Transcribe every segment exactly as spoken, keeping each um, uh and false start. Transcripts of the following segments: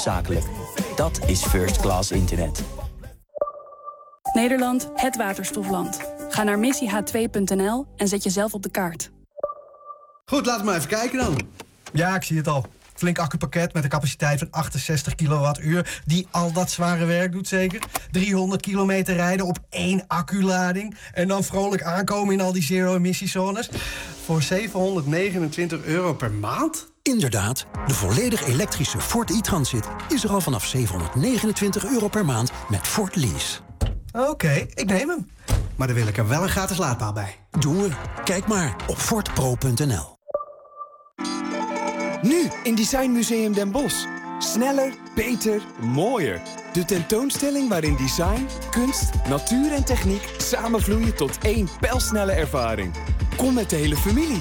zakelijk. Dat is First Class Internet. Nederland, het waterstofland. Ga naar missie h twee punt n l en zet jezelf op de kaart. Goed, laten we maar even kijken dan. Ja, ik zie het al. Flink accupakket met een capaciteit van achtenzestig kilowattuur... die al dat zware werk doet zeker. driehonderd kilometer rijden op één acculading... en dan vrolijk aankomen in al die zero-emissiezones... voor zevenhonderdnegenentwintig euro per maand? Inderdaad, de volledig elektrische Ford e-Transit... is er al vanaf zevenhonderdnegenentwintig euro per maand met Ford Lease. Oké, okay, ik neem hem. Maar dan wil ik er wel een gratis laadpaal bij. Doen we. Kijk maar op ford pro punt n l. Nu in Design Museum Den Bosch. Sneller, beter, mooier. De tentoonstelling waarin design, kunst, natuur en techniek samenvloeien tot één pijlsnelle ervaring. Kom met de hele familie.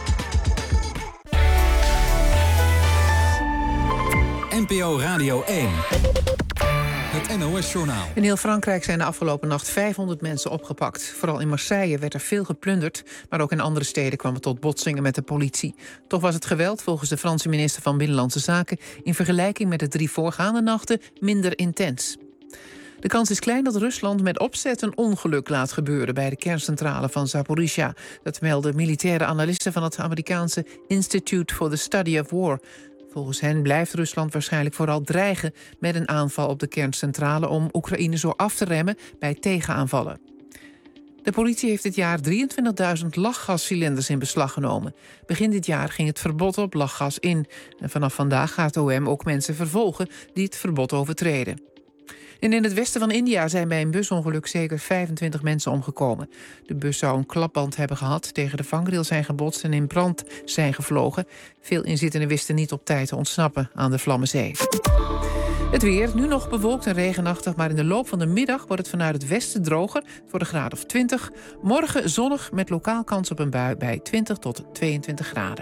N P O Radio één. Het N O S-journaal. In heel Frankrijk zijn de afgelopen nacht vijfhonderd mensen opgepakt. Vooral in Marseille werd er veel geplunderd, maar ook in andere steden kwam het tot botsingen met de politie. Toch was het geweld volgens de Franse minister van Binnenlandse Zaken in vergelijking met de drie voorgaande nachten minder intens. De kans is klein dat Rusland met opzet een ongeluk laat gebeuren bij de kerncentrale van Zaporizhia. Dat melden militaire analisten van het Amerikaanse Institute for the Study of War. Volgens hen blijft Rusland waarschijnlijk vooral dreigen met een aanval op de kerncentrale om Oekraïne zo af te remmen bij tegenaanvallen. De politie heeft dit jaar drieëntwintigduizend lachgascilinders in beslag genomen. Begin dit jaar ging het verbod op lachgas in. En vanaf vandaag gaat O M ook mensen vervolgen die het verbod overtreden. En in het westen van India zijn bij een busongeluk zeker vijfentwintig mensen omgekomen. De bus zou een klapband hebben gehad, tegen de vangrail zijn gebotst en in brand zijn gevlogen. Veel inzittenden wisten niet op tijd te ontsnappen aan de Vlammenzee. Het weer, nu nog bewolkt en regenachtig, maar in de loop van de middag wordt het vanuit het westen droger voor de graad of twintig. Morgen zonnig met lokaal kans op een bui bij twintig tot tweeëntwintig graden.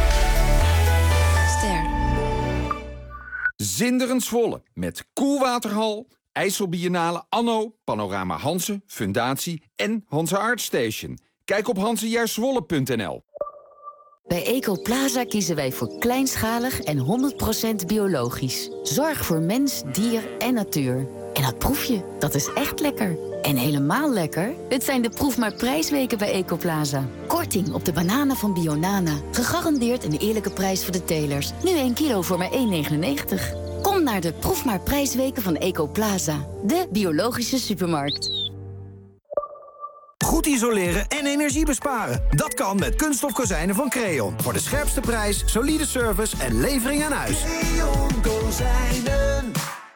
Ster. Zinderend Zwolle met Koelwaterhal, IJsselbiennale Anno, Panorama Hanze, Fundatie en Hanze Art Station. Kijk op hanzejaerzwolle punt n l. Bij Ecoplaza kiezen wij voor kleinschalig en honderd procent biologisch. Zorg voor mens, dier en natuur. En dat proefje, dat is echt lekker. En helemaal lekker, het zijn de proef maar prijsweken bij Ecoplaza. Korting op de bananen van Bionana. Gegarandeerd een eerlijke prijs voor de telers. Nu één kilo voor maar één negenennegentig. Kom naar de proef maar prijsweken van Ecoplaza. De biologische supermarkt. Goed isoleren en energie besparen. Dat kan met kunststof kozijnen van Creon. Voor de scherpste prijs, solide service en levering aan huis. Creon Kozijnen.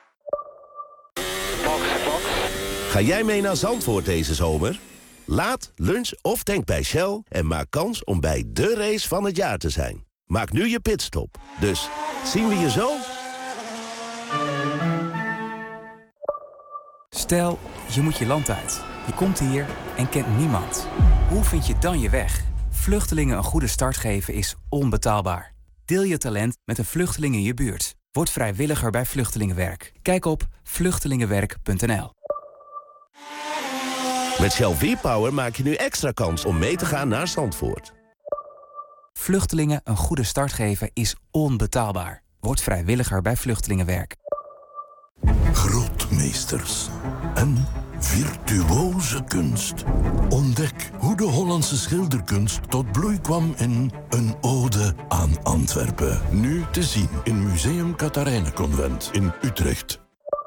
Ga jij mee naar Zandvoort deze zomer? Laat, lunch of tank bij Shell en maak kans om bij de race van het jaar te zijn. Maak nu je pitstop. Dus zien we je zo? Stel, je moet je land uit. Je komt hier en kent niemand. Hoe vind je dan je weg? Vluchtelingen een goede start geven is onbetaalbaar. Deel je talent met een vluchteling in je buurt. Word vrijwilliger bij Vluchtelingenwerk. Kijk op vluchtelingenwerk punt n l. Met Shell V-Power maak je nu extra kans om mee te gaan naar Zandvoort. Vluchtelingen een goede start geven is onbetaalbaar. Word vrijwilliger bij Vluchtelingenwerk. Grootmeesters en virtuoze kunst. Ontdek hoe de Hollandse schilderkunst tot bloei kwam in Een ode aan Antwerpen. Nu te zien in Museum Catharijnenconvent in Utrecht.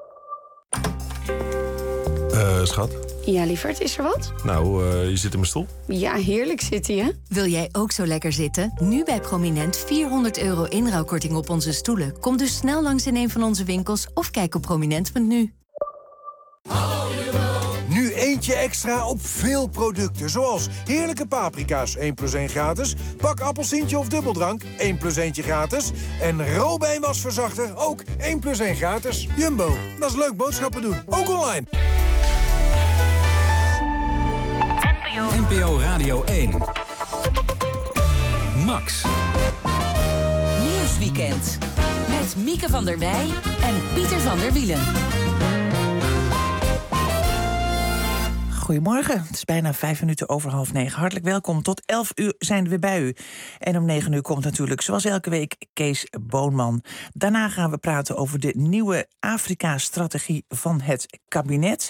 Uh, schat? Ja, lieverd, is er wat? Nou, uh, je zit in mijn stoel. Ja, heerlijk zit hij, hè? Wil jij ook zo lekker zitten? Nu bij Prominent vierhonderd euro inruilkorting op onze stoelen. Kom dus snel langs in een van onze winkels of kijk op prominent punt n u. Nu eentje extra op veel producten, zoals heerlijke paprika's één plus één gratis... pak appelsientje of dubbeldrank één plus eentje gratis... en robijnwasverzachter ook één plus één gratis. Jumbo, dat is leuk boodschappen doen, ook online. N P O Radio één. Max. Nieuwsweekend. Met Mieke van der Wij en Pieter van der Wielen. Goedemorgen, het is bijna vijf minuten over half negen. Hartelijk welkom, tot elf uur zijn we weer bij u. En om negen uur komt natuurlijk, zoals elke week, Kees Boonman. Daarna gaan we praten over de nieuwe Afrika-strategie van het kabinet.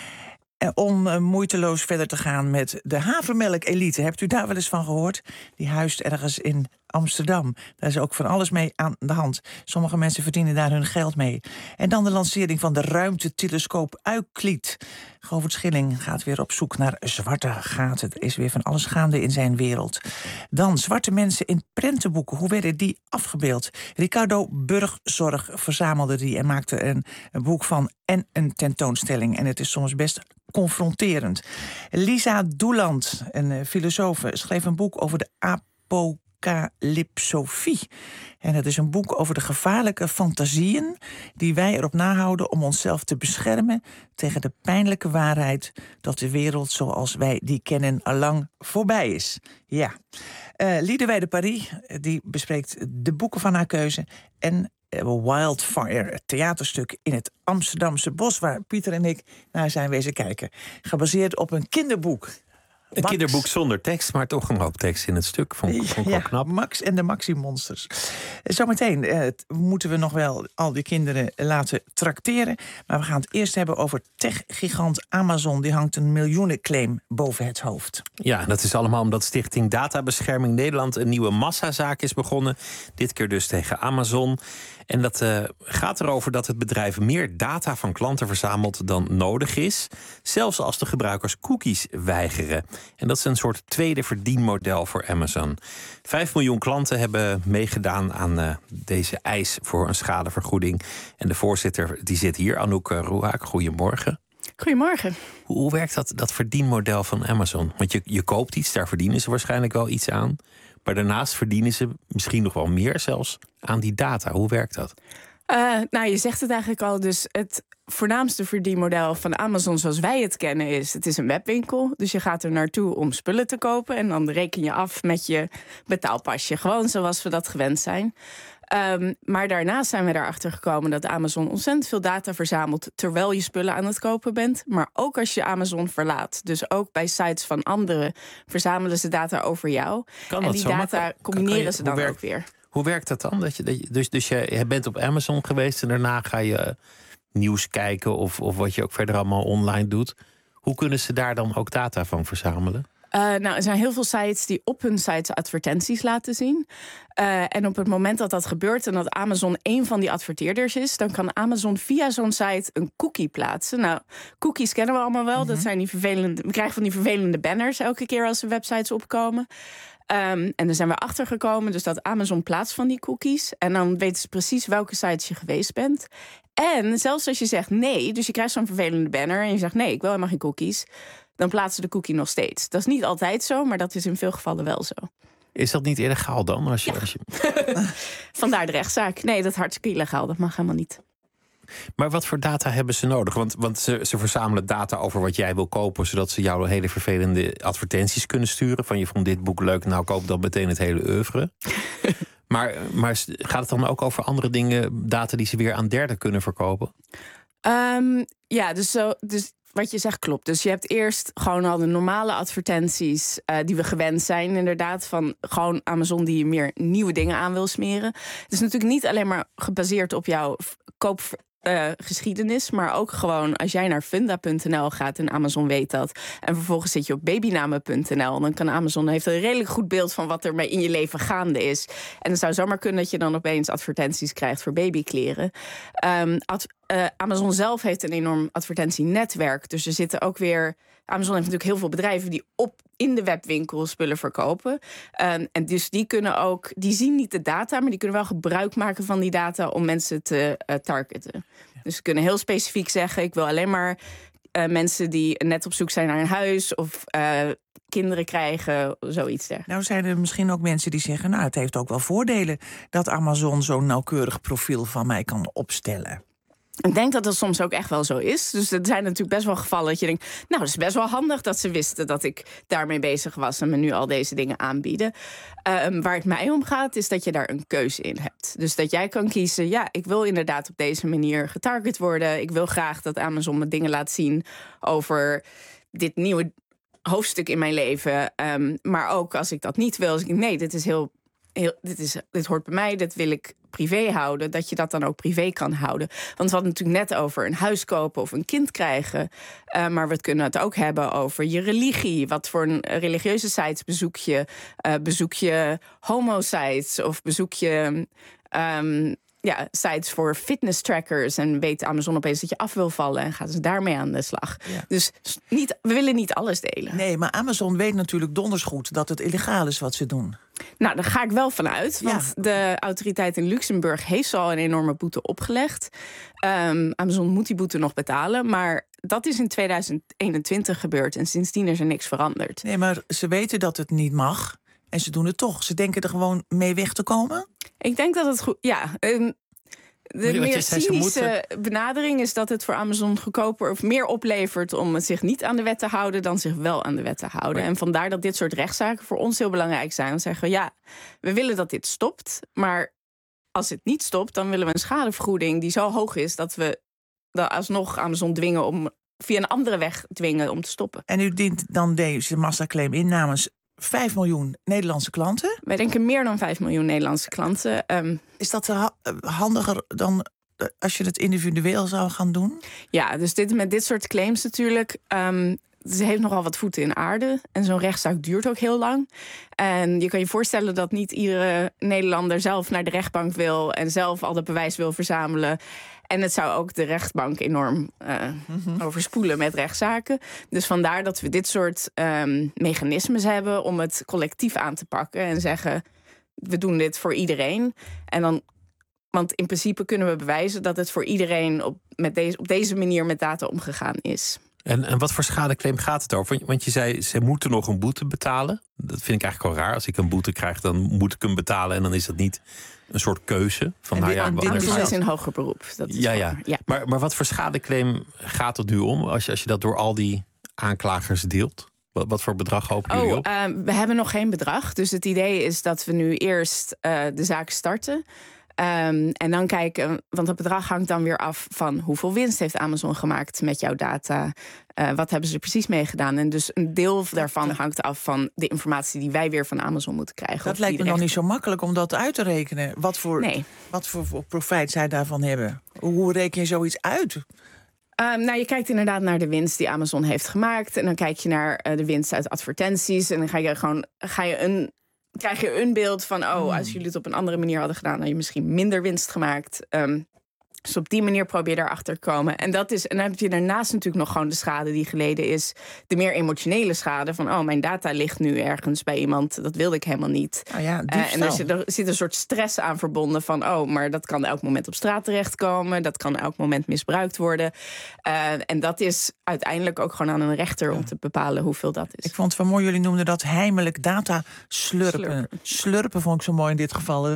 Om uh, moeiteloos verder te gaan met de havermelk-elite. Hebt u daar wel eens van gehoord? Die huist ergens in Amsterdam. Daar is ook van alles mee aan de hand. Sommige mensen verdienen daar hun geld mee. En dan de lancering van de ruimtetelescoop Euclid. Govert Schilling gaat weer op zoek naar zwarte gaten. Er is weer van alles gaande in zijn wereld. Dan zwarte mensen in prentenboeken. Hoe werden die afgebeeld? Ricardo Burgzorg verzamelde die en maakte een, een boek van en een tentoonstelling. En het is soms best confronterend. Lisa Doeland, een filosoof, schreef een boek over de apocalypsofie. En het is een boek over de gevaarlijke fantasieën die wij erop nahouden om onszelf te beschermen tegen de pijnlijke waarheid dat de wereld zoals wij die kennen allang voorbij is. Ja. Uh, Liedewij de Paris, die bespreekt de boeken van haar keuze en Wildfire, het theaterstuk in het Amsterdamse bos, waar Pieter en ik naar zijn wezen kijken. Gebaseerd op een kinderboek. Een Max. kinderboek zonder tekst, maar toch een hoop tekst in het stuk. Vond, vond ik ja, wel knap. Max en de Maxi-monsters. Zometeen eh, moeten we nog wel al die kinderen laten trakteren. Maar we gaan het eerst hebben over tech-gigant Amazon. Die hangt een miljoenenclaim boven het hoofd. Ja, dat is allemaal omdat Stichting Databescherming Nederland een nieuwe massazaak is begonnen. Dit keer dus tegen Amazon. En dat uh, gaat erover dat het bedrijf meer data van klanten verzamelt dan nodig is. Zelfs als de gebruikers cookies weigeren. En dat is een soort tweede verdienmodel voor Amazon. Vijf miljoen klanten hebben meegedaan aan uh, deze eis voor een schadevergoeding. En de voorzitter die zit hier, Anouk Roehaak. Goedemorgen. Goedemorgen. Hoe, hoe werkt dat, dat verdienmodel van Amazon? Want je, je koopt iets, daar verdienen ze waarschijnlijk wel iets aan. Maar daarnaast verdienen ze misschien nog wel meer zelfs aan die data. Hoe werkt dat? Uh, nou, je zegt het eigenlijk al. Dus het voornaamste verdienmodel van Amazon zoals wij het kennen is... het is een webwinkel, dus je gaat er naartoe om spullen te kopen... en dan reken je af met je betaalpasje. Gewoon zoals we dat gewend zijn. Um, maar daarnaast zijn we erachter gekomen dat Amazon ontzettend veel data verzamelt... terwijl je spullen aan het kopen bent, maar ook als je Amazon verlaat. Dus ook bij sites van anderen verzamelen ze data over jou. Kan en die zo, data kan, combineren kan je, ze dan werkt, ook weer. Hoe werkt dat dan? Dat je, dat je, dus, dus je bent op Amazon geweest en daarna ga je nieuws kijken... of, of wat je ook verder allemaal online doet. Hoe kunnen ze daar dan ook data van verzamelen? Uh, nou, er zijn heel veel sites die op hun sites advertenties laten zien. Uh, en op het moment dat dat gebeurt en dat Amazon één van die adverteerders is... dan kan Amazon via zo'n site een cookie plaatsen. Nou, cookies kennen we allemaal wel. Mm-hmm. Dat zijn die vervelende, we krijgen van die vervelende banners elke keer als er websites opkomen. Um, en daar zijn we achter gekomen, dus dat Amazon plaatst van die cookies. En dan weten ze precies welke sites je geweest bent. En zelfs als je zegt nee, dus je krijgt zo'n vervelende banner... en je zegt nee, ik wil helemaal geen cookies... dan plaatsen de cookie nog steeds. Dat is niet altijd zo, maar dat is in veel gevallen wel zo. Is dat niet illegaal dan? Als je, ja. als je... Vandaar de rechtszaak. Nee, dat is hartstikke illegaal. Dat mag helemaal niet. Maar wat voor data hebben ze nodig? Want, want ze, ze verzamelen data over wat jij wil kopen... zodat ze jou hele vervelende advertenties kunnen sturen. Van je vond dit boek leuk, nou koop dan meteen het hele oeuvre. maar, maar gaat het dan ook over andere dingen... data die ze weer aan derden kunnen verkopen? Um, ja, dus, zo, dus wat je zegt klopt. Dus je hebt eerst gewoon al de normale advertenties... Uh, die we gewend zijn, inderdaad. Van gewoon Amazon die je meer nieuwe dingen aan wil smeren. Het is natuurlijk niet alleen maar gebaseerd op jouw koop... Uh, geschiedenis, maar ook gewoon als jij naar funda punt n l gaat en Amazon weet dat, en vervolgens zit je op babynamen punt n l, dan kan Amazon heeft een redelijk goed beeld van wat er mee in je leven gaande is. En het zou zomaar kunnen dat je dan opeens advertenties krijgt voor babykleren. Um, ad, uh, Amazon zelf heeft een enorm advertentienetwerk, dus er zitten ook weer... Amazon heeft natuurlijk heel veel bedrijven die op in de webwinkel spullen verkopen. Um, en dus die kunnen ook, die zien niet de data, maar die kunnen wel gebruik maken van die data om mensen te uh, targeten. Ja. Dus ze kunnen heel specifiek zeggen: ik wil alleen maar uh, mensen die net op zoek zijn naar een huis of uh, kinderen krijgen, zoiets dergelijks. Nou zijn er misschien ook mensen die zeggen: nou, het heeft ook wel voordelen dat Amazon zo'n nauwkeurig profiel van mij kan opstellen. Ik denk dat dat soms ook echt wel zo is. Dus er zijn natuurlijk best wel gevallen dat je denkt... nou, het is best wel handig dat ze wisten dat ik daarmee bezig was... en me nu al deze dingen aanbieden. Um, waar het mij om gaat, is dat je daar een keuze in hebt. Dus dat jij kan kiezen, ja, ik wil inderdaad op deze manier getarget worden. Ik wil graag dat Amazon me dingen laat zien over... dit nieuwe hoofdstuk in mijn leven. Um, maar ook als ik dat niet wil, als ik denk, nee, dit is heel, heel dit, is, dit hoort bij mij, dit wil ik privé houden, dat je dat dan ook privé kan houden. Want we hadden natuurlijk net over een huis kopen of een kind krijgen. Uh, maar we kunnen het ook hebben over je religie. Wat voor een religieuze sites bezoek je? Uh, bezoek je homo-sites of bezoek je Um, ja, sites voor fitness trackers en weet Amazon opeens dat je af wil vallen en gaat ze daarmee aan de slag. Ja. Dus niet, we willen niet alles delen. Nee, maar Amazon weet natuurlijk donders goed dat het illegaal is wat ze doen. Nou, daar ga ik wel van uit. Want ja. de autoriteit in Luxemburg heeft ze al een enorme boete opgelegd. Um, Amazon moet die boete nog betalen. Maar dat is in tweeduizend eenentwintig gebeurd. En sindsdien is er niks veranderd. Nee, maar ze weten dat het niet mag. En ze doen het toch. Ze denken er gewoon mee weg te komen? Ik denk dat het goed... Ja, um, de meer cynische benadering is dat het voor Amazon goedkoper of meer oplevert om het zich niet aan de wet te houden dan zich wel aan de wet te houden. En vandaar dat dit soort rechtszaken voor ons heel belangrijk zijn. Dan zeggen we, ja, we willen dat dit stopt, maar als het niet stopt, dan willen we een schadevergoeding die zo hoog is dat we dan alsnog Amazon dwingen om via een andere weg dwingen om te stoppen. En u dient dan deze massaclaim in namens vijf miljoen Nederlandse klanten? Wij denken meer dan vijf miljoen Nederlandse klanten. Um, is dat ha- handiger dan als je het individueel zou gaan doen? Ja, dus dit, met dit soort claims natuurlijk. Um, ze heeft nogal wat voeten in aarde. En zo'n rechtszaak duurt ook heel lang. En je kan je voorstellen dat niet iedere Nederlander zelf naar de rechtbank wil en zelf al dat bewijs wil verzamelen. En het zou ook de rechtbank enorm uh, mm-hmm. overspoelen met rechtszaken. Dus vandaar dat we dit soort um, mechanismes hebben om het collectief aan te pakken en zeggen, we doen dit voor iedereen. En dan, want in principe kunnen we bewijzen dat het voor iedereen op, met deze, op deze manier met data omgegaan is. En, en wat voor schadeclaim gaat het over? Want je zei, ze moeten nog een boete betalen. Dat vind ik eigenlijk wel raar. Als ik een boete krijg, dan moet ik hem betalen. En dan is dat niet een soort keuze. Van, en nou ja, dit dit is in hoger beroep. Dat is ja, ja. ja. Maar, maar wat voor schadeclaim gaat het nu om? Als je, als je dat door al die aanklagers deelt? Wat, wat voor bedrag hopen jullie oh, op? Uh, we hebben nog geen bedrag. Dus het idee is dat we nu eerst uh, de zaak starten. Um, en dan kijken, want het bedrag hangt dan weer af van hoeveel winst heeft Amazon gemaakt met jouw data. Uh, wat hebben ze er precies mee gedaan? En dus een deel daarvan hangt af van de informatie die wij weer van Amazon moeten krijgen. Dat lijkt me nog niet zo makkelijk om dat uit te rekenen. Wat voor, nee. wat voor, voor profijt zij daarvan hebben. Hoe reken je zoiets uit? Um, nou, je kijkt inderdaad naar de winst die Amazon heeft gemaakt. En dan kijk je naar uh, de winst uit advertenties. En dan ga je gewoon ga je een. krijg je een beeld van, oh, als jullie het op een andere manier hadden gedaan, dan had je misschien minder winst gemaakt. Um, dus op die manier probeer je daarachter te komen. En dat is, en dan heb je daarnaast natuurlijk nog gewoon de schade die geleden is. De meer emotionele schade van, oh, mijn data ligt nu ergens bij iemand. Dat wilde ik helemaal niet. Oh ja, uh, en er zit, er zit een soort stress aan verbonden van, oh, maar dat kan elk moment op straat terechtkomen. Dat kan elk moment misbruikt worden. Uh, en dat is uiteindelijk ook gewoon aan een rechter ja. om te bepalen hoeveel dat is. Ik vond het wel mooi, jullie noemden dat heimelijk data slurpen. Slurpen, slurpen vond ik zo mooi in dit geval.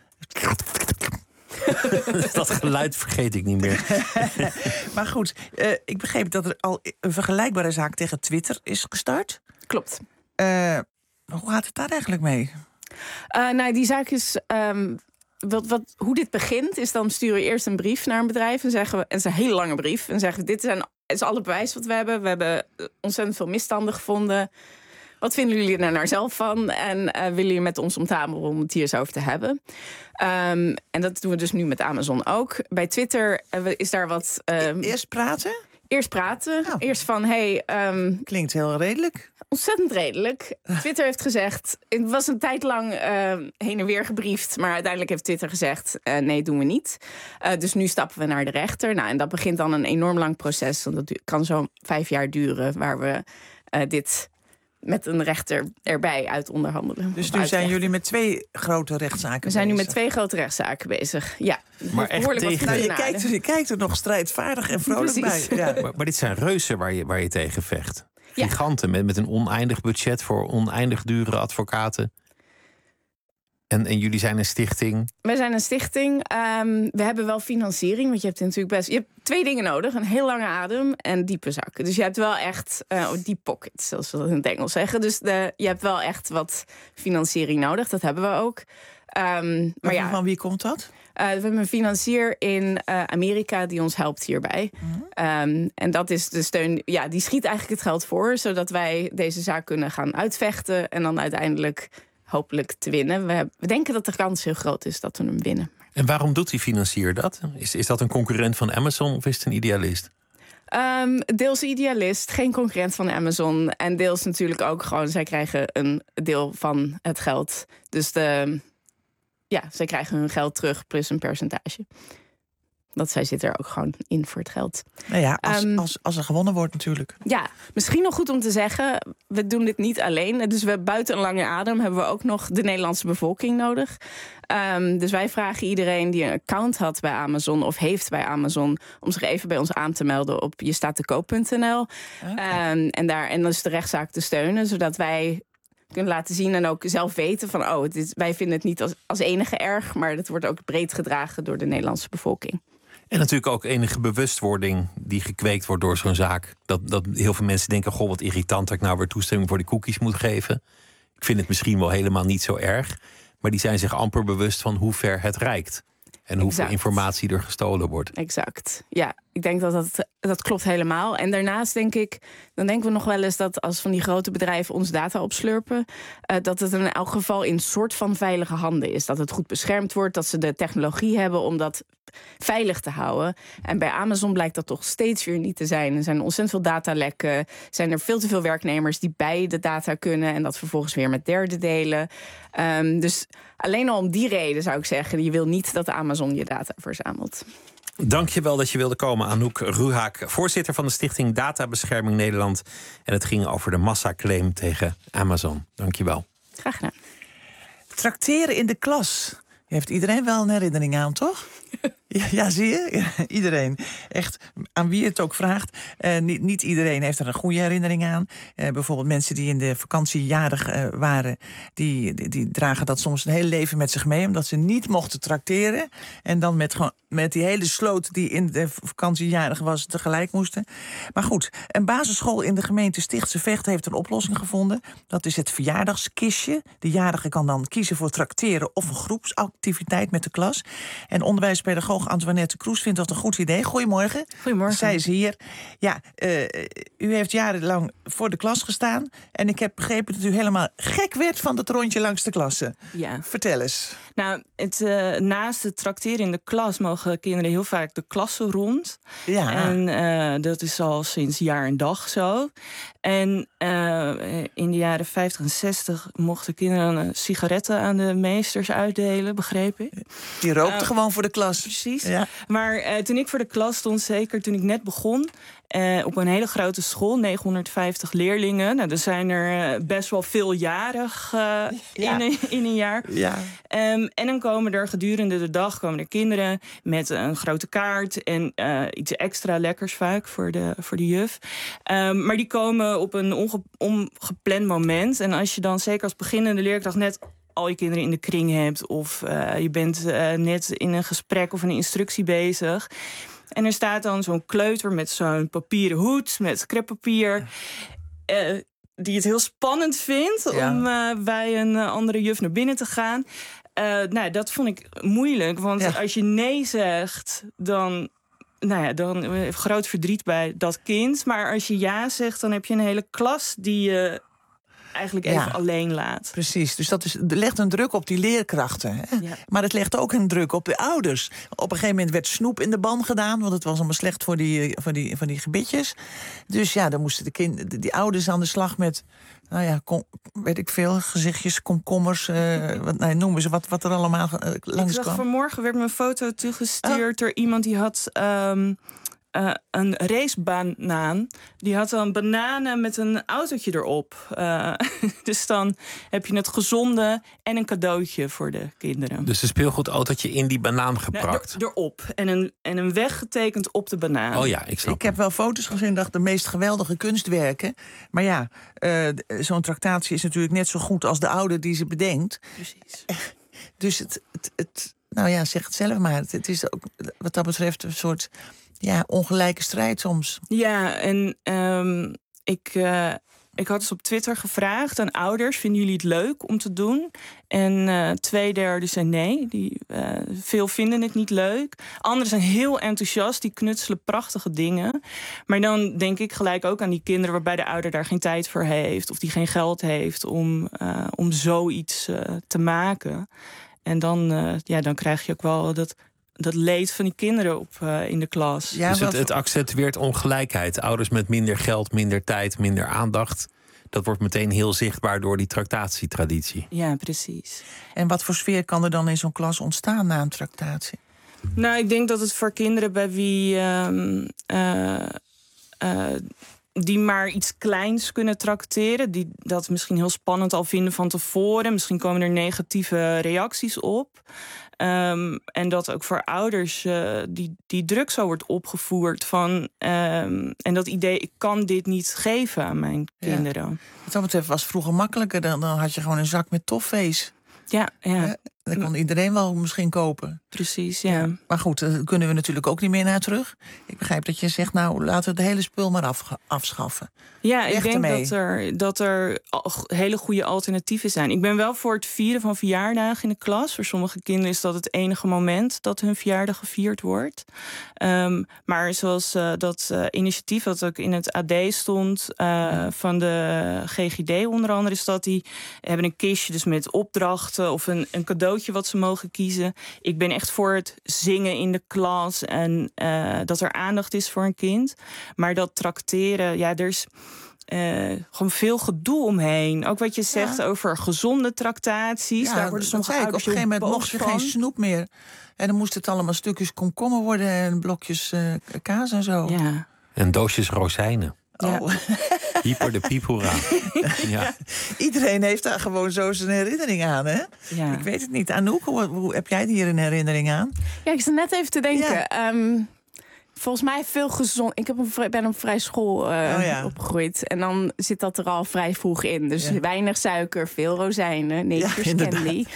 Dat geluid vergeet ik niet meer. Maar goed, uh, ik begreep dat er al een vergelijkbare zaak tegen Twitter is gestart. Klopt. Uh, hoe gaat het daar eigenlijk mee? Uh, nou, die zaak is... Um, wat, wat, hoe dit begint, is dan sturen we eerst een brief naar een bedrijf. En zeggen we, en het is een hele lange brief. En zeggen we, dit zijn, is alle bewijs wat we hebben. We hebben ontzettend veel misstanden gevonden. Wat vinden jullie er nou zelf van? En uh, willen jullie met ons om tafel om het hier eens over te hebben? Um, en dat doen we dus nu met Amazon ook. Bij Twitter uh, is daar wat... Um, eerst praten? Eerst praten. Oh. Eerst van, hey... Um, Klinkt heel redelijk. Ontzettend redelijk. Twitter heeft gezegd... Het was een tijd lang uh, heen en weer gebriefd. Maar uiteindelijk heeft Twitter gezegd... Uh, nee, doen we niet. Uh, dus nu stappen we naar de rechter. Nou, en dat begint dan een enorm lang proces. Want dat kan zo'n vijf jaar duren... waar we uh, dit... met een rechter erbij uit onderhandelen. Dus nu zijn jullie met twee grote rechtszaken bezig? We zijn nu met twee grote rechtszaken bezig, ja. Maar echt tegen... Nou, je, kijkt, je kijkt er nog strijdvaardig en vrolijk bij. Ja. Maar, maar dit zijn reuzen waar je, waar je tegen vecht. Ja. Giganten met, met een oneindig budget voor oneindig dure advocaten. En, en jullie zijn een stichting? We zijn een stichting. Um, we hebben wel financiering, want je hebt natuurlijk best... Je hebt twee dingen nodig. Een heel lange adem en diepe zakken. Dus je hebt wel echt... Uh, deep pockets, zoals we dat in het Engels zeggen. Dus de, je hebt wel echt wat financiering nodig. Dat hebben we ook. Um, maar maar ja, van wie komt dat? we hebben een financier in uh, Amerika die ons helpt hierbij. Mm-hmm. Um, en dat is de steun, ja, die schiet eigenlijk het geld voor, zodat wij deze zaak kunnen gaan uitvechten en dan uiteindelijk hopelijk te winnen. We, we denken dat de kans heel groot is dat we hem winnen. En waarom doet die financier dat? Is, is dat een concurrent van Amazon of is het een idealist? Um, deels idealist, geen concurrent van Amazon. En deels natuurlijk ook gewoon, zij krijgen een deel van het geld. Dus de, ja, zij krijgen hun geld terug plus een percentage. Dat zij zit er ook gewoon in voor het geld. Nou ja, als, um, als, als er gewonnen wordt natuurlijk. Ja, misschien nog goed om te zeggen, we doen dit niet alleen. Dus we buiten een lange adem hebben we ook nog de Nederlandse bevolking nodig. Um, dus wij vragen iedereen die een account had bij Amazon of heeft bij Amazon om zich even bij ons aan te melden op je staat te koop punt n l. Okay. Um, en daar en dus de rechtszaak te steunen, zodat wij kunnen laten zien en ook zelf weten van oh, dit, wij vinden het niet als, als enige erg, maar het wordt ook breed gedragen door de Nederlandse bevolking. En natuurlijk ook enige bewustwording die gekweekt wordt door zo'n zaak. Dat, dat heel veel mensen denken, goh, wat irritant dat ik nou weer toestemming voor die cookies moet geven. Ik vind het misschien wel helemaal niet zo erg. Maar die zijn zich amper bewust van hoe ver het reikt. En hoeveel exact. informatie er gestolen wordt. Exact. Ja, ik denk dat dat, dat klopt helemaal. En daarnaast denk ik, dan denken we nog wel eens dat als van die grote bedrijven ons data opslurpen, uh, dat het in elk geval in soort van veilige handen is. Dat het goed beschermd wordt, dat ze de technologie hebben om dat veilig te houden. En bij Amazon blijkt dat toch steeds weer niet te zijn. Er zijn ontzettend veel datalekken. Zijn er veel te veel werknemers die bij de data kunnen en dat vervolgens weer met derden delen. Um, dus alleen al om die reden zou ik zeggen, je wil niet dat Amazon je data verzamelt. Dank je wel dat je wilde komen, Anouk Ruhaak, voorzitter van de Stichting Databescherming Nederland. En het ging over de massaclaim tegen Amazon. Dank je wel. Graag gedaan. Trakteren in de klas. Heeft iedereen wel een herinnering aan, toch? Ja, ja, zie je? Ja, iedereen. Echt, aan wie het ook vraagt. Uh, niet, niet iedereen heeft er een goede herinnering aan. Uh, bijvoorbeeld mensen die in de vakantie jarig uh, waren, die, die, die dragen dat soms een hele leven met zich mee, omdat ze niet mochten trakteren. En dan met, gewoon, met die hele sloot die in de vakantie jarig was, tegelijk moesten. Maar goed, een basisschool in de gemeente Stichtse Vecht heeft een oplossing gevonden. Dat is het verjaardagskistje. De jarige kan dan kiezen voor trakteren of een groepsactiviteit met de klas. En onderwijspedagoog Antoinette Kroes vindt dat een goed idee. Goedemorgen. Goedemorgen. Zij is hier. Ja, uh, u heeft jarenlang voor de klas gestaan. En ik heb begrepen dat u helemaal gek werd van dat rondje langs de klassen. Ja. Vertel eens. Nou, het, uh, naast het trakteren in de klas mogen kinderen heel vaak de klassen rond. Ja. En uh, dat is al sinds jaar en dag zo. En uh, in de jaren vijftig en zestig mochten kinderen sigaretten aan de meesters uitdelen, begreep ik. Die rookte uh, gewoon voor de klas. Precies. Ja. Maar uh, toen ik voor de klas stond, zeker toen ik net begon, Uh, op een hele grote school, negenhonderdvijftig leerlingen. Nou, er zijn er uh, best wel veel jarig uh, ja. in, een, in een jaar. Ja. Um, en dan komen er gedurende de dag komen er kinderen met een grote kaart en uh, iets extra lekkers vaak voor de, voor de juf. Um, maar die komen op een onge, ongepland moment. En als je dan zeker als beginnende leerkracht net al je kinderen in de kring hebt, of uh, je bent uh, net in een gesprek of een instructie bezig, en er staat dan zo'n kleuter met zo'n papieren hoed, met kreppapier, uh, die het heel spannend vindt ja. om uh, bij een uh, andere juf naar binnen te gaan. Uh, nou, dat vond ik moeilijk, want ja. als je nee zegt, dan, nou ja, dan uh, groot verdriet bij dat kind. Maar als je ja zegt, dan heb je een hele klas die je uh, eigenlijk even ja, alleen laat. Precies, dus dat is, er legt een druk op die leerkrachten. Hè? Ja. Maar het legt ook een druk op de ouders. Op een gegeven moment werd snoep in de ban gedaan, want het was allemaal slecht voor die, voor die, voor die gebitjes. Dus ja, dan moesten de kind, die ouders aan de slag met, nou ja, kom, weet ik veel, gezichtjes, komkommers, uh, wat, nee, noemen ze wat, wat er allemaal uh, langs kwam. Vanmorgen werd me een foto toegestuurd oh. door iemand die had Um, Uh, een racebanaan. Die had dan bananen met een autootje erop. Uh, dus dan heb je het gezonde en een cadeautje voor de kinderen. Dus een speelgoedautootje in die banaan geplakt? Nou, er, erop. En een, en een weg getekend op de banaan. Oh ja, ik snap. Ik heb wel foto's gezien, dacht de meest geweldige kunstwerken. Maar ja, uh, zo'n tractatie is natuurlijk net zo goed als de ouder die ze bedenkt. Precies. Dus het, het, het nou ja, zeg het zelf maar. Het, het is ook wat dat betreft een soort, ja, ongelijke strijd soms. Ja, en um, ik, uh, ik had dus op Twitter gevraagd aan ouders: vinden jullie het leuk om te doen? En uh, twee derde zei nee. Die, uh, veel vinden het niet leuk. Anderen zijn heel enthousiast. Die knutselen prachtige dingen. Maar dan denk ik gelijk ook aan die kinderen waarbij de ouder daar geen tijd voor heeft. Of die geen geld heeft om, uh, om zoiets uh, te maken. En dan, uh, ja, dan krijg je ook wel dat, dat leed van die kinderen op, uh, in de klas. Ja, dus het, het accentueert ongelijkheid. Ouders met minder geld, minder tijd, minder aandacht. Dat wordt meteen heel zichtbaar door die tractatietraditie. Ja, precies. En wat voor sfeer kan er dan in zo'n klas ontstaan na een tractatie? Nou, ik denk dat het voor kinderen bij wie uh, uh, uh, die maar iets kleins kunnen trakteren, die dat misschien heel spannend al vinden van tevoren. Misschien komen er negatieve reacties op. Um, en dat ook voor ouders uh, die, die druk zo wordt opgevoerd van um, en dat idee, ik kan dit niet geven aan mijn kinderen. Ja. Wat dat betreft was het vroeger makkelijker. Dan, dan had je gewoon een zak met toffees. Ja, ja. ja dat kon iedereen wel misschien kopen. Precies, ja. ja. Maar goed, daar kunnen we natuurlijk ook niet meer naar terug. Ik begrijp dat je zegt, nou, laten we het hele spul maar af, afschaffen. Ja, Weg ik denk ermee. dat er, dat er hele goede alternatieven zijn. Ik ben wel voor het vieren van verjaardagen in de klas. Voor sommige kinderen is dat het enige moment dat hun verjaardag gevierd wordt. Um, maar zoals uh, dat uh, initiatief dat ook in het A D stond uh, van de G G D onder andere, is dat die hebben een kistje dus met opdrachten of een, een cadeautje wat ze mogen kiezen. Ik ben echt voor het zingen in de klas en uh, dat er aandacht is voor een kind. Maar dat trakteren, ja, er is Uh, gewoon veel gedoe omheen. Ook wat je zegt ja. over gezonde tractaties. Ja, daar worden sommige op een gegeven moment mocht je van. geen snoep meer. En dan moest het allemaal stukjes komkommer worden en blokjes uh, kaas en zo. Ja. En doosjes rozijnen. Oh. Ja. Hyper de piephoera. Ja. Iedereen heeft daar gewoon zo zijn herinnering aan, hè? Ja. Ik weet het niet. Anouk, hoe, hoe heb jij hier een herinnering aan? Ja, ik zat net even te denken. Ja. Um, volgens mij veel gezond. Ik heb een, ben op vrij school uh, oh ja. opgegroeid. En dan zit dat er al vrij vroeg in. Dus ja. weinig suiker, veel rozijnen, neefjes ja, candy.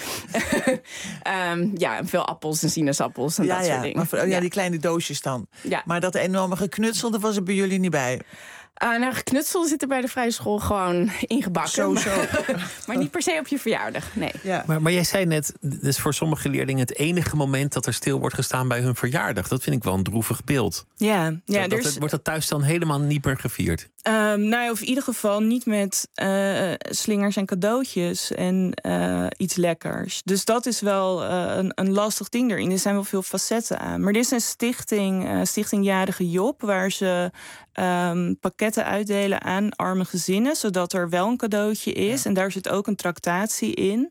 um, ja, en veel appels en sinaasappels en ja, dat ja. soort dingen. Maar, oh, ja, ja, die kleine doosjes dan. Ja. Maar dat enorme geknutselde was er bij jullie niet bij? Uh, nou, geknutsel zit er bij de vrije school gewoon ingebakken. Zo, zo. Maar niet per se op je verjaardag, nee. Ja. Maar, maar jij zei net, dus voor sommige leerlingen het enige moment dat er stil wordt gestaan bij hun verjaardag. Dat vind ik wel een droevig beeld. Ja, ja dat, dat, is... Wordt dat thuis dan helemaal niet meer gevierd? Um, nou ja, of in ieder geval niet met uh, slingers en cadeautjes en uh, iets lekkers. Dus dat is wel uh, een, een lastig ding erin. Er zijn wel veel facetten aan. Maar er is een stichting, uh, Stichting Jarige Job, waar ze um, pakketten uitdelen aan arme gezinnen, zodat er wel een cadeautje is. Ja. En daar zit ook een tractatie in.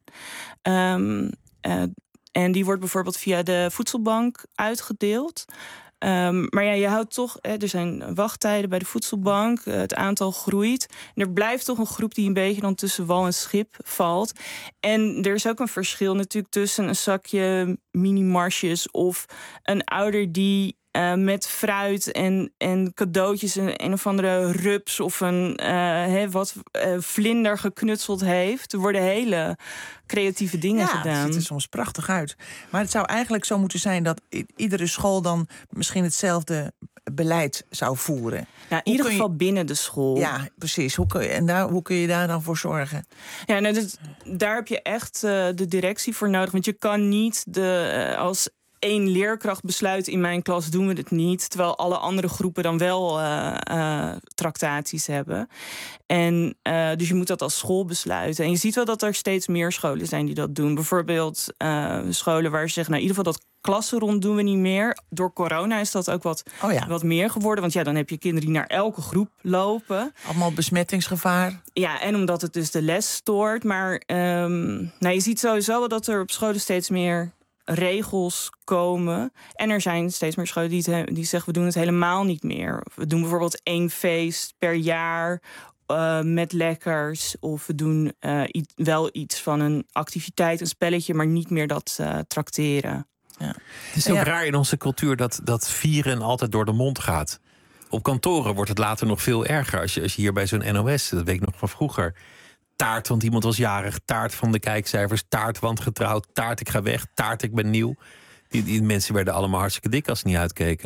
Um, uh, en die wordt bijvoorbeeld via de voedselbank uitgedeeld. Um, maar ja, je houdt toch, hè, er zijn wachttijden bij de voedselbank, uh, het aantal groeit. En er blijft toch een groep die een beetje dan tussen wal en schip valt. En er is ook een verschil natuurlijk tussen een zakje mini-marsjes of een ouder die Uh, met fruit en, en cadeautjes en een of andere rups of een uh, he, wat uh, vlinder geknutseld heeft. Er worden hele creatieve dingen ja, gedaan. Het ziet er soms prachtig uit. Maar het zou eigenlijk zo moeten zijn dat i- iedere school dan misschien hetzelfde beleid zou voeren. Nou, in ieder geval je... binnen de school. Ja, precies. Hoe kun je, en daar, hoe kun je daar dan voor zorgen? Ja, nou, dat, daar heb je echt uh, de directie voor nodig. Want je kan niet de, uh, als één leerkracht besluit in mijn klas doen we het niet, terwijl alle andere groepen dan wel uh, uh, tractaties hebben. En uh, dus je moet dat als school besluiten. En je ziet wel dat er steeds meer scholen zijn die dat doen. Bijvoorbeeld uh, scholen waar ze zeggen, nou in ieder geval dat klassenrond doen we niet meer. Door corona is dat ook wat, oh ja. wat meer geworden. Want ja, dan heb je kinderen die naar elke groep lopen. Allemaal besmettingsgevaar. Ja, en omdat het dus de les stoort. Maar um, nou, je ziet sowieso wel dat er op scholen steeds meer regels komen. En er zijn steeds meer scholen die, het, die zeggen, we doen het helemaal niet meer. We doen bijvoorbeeld één feest per jaar uh, met lekkers. Of we doen uh, iets, wel iets van een activiteit, een spelletje, maar niet meer dat uh, trakteren. Ja. Het is ook ja. raar in onze cultuur dat, dat vieren altijd door de mond gaat. Op kantoren wordt het later nog veel erger. Als je, als je hier bij zo'n N O S, dat weet ik nog van vroeger, taart, want iemand was jarig. Taart van de kijkcijfers. Taart, want getrouwd. Taart, ik ga weg. Taart, ik ben nieuw. Die, die mensen werden allemaal hartstikke dik als ze niet uitkeken.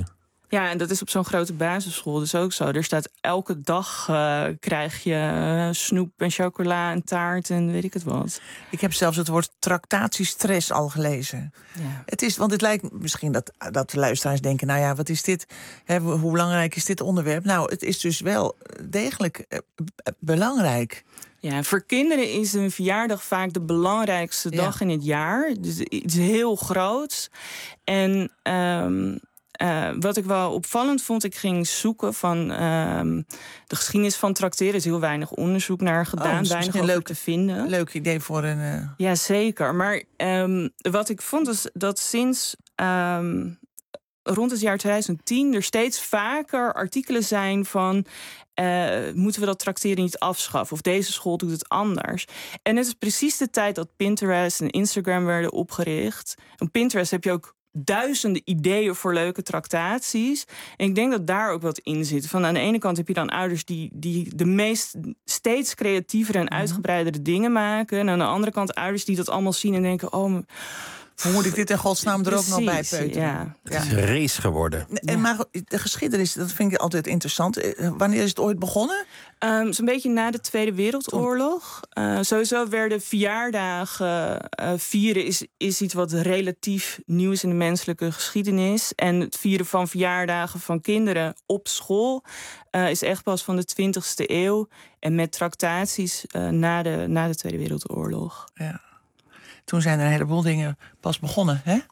Ja, en dat is op zo'n grote basisschool dus ook zo. Er staat elke dag uh, krijg je uh, snoep en chocola en taart en weet ik het wat. Ik heb zelfs het woord tractatiestress al gelezen. Ja. Het is, want het lijkt misschien dat, dat de luisteraars denken, nou ja, wat is dit? Hè, hoe belangrijk is dit onderwerp? Nou, het is dus wel degelijk uh, belangrijk. Ja, voor kinderen is een verjaardag vaak de belangrijkste dag ja. in het jaar. Dus iets heel groots. En um, uh, wat ik wel opvallend vond, ik ging zoeken van um, de geschiedenis van trakteren. Er is heel weinig onderzoek naar gedaan, oh, weinig over leuk, te vinden. Leuk idee voor een... Uh... Ja, zeker. Maar um, wat ik vond is dat sinds... Um, rond het jaar twintig tien er steeds vaker artikelen zijn van... Uh, moeten we dat trakteren niet afschaffen? Of deze school doet het anders. En het is precies de tijd dat Pinterest en Instagram werden opgericht. Op Pinterest heb je ook duizenden ideeën voor leuke tractaties. En ik denk dat daar ook wat in zit. Van aan de ene kant heb je dan ouders die, die de meest steeds creatievere en uitgebreidere dingen maken. En aan de andere kant ouders die dat allemaal zien en denken... oh. Hoe moet ik dit in godsnaam er Precies, ook nog bij peuteren? Ja. Het is een race geworden. En maar de geschiedenis, dat vind ik altijd interessant. Wanneer is het ooit begonnen? Um, Zo'n beetje na de Tweede Wereldoorlog. Uh, sowieso werden verjaardagen uh, vieren is, is iets wat relatief nieuw is in de menselijke geschiedenis. En het vieren van verjaardagen van kinderen op school uh, is echt pas van de twintigste eeuw. En met tractaties uh, na, de, na de Tweede Wereldoorlog. Ja. Toen zijn er een heleboel dingen pas begonnen, hè? Na,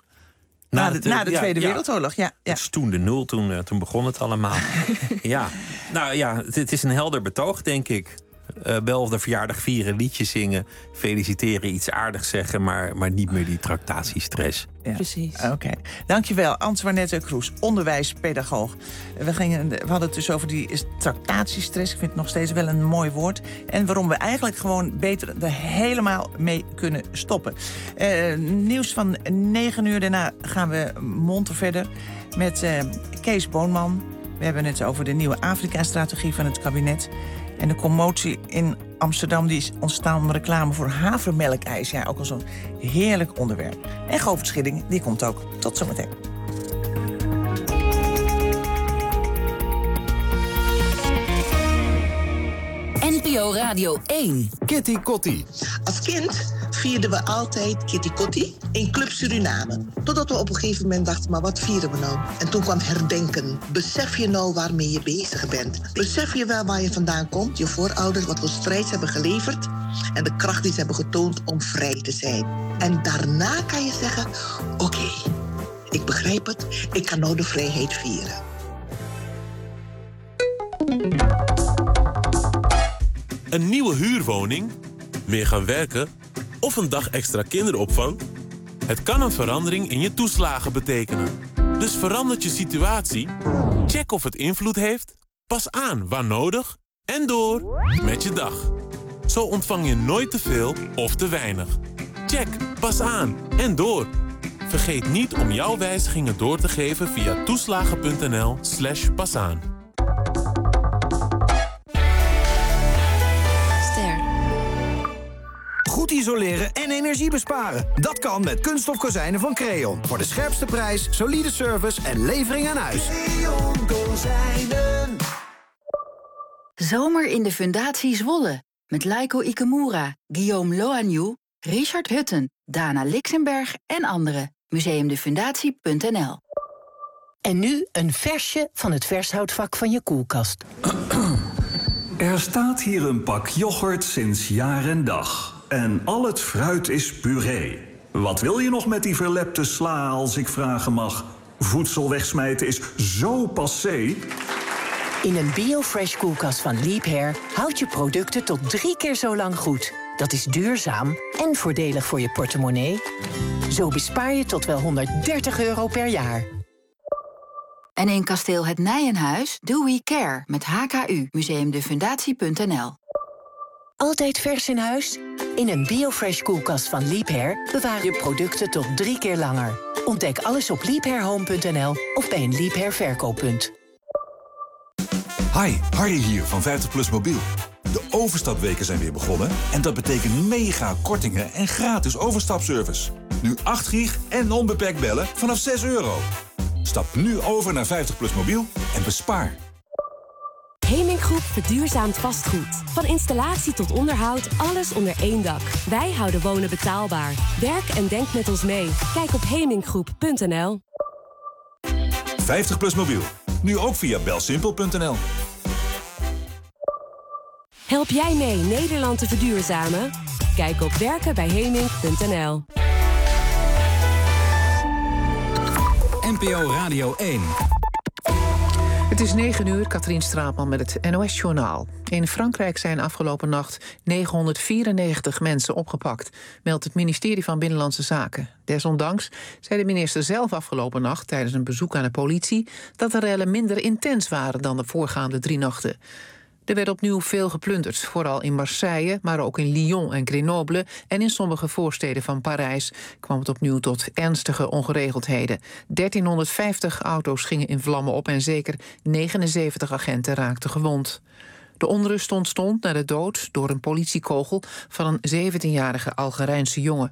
na de, de, na de ja, Tweede ja. Wereldoorlog, ja. ja. Het is toen de nul, toen, uh, toen begon het allemaal. ja, nou ja, het, het is een helder betoog, denk ik. Uh, wel de verjaardag vieren, liedjes zingen, feliciteren, iets aardigs zeggen... maar, maar niet meer die tractatiestress. Ja. Precies. Oké. Okay. Dankjewel, Antoinette Kroes, onderwijspedagoog. We, gingen, we hadden het dus over die tractatiestress. Ik vind het nog steeds wel een mooi woord. En waarom we eigenlijk gewoon beter er helemaal mee kunnen stoppen. Uh, nieuws van negen uur. Daarna gaan we monter verder met uh, Kees Boonman. We hebben het over de nieuwe Afrika-strategie van het kabinet... En de commotie in Amsterdam die is ontstaan om reclame voor havermelkijs. Ja, ook al zo'n heerlijk onderwerp. En Govert Schilling, die komt ook. Tot zometeen. N P O Radio één. Kitty Kotti. Als kind vierden we altijd Kitty Kotti in Club Suriname. Totdat we op een gegeven moment dachten, maar wat vieren we nou? En toen kwam herdenken. Besef je nou waarmee je bezig bent? Besef je wel waar je vandaan komt? Je voorouders, wat voor strijd hebben geleverd? En de kracht die ze hebben getoond om vrij te zijn. En daarna kan je zeggen, oké, okay, ik begrijp het. Ik kan nou de vrijheid vieren. Een nieuwe huurwoning, meer gaan werken of een dag extra kinderopvang? Het kan een verandering in je toeslagen betekenen. Dus verandert je situatie? Check of het invloed heeft, pas aan waar nodig en door met je dag. Zo ontvang je nooit te veel of te weinig. Check, pas aan en door. Vergeet niet om jouw wijzigingen door te geven via toeslagen.nl slash pasaan. Goed isoleren en energie besparen. Dat kan met kunststof kozijnen van Creon. Voor de scherpste prijs, solide service en levering aan huis. Creon Kozijnen. Zomer in de Fundatie Zwolle. Met Laiko Ikemura, Guillaume Loanjou, Richard Hutten, Dana Lixenberg en anderen. museumdefundatie punt n l. En nu een versje van het vershoutvak van je koelkast. Er staat hier een pak yoghurt sinds jaar en dag. En al het fruit is puree. Wat wil je nog met die verlepte sla, als ik vragen mag? Voedsel wegsmijten is zo passé. In een BioFresh koelkast van Leap Hair houd je producten tot drie keer zo lang goed. Dat is duurzaam en voordelig voor je portemonnee. Zo bespaar je tot wel honderddertig euro per jaar. En in kasteel Het Nijenhuis Do We Care met H K U, museumdefundatie punt n l. Altijd vers in huis? In een BioFresh koelkast van Leap Hair bewaar je producten tot drie keer langer. Ontdek alles op leap hair home punt n l of bij een Leap Hair verkooppunt. Hi, Harry hier van vijftig plus Mobiel. De overstapweken zijn weer begonnen en dat betekent mega kortingen en gratis overstapservice. Nu acht gig en onbeperkt bellen vanaf zes euro. Stap nu over naar vijftig plus mobiel en bespaar. Hemink Groep verduurzaamt vastgoed. Van installatie tot onderhoud, alles onder één dak. Wij houden wonen betaalbaar. Werk en denk met ons mee. Kijk op heminkgroep punt n l. vijftig plus mobiel. Nu ook via belsimpel punt n l. Help jij mee Nederland te verduurzamen? Kijk op werken bij hemink punt n l. N P O Radio één. Het is negen uur, Katrien Straatman met het N O S-journaal. In Frankrijk zijn afgelopen nacht negenhonderdvierennegentig mensen opgepakt, meldt het ministerie van Binnenlandse Zaken. Desondanks zei de minister zelf afgelopen nacht tijdens een bezoek aan de politie dat de rellen minder intens waren dan de voorgaande drie nachten. Er werd opnieuw veel geplunderd, vooral in Marseille, maar ook in Lyon en Grenoble en in sommige voorsteden van Parijs kwam het opnieuw tot ernstige ongeregeldheden. dertienhonderdvijftig auto's gingen in vlammen op en zeker negenenzeventig agenten raakten gewond. De onrust ontstond na de dood door een politiekogel van een zeventienjarige Algerijnse jongen.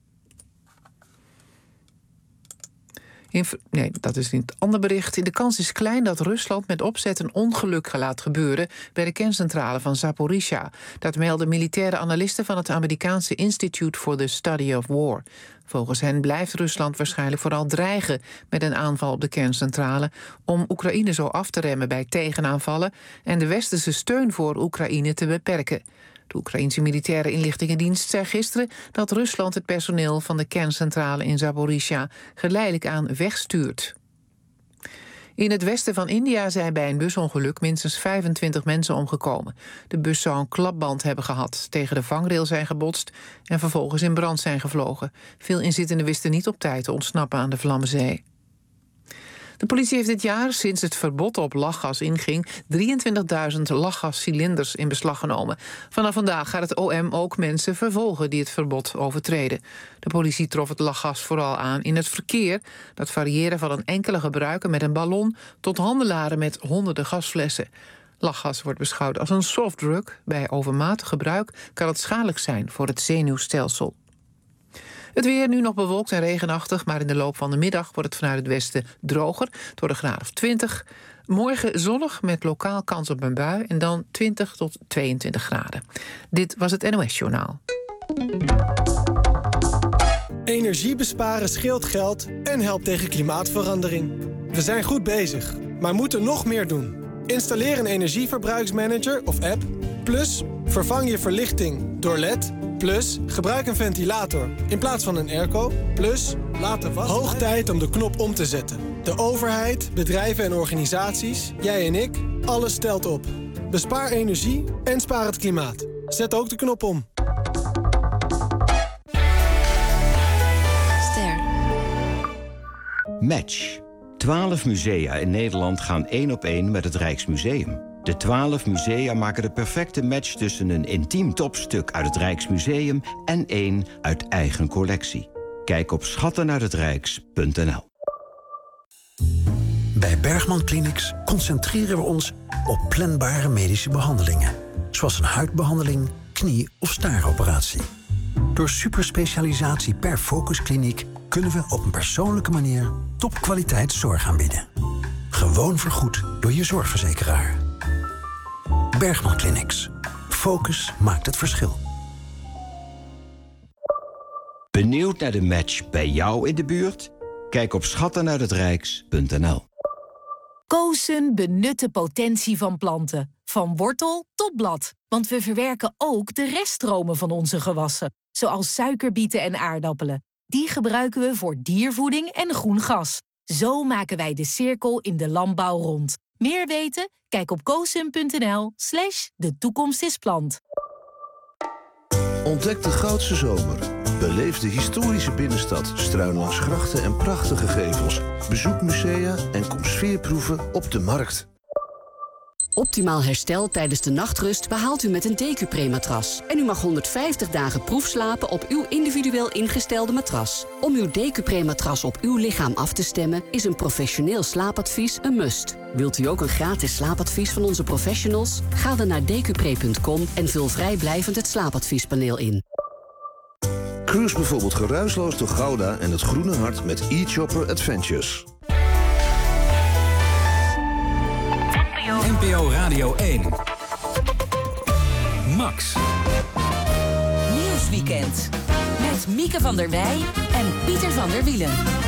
In, nee, dat is niet het andere bericht. De kans is klein dat Rusland met opzet een ongeluk laat gebeuren bij de kerncentrale van Zaporizhia. Dat melden militaire analisten van het Amerikaanse Institute for the Study of War. Volgens hen blijft Rusland waarschijnlijk vooral dreigen met een aanval op de kerncentrale om Oekraïne zo af te remmen bij tegenaanvallen en de westerse steun voor Oekraïne te beperken. De Oekraïense militaire inlichtingendienst zei gisteren dat Rusland het personeel van de kerncentrale in Zaporizhia geleidelijk aan wegstuurt. In het westen van India zijn bij een busongeluk minstens vijfentwintig mensen omgekomen. De bus zou een klapband hebben gehad, tegen de vangrail zijn gebotst en vervolgens in brand zijn gevlogen. Veel inzittenden wisten niet op tijd te ontsnappen aan de Vlammenzee. De politie heeft dit jaar, sinds het verbod op lachgas inging, drieëntwintigduizend lachgascilinders in beslag genomen. Vanaf vandaag gaat het O M ook mensen vervolgen die het verbod overtreden. De politie trof het lachgas vooral aan in het verkeer. Dat variëren van een enkele gebruiker met een ballon tot handelaren met honderden gasflessen. Lachgas wordt beschouwd als een softdrug. Bij overmatig gebruik kan het schadelijk zijn voor het zenuwstelsel. Het weer nu nog bewolkt en regenachtig, maar in de loop van de middag wordt het vanuit het westen droger, door de graad of twintig. Morgen zonnig met lokaal kans op een bui en dan twintig tot tweeëntwintig graden. Dit was het N O S-journaal. Energie besparen scheelt geld en helpt tegen klimaatverandering. We zijn goed bezig, maar moeten nog meer doen. Installeer een energieverbruiksmanager of app. Plus, vervang je verlichting door L E D. Plus, gebruik een ventilator in plaats van een airco. Plus, laat de was... Hoog tijd om de knop om te zetten. De overheid, bedrijven en organisaties, jij en ik, alles telt op. Bespaar energie en spaar het klimaat. Zet ook de knop om. Ster. Match. Twaalf musea in Nederland gaan één op één met het Rijksmuseum. De twaalf musea maken de perfecte match tussen een intiem topstuk uit het Rijksmuseum en één uit eigen collectie. Kijk op schatten uit het rijks punt n l. Bij Bergman Clinics concentreren we ons op planbare medische behandelingen. Zoals een huidbehandeling, knie- of staaroperatie. Door superspecialisatie per focuskliniek kunnen we op een persoonlijke manier topkwaliteit zorg aanbieden. Gewoon vergoed door je zorgverzekeraar. Bergman Clinics. Focus maakt het verschil. Benieuwd naar de match bij jou in de buurt? Kijk op schatten uit het rijks punt n l. Koosun benut de potentie van planten. Van wortel tot blad. Want we verwerken ook de reststromen van onze gewassen. Zoals suikerbieten en aardappelen. Die gebruiken we voor diervoeding en groen gas. Zo maken wij de cirkel in de landbouw rond. Meer weten? Kijk op koosun punt n l slash de toekomst is plant. Ontdek de Goudse Zomer. Beleef de historische binnenstad, struin langs grachten en prachtige gevels. Bezoek musea en kom sfeerproeven op de markt. Optimaal herstel tijdens de nachtrust behaalt u met een Decupre-matras. En u mag honderdvijftig dagen proefslapen op uw individueel ingestelde matras. Om uw Decupre-matras op uw lichaam af te stemmen is een professioneel slaapadvies een must. Wilt u ook een gratis slaapadvies van onze professionals? Ga dan naar decupre punt com en vul vrijblijvend het slaapadviespaneel in. Cruise bijvoorbeeld geruisloos door Gouda en het Groene Hart met e-Chopper Adventures. P O Radio één. Max. Nieuwsweekend. Met Mieke van der Wij en Pieter van der Wielen.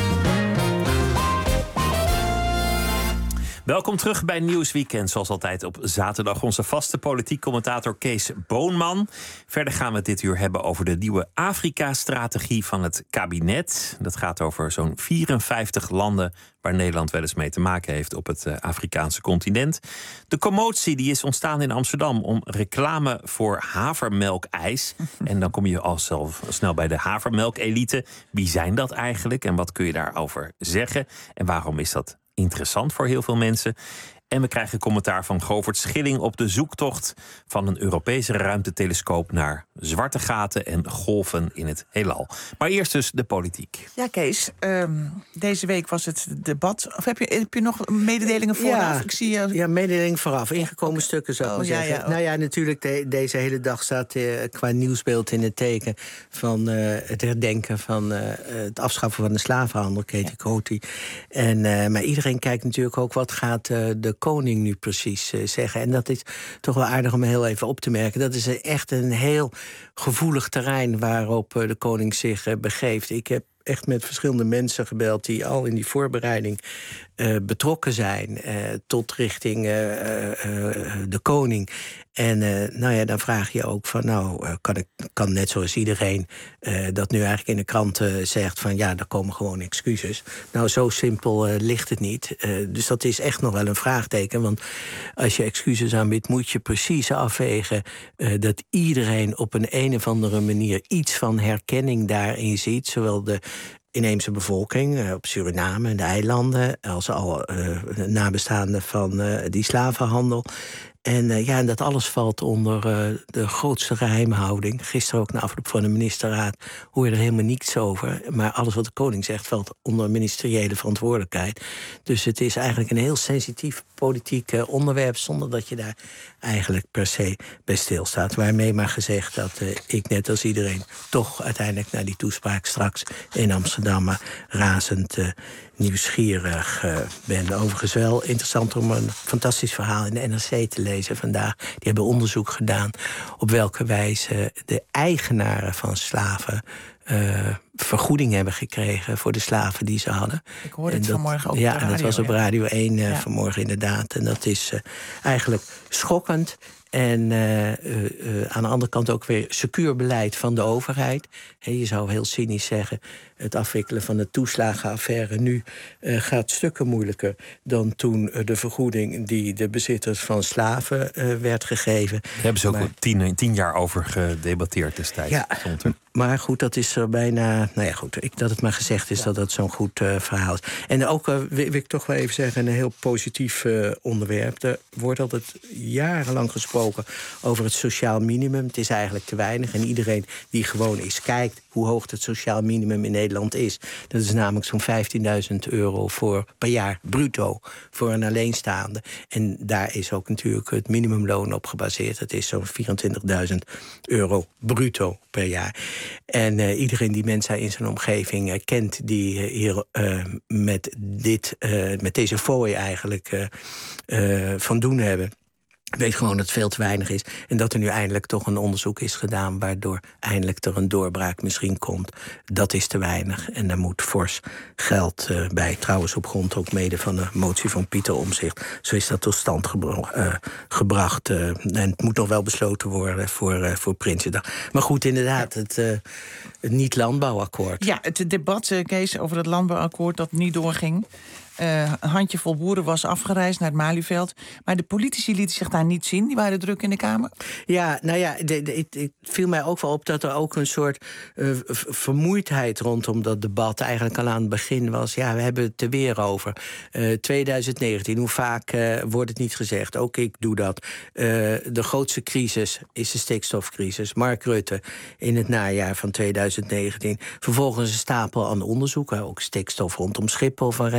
Welkom terug bij Nieuwsweekend. Zoals altijd op zaterdag onze vaste politiek commentator Kees Boonman. Verder gaan we het dit uur hebben over de nieuwe Afrika-strategie van het kabinet. Dat gaat over zo'n vierenvijftig landen waar Nederland wel eens mee te maken heeft op het uh, Afrikaanse continent. De commotie die is ontstaan in Amsterdam om reclame voor havermelkijs. En dan kom je al zelf snel bij de havermelkelite. Wie zijn dat eigenlijk en wat kun je daarover zeggen? En waarom is dat interessant voor heel veel mensen? En we krijgen commentaar van Govert Schilling op de zoektocht van een Europese ruimtetelescoop naar zwarte gaten en golven in het heelal. Maar eerst dus de politiek. Ja, Kees, um, deze week was het debat. Of heb je, heb je nog mededelingen vooraf? Ja, Ik zie je... ja, mededelingen vooraf. Ingekomen stukken, zou ik oh, maar ja, zeggen. ja, oh. Nou ja, natuurlijk, de, deze hele dag staat uh, qua nieuwsbeeld in het teken van uh, het herdenken van uh, het afschaffen van de slavenhandel, Katie Coty. En, uh, maar iedereen kijkt natuurlijk ook wat gaat uh, de koning nu precies uh, zeggen. En dat is toch wel aardig om heel even op te merken. Dat is echt een heel gevoelig terrein waarop uh, de koning zich uh, begeeft. Ik heb echt met verschillende mensen gebeld die al in die voorbereiding uh, betrokken zijn uh, tot richting uh, uh, uh, de koning. En uh, nou ja, dan vraag je ook van, nou, uh, kan ik kan net zoals iedereen uh, dat nu eigenlijk in de kranten zegt van, ja, er komen gewoon excuses. Nou, zo simpel uh, ligt het niet. Uh, dus dat is echt nog wel een vraagteken. Want als je excuses aanbiedt, moet je precies afwegen uh, dat iedereen op een een of andere manier iets van herkenning daarin ziet. Zowel de inheemse bevolking uh, op Suriname en de eilanden, als al uh, nabestaanden van uh, die slavenhandel. En uh, ja, en dat alles valt onder uh, de grootste geheimhouding. Gisteren ook na afloop van de ministerraad hoor je er helemaal niets over. Maar alles wat de koning zegt valt onder ministeriële verantwoordelijkheid. Dus het is eigenlijk een heel sensitief politiek uh, onderwerp, zonder dat je daar eigenlijk per se bij stilstaat. Waarmee maar gezegd dat uh, ik net als iedereen toch uiteindelijk naar die toespraak straks in Amsterdam uh, razend uh, nieuwsgierig uh, ben. Overigens wel interessant om een fantastisch verhaal in de N R C te lezen vandaag. Die hebben onderzoek gedaan op welke wijze de eigenaren van slaven Uh, vergoeding hebben gekregen voor de slaven die ze hadden. Ik hoorde het dat, vanmorgen ook ja, op de radio. dat was op Radio één uh, ja. vanmorgen inderdaad. En dat is uh, eigenlijk schokkend. En uh, uh, uh, aan de andere kant ook weer secuur beleid van de overheid. He, je zou heel cynisch zeggen, het afwikkelen van de toeslagenaffaire nu uh, gaat stukken moeilijker dan toen uh, de vergoeding die de bezitters van slaven uh, werd gegeven. Daar hebben ze ook maar, tien, tien jaar over gedebatteerd destijds. Ja, maar goed, dat is er bijna. Nou ja, goed, ik, dat het maar gezegd is ja. dat het zo'n goed uh, verhaal is. En ook uh, wil ik toch wel even zeggen, een heel positief uh, onderwerp. Er wordt altijd jarenlang gesproken over het sociaal minimum. Het is eigenlijk te weinig. En iedereen die gewoon eens kijkt hoe hoog het sociaal minimum in Nederland is. Dat is namelijk zo'n vijftienduizend euro voor, per jaar bruto voor een alleenstaande. En daar is ook natuurlijk het minimumloon op gebaseerd. Dat is zo'n vierentwintigduizend euro bruto per jaar. En uh, iedereen die mensen in zijn omgeving uh, kent die uh, hier uh, met, dit, uh, met deze fooi eigenlijk uh, uh, van doen hebben, weet gewoon dat het veel te weinig is. En dat er nu eindelijk toch een onderzoek is gedaan, waardoor eindelijk er een doorbraak misschien komt. Dat is te weinig. En daar moet fors geld uh, bij. Trouwens op grond ook mede van de motie van Pieter Omtzigt. Zo is dat tot stand gebro- uh, gebracht. Uh, en het moet nog wel besloten worden voor, uh, voor Prinsjesdag. Maar goed, inderdaad, het, uh, het niet-landbouwakkoord. Ja, het debat, uh, Kees, over het landbouwakkoord dat niet doorging. Uh, een handjevol boeren was afgereisd naar het Malieveld. Maar de politici lieten zich daar niet zien. Die waren druk in de Kamer. Ja, nou ja, het viel mij ook wel op dat er ook een soort uh, vermoeidheid rondom dat debat eigenlijk al aan het begin was. Ja, we hebben het er weer over. Uh, twintig negentien, hoe vaak uh, wordt het niet gezegd? Ook ik doe dat. Uh, de grootste crisis is de stikstofcrisis. Mark Rutte in het najaar van twintig negentien. Vervolgens een stapel aan onderzoeken. Ook stikstof rondom Schiphol van Remkes.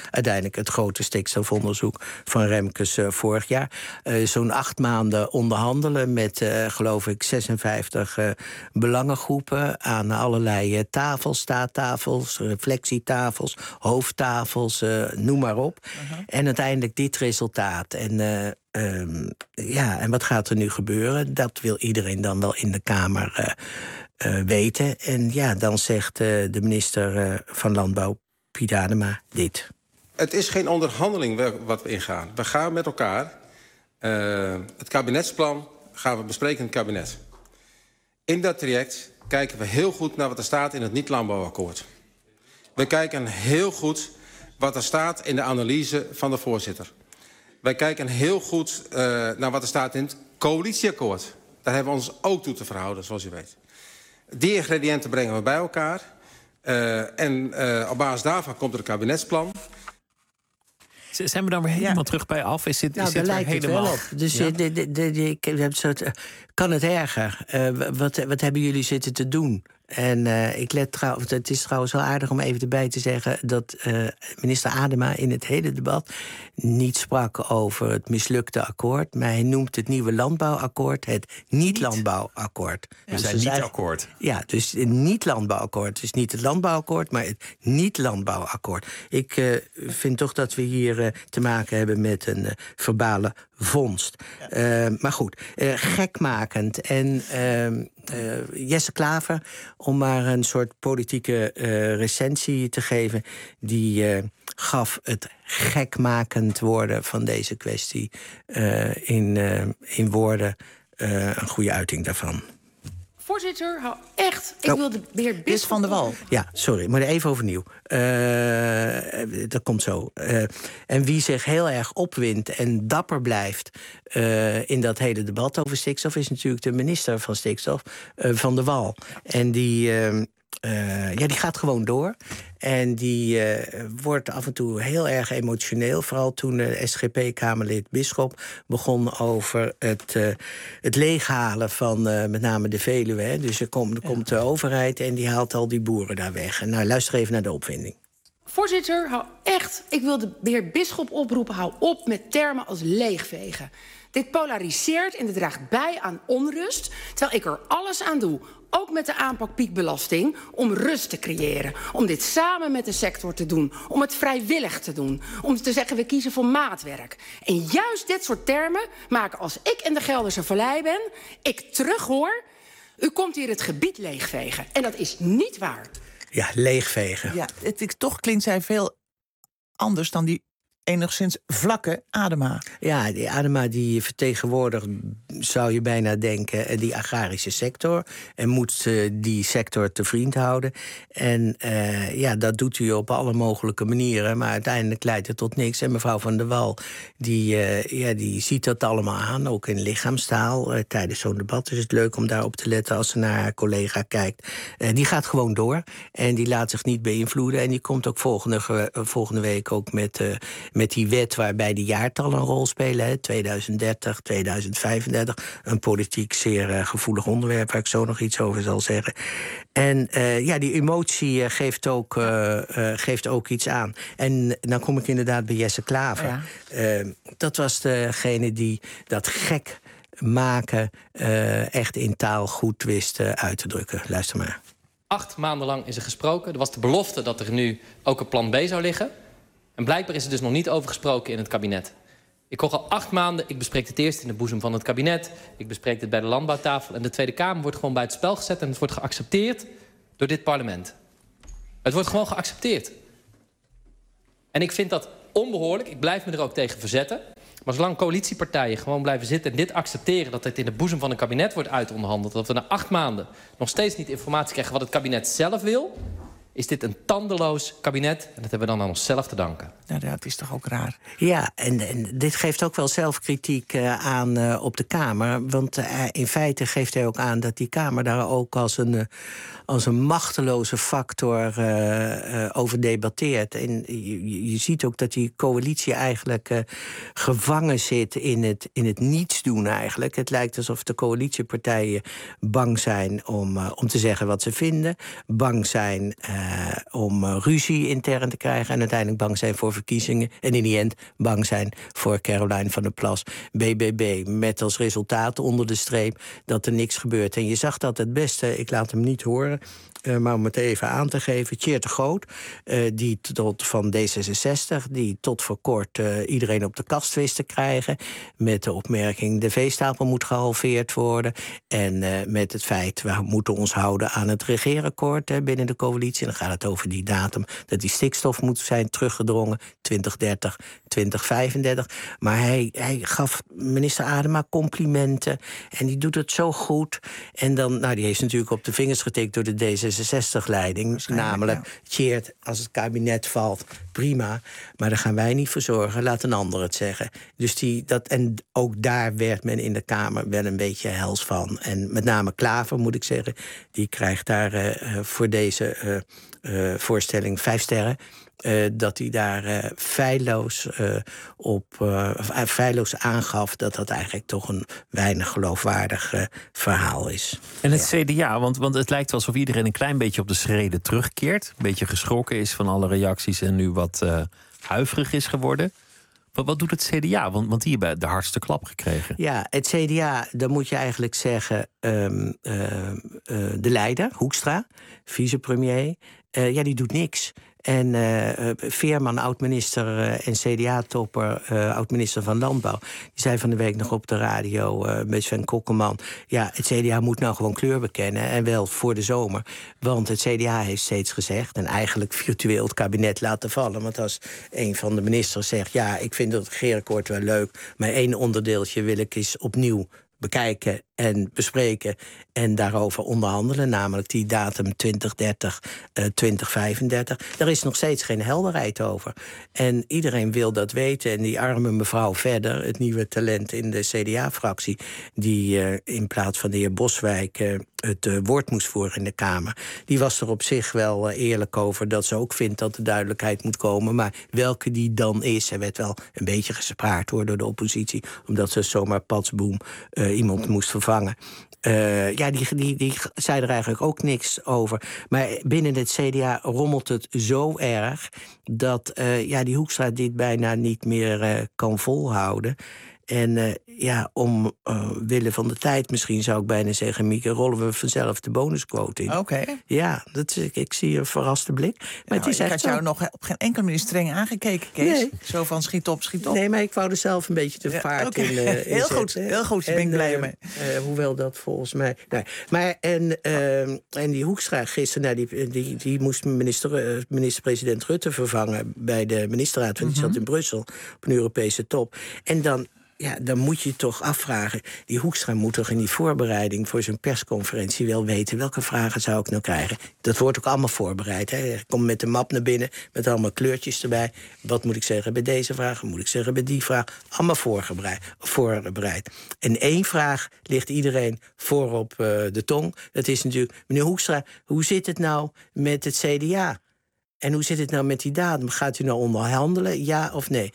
uiteindelijk het grote stikstofonderzoek van Remkes uh, vorig jaar. Uh, zo'n acht maanden onderhandelen met, uh, geloof ik, zesenvijftig uh, belangengroepen aan allerlei uh, tafels, staattafels, reflectietafels, hoofdtafels, uh, noem maar op. Uh-huh. En uiteindelijk dit resultaat. En uh, Um, ja, en wat gaat er nu gebeuren? Dat wil iedereen dan wel in de Kamer uh, uh, weten. En ja, dan zegt uh, de minister uh, van Landbouw, Piet Adema, dit. Het is geen onderhandeling wat we ingaan. We gaan met elkaar uh, het kabinetsplan gaan we bespreken in het kabinet. In dat traject kijken we heel goed naar wat er staat in het niet-landbouwakkoord. We kijken heel goed wat er staat in de analyse van de voorzitter. Wij kijken heel goed uh, naar wat er staat in het coalitieakkoord. Daar hebben we ons ook toe te verhouden, zoals u weet. Die ingrediënten brengen we bij elkaar. Uh, en uh, op basis daarvan komt er een kabinetsplan. Zijn we dan weer helemaal ja. terug bij af? Is dit, nou, is dit daar lijkt helemaal... het wel op. Dus ja? de, de, de, de, ik heb soort, uh, kan het erger? Uh, wat, wat hebben jullie zitten te doen? En uh, ik let trouwens, het is trouwens wel aardig om even erbij te zeggen dat uh, minister Adema in het hele debat niet sprak over het mislukte akkoord, maar hij noemt het nieuwe landbouwakkoord het niet-landbouwakkoord. Ja, dus zijn niet-akkoord. Ja, dus het niet-landbouwakkoord. Dus niet het landbouwakkoord, maar het niet-landbouwakkoord. Ik uh, vind toch dat we hier uh, te maken hebben met een uh, verbale vondst. Ja. Uh, maar goed, uh, gekmakend. En uh, uh, Jesse Klaver, om maar een soort politieke uh, recensie te geven, die uh, gaf het gekmakend worden van deze kwestie uh, in, uh, in woorden uh, een goede uiting daarvan. Voorzitter, hou echt. Ik oh. wil de heer Bis van der Wal. Ja, sorry, maar even overnieuw. Uh, dat komt zo. Uh, en wie zich heel erg opwindt en dapper blijft uh, in dat hele debat over stikstof is natuurlijk de minister van Stikstof, uh, Van der Wal. En die, uh, uh, ja, die gaat gewoon door. En die uh, wordt af en toe heel erg emotioneel. Vooral toen de S G P-Kamerlid Bisschop begon over het, uh, het leeghalen van uh, met name de Veluwe. Hè. Dus er, kom, er ja. komt de overheid en die haalt al die boeren daar weg. En nou, luister even naar de opwinding. Voorzitter, hou echt. Ik wil de heer Bisschop oproepen, hou op met termen als leegvegen. Dit polariseert en dit draagt bij aan onrust, terwijl ik er alles aan doe, ook met de aanpak piekbelasting, om rust te creëren. Om dit samen met de sector te doen. Om het vrijwillig te doen. Om te zeggen, we kiezen voor maatwerk. En juist dit soort termen maken als ik in de Gelderse Vallei ben, ik terughoor, u komt hier het gebied leegvegen. En dat is niet waar. Ja, leegvegen. Ja, het, het, toch klinkt zij veel anders dan die enigszins vlakke Adema. Ja, die Adema die vertegenwoordigt, zou je bijna denken, die agrarische sector. En moet uh, die sector te vriend houden. En uh, ja, dat doet u op alle mogelijke manieren. Maar uiteindelijk leidt het tot niks. En mevrouw Van der Wal, die, uh, ja, die ziet dat allemaal aan. Ook in lichaamstaal. Uh, tijdens zo'n debat is het leuk om daarop te letten als ze naar haar collega kijkt. Uh, die gaat gewoon door. En die laat zich niet beïnvloeden. En die komt ook volgende, uh, volgende week ook met... Uh, met die wet waarbij de jaartallen een rol spelen. Hè, tweeduizend dertig, tweeduizend vijfendertig. Een politiek zeer uh, gevoelig onderwerp waar ik zo nog iets over zal zeggen. En uh, ja, die emotie uh, geeft, ook, uh, uh, geeft ook iets aan. En dan kom ik inderdaad bij Jesse Klaver. Ja. Uh, dat was degene die dat gek maken uh, echt in taal goed wist uh, uit te drukken. Luister maar. Acht maanden lang is er gesproken. Er was de belofte dat er nu ook een plan B zou liggen. En blijkbaar is er dus nog niet over gesproken in het kabinet. Ik hoor al acht maanden, ik bespreek het eerst in de boezem van het kabinet. Ik bespreek dit bij de landbouwtafel. En de Tweede Kamer wordt gewoon buiten spel gezet. En het wordt geaccepteerd door dit parlement. Het wordt gewoon geaccepteerd. En ik vind dat onbehoorlijk. Ik blijf me er ook tegen verzetten. Maar zolang coalitiepartijen gewoon blijven zitten en dit accepteren... dat het in de boezem van een kabinet wordt uitonderhandeld... dat we na acht maanden nog steeds niet informatie krijgen wat het kabinet zelf wil... is dit een tandeloos kabinet. En dat hebben we dan aan onszelf te danken. Nou, dat is toch ook raar. Ja, en, en dit geeft ook wel zelfkritiek uh, aan uh, op de Kamer. Want uh, in feite geeft hij ook aan dat die Kamer daar ook als een, uh, als een machteloze factor uh, uh, over debatteert. En je, je ziet ook dat die coalitie eigenlijk uh, gevangen zit in het, in het niets doen eigenlijk. Het lijkt alsof de coalitiepartijen bang zijn om, uh, om te zeggen wat ze vinden. Bang zijn... Uh, uh, om uh, ruzie intern te krijgen... en uiteindelijk bang zijn voor verkiezingen... en in die end bang zijn voor Caroline van der Plas. B B B, met als resultaat onder de streep dat er niks gebeurt. En je zag dat het beste, ik laat hem niet horen... Uh, maar om het even aan te geven, Tjeerd de Groot, uh, die tot van D zesenzestig... die tot voor kort uh, iedereen op de kast wist te krijgen... met de opmerking, de veestapel moet gehalveerd worden... en uh, met het feit, we moeten ons houden aan het regeerakkoord... Uh, binnen de coalitie, en dan gaat het over die datum... dat die stikstof moet zijn teruggedrongen, twintig dertig, twintig vijfendertig. Maar hij, hij gaf minister Adema complimenten... en die doet het zo goed. En dan, nou, die heeft natuurlijk op de vingers getikt door de D zesenzestig-leiding. Namelijk, ja. Tjeerd, als het kabinet valt, prima. Maar daar gaan wij niet voor zorgen, laat een ander het zeggen. Dus die, dat, en ook daar werd men in de Kamer wel een beetje hels van. En met name Klaver, moet ik zeggen, die krijgt daar uh, voor deze uh, uh, voorstelling vijf sterren. Uh, dat hij daar uh, feilloos, uh, op, uh, feilloos aangaf... dat dat eigenlijk toch een weinig geloofwaardig uh, verhaal is. En het ja. C D A, want, want het lijkt wel alsof iedereen... een klein beetje op de schreden terugkeert. Een beetje geschrokken is van alle reacties... en nu wat uh, huiverig is geworden. Wat, wat doet het C D A? Want, want die hebben de hardste klap gekregen. Ja, het C D A, dan moet je eigenlijk zeggen... Um, uh, uh, de leider, Hoekstra, vicepremier... Uh, ja, die doet niks. En uh, Veerman, oud-minister uh, en C D A-topper, uh, oud-minister van Landbouw... die zei van de week nog op de radio uh, met Sven Kokkelman... ja, het C D A moet nou gewoon kleur bekennen en wel voor de zomer. Want het C D A heeft steeds gezegd... en eigenlijk virtueel het kabinet laten vallen. Want als een van de ministers zegt... ja, ik vind het regeerakkoord wel leuk... maar één onderdeeltje wil ik eens opnieuw bekijken en bespreken en daarover onderhandelen, namelijk die datum twintig dertig, uh, twintig vijfendertig. Daar is nog steeds geen helderheid over. En iedereen wil dat weten. En die arme mevrouw Verder, het nieuwe talent in de C D A-fractie... die uh, in plaats van de heer Boswijk uh, het uh, woord moest voeren in de Kamer... die was er op zich wel uh, eerlijk over dat ze ook vindt dat de duidelijkheid moet komen. Maar welke die dan is, er werd wel een beetje gespaard hoor, door de oppositie... omdat ze zomaar patsboom uh, iemand moest vervangen. Uh, ja, die, die, die zei er eigenlijk ook niks over. Maar binnen het C D A rommelt het zo erg... dat uh, ja, die Hoekstra dit bijna niet meer uh, kan volhouden. En uh, ja, om uh, willen van de tijd misschien zou ik bijna zeggen... Mieke, rollen we vanzelf de bonusquote in. Oké. Okay. Ja, dat, ik, ik zie een verraste blik. Maar nou, het is ik echt had zo. jou nog op geen enkele manier streng aangekeken, Kees. Nee. Zo van schiet op, schiet op. Nee, maar ik wou er zelf een beetje de vaart ja, okay. in, uh, in heel goed, heel goed, daar ben ik blij uh, mee. Uh, hoewel dat volgens mij... Nee. Maar en, uh, en die Hoekstra gisteren... Nou, die, die, die moest minister, uh, minister-president Rutte vervangen... bij de ministerraad, want die mm-hmm. zat in Brussel... op een Europese top. En dan... Ja, dan moet je toch afvragen... die Hoekstra moet toch in die voorbereiding voor zijn persconferentie wel weten... welke vragen zou ik nou krijgen? Dat wordt ook allemaal voorbereid. Hè? Hij komt met de map naar binnen, met allemaal kleurtjes erbij. Wat moet ik zeggen bij deze vraag? Wat moet ik zeggen bij die vraag? Allemaal voorbereid. En één vraag ligt iedereen voor op uh, de tong. Dat is natuurlijk, meneer Hoekstra, hoe zit het nou met het C D A? En hoe zit het nou met die datum? Gaat u nou onderhandelen, ja of nee?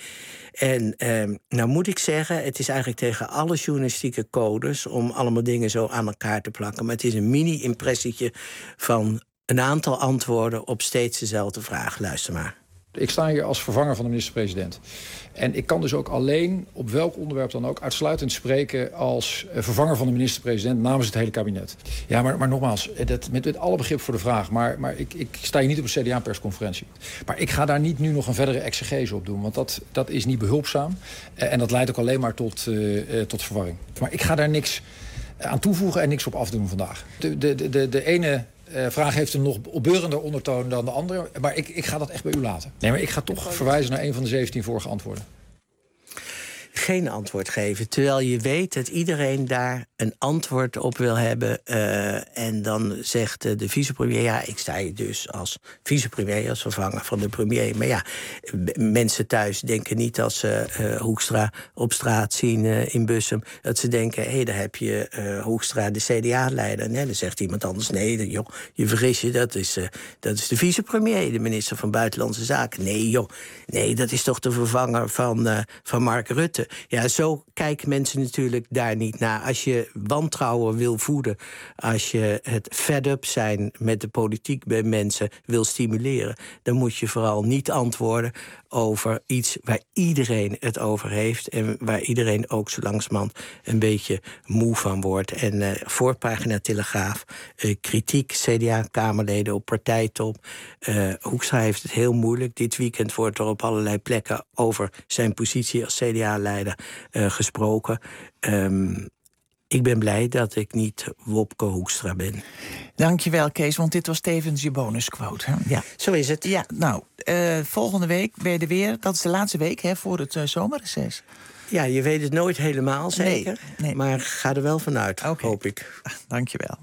En eh, nou moet ik zeggen, het is eigenlijk tegen alle journalistieke codes... om allemaal dingen zo aan elkaar te plakken. Maar het is een mini-impressietje van een aantal antwoorden... op steeds dezelfde vraag. Luister maar. Ik sta hier als vervanger van de minister-president. En ik kan dus ook alleen, op welk onderwerp dan ook... uitsluitend spreken als vervanger van de minister-president... namens het hele kabinet. Ja, maar, maar nogmaals, dat, met, met alle begrip voor de vraag... maar, maar ik, ik sta hier niet op een C D A-persconferentie. Maar ik ga daar niet nu nog een verdere exegese op doen... want dat, dat is niet behulpzaam. En dat leidt ook alleen maar tot, uh, tot verwarring. Maar ik ga daar niks aan toevoegen en niks op afdoen vandaag. De, de, de, de, de ene... Uh, vraag heeft een nog opbeurender ondertoon dan de andere. Maar ik, ik ga dat echt bij u laten. Nee, maar ik ga toch verwijzen naar een van de zeventien vorige antwoorden. Geen antwoord geven, terwijl je weet dat iedereen daar een antwoord op wil hebben. Uh, en dan zegt uh, de vicepremier, ja, ik sta hier dus als vicepremier... als vervanger van de premier. Maar ja, b- mensen thuis denken niet als ze uh, Hoekstra op straat zien uh, in Bussum... dat ze denken, hé, hey, daar heb je uh, Hoekstra, de C D A-leider. Nee, dan zegt iemand anders, nee, joh, je vergis je, dat is, uh, dat is de vicepremier... de minister van Buitenlandse Zaken. Nee, joh, nee, dat is toch de vervanger van, uh, van Mark Rutte. Ja, zo kijken mensen natuurlijk daar niet naar. Als je je wantrouwen wil voeden, als je het fed-up zijn met de politiek bij mensen wil stimuleren, dan moet je vooral niet antwoorden over iets waar iedereen het over heeft en waar iedereen ook zo langzamerhand een beetje moe van wordt. En uh, voorpagina Telegraaf, uh, kritiek C D A-kamerleden op partijtop. Uh, Hoekstra heeft het heel moeilijk. Dit weekend wordt er op allerlei plekken over zijn positie als C D A-leider uh, gesproken. Um, Ik ben blij dat ik niet Wopke Hoekstra ben. Dankjewel, Kees, want dit was tevens je bonusquote. Hè? Ja. Zo is het. Ja, nou, uh, volgende week ben je er weer. Dat is de laatste week hè, voor het uh, zomerreces. Ja, je weet het nooit helemaal zeker. Nee, nee. Maar ga er wel vanuit, okay. hoop ik. Dankjewel.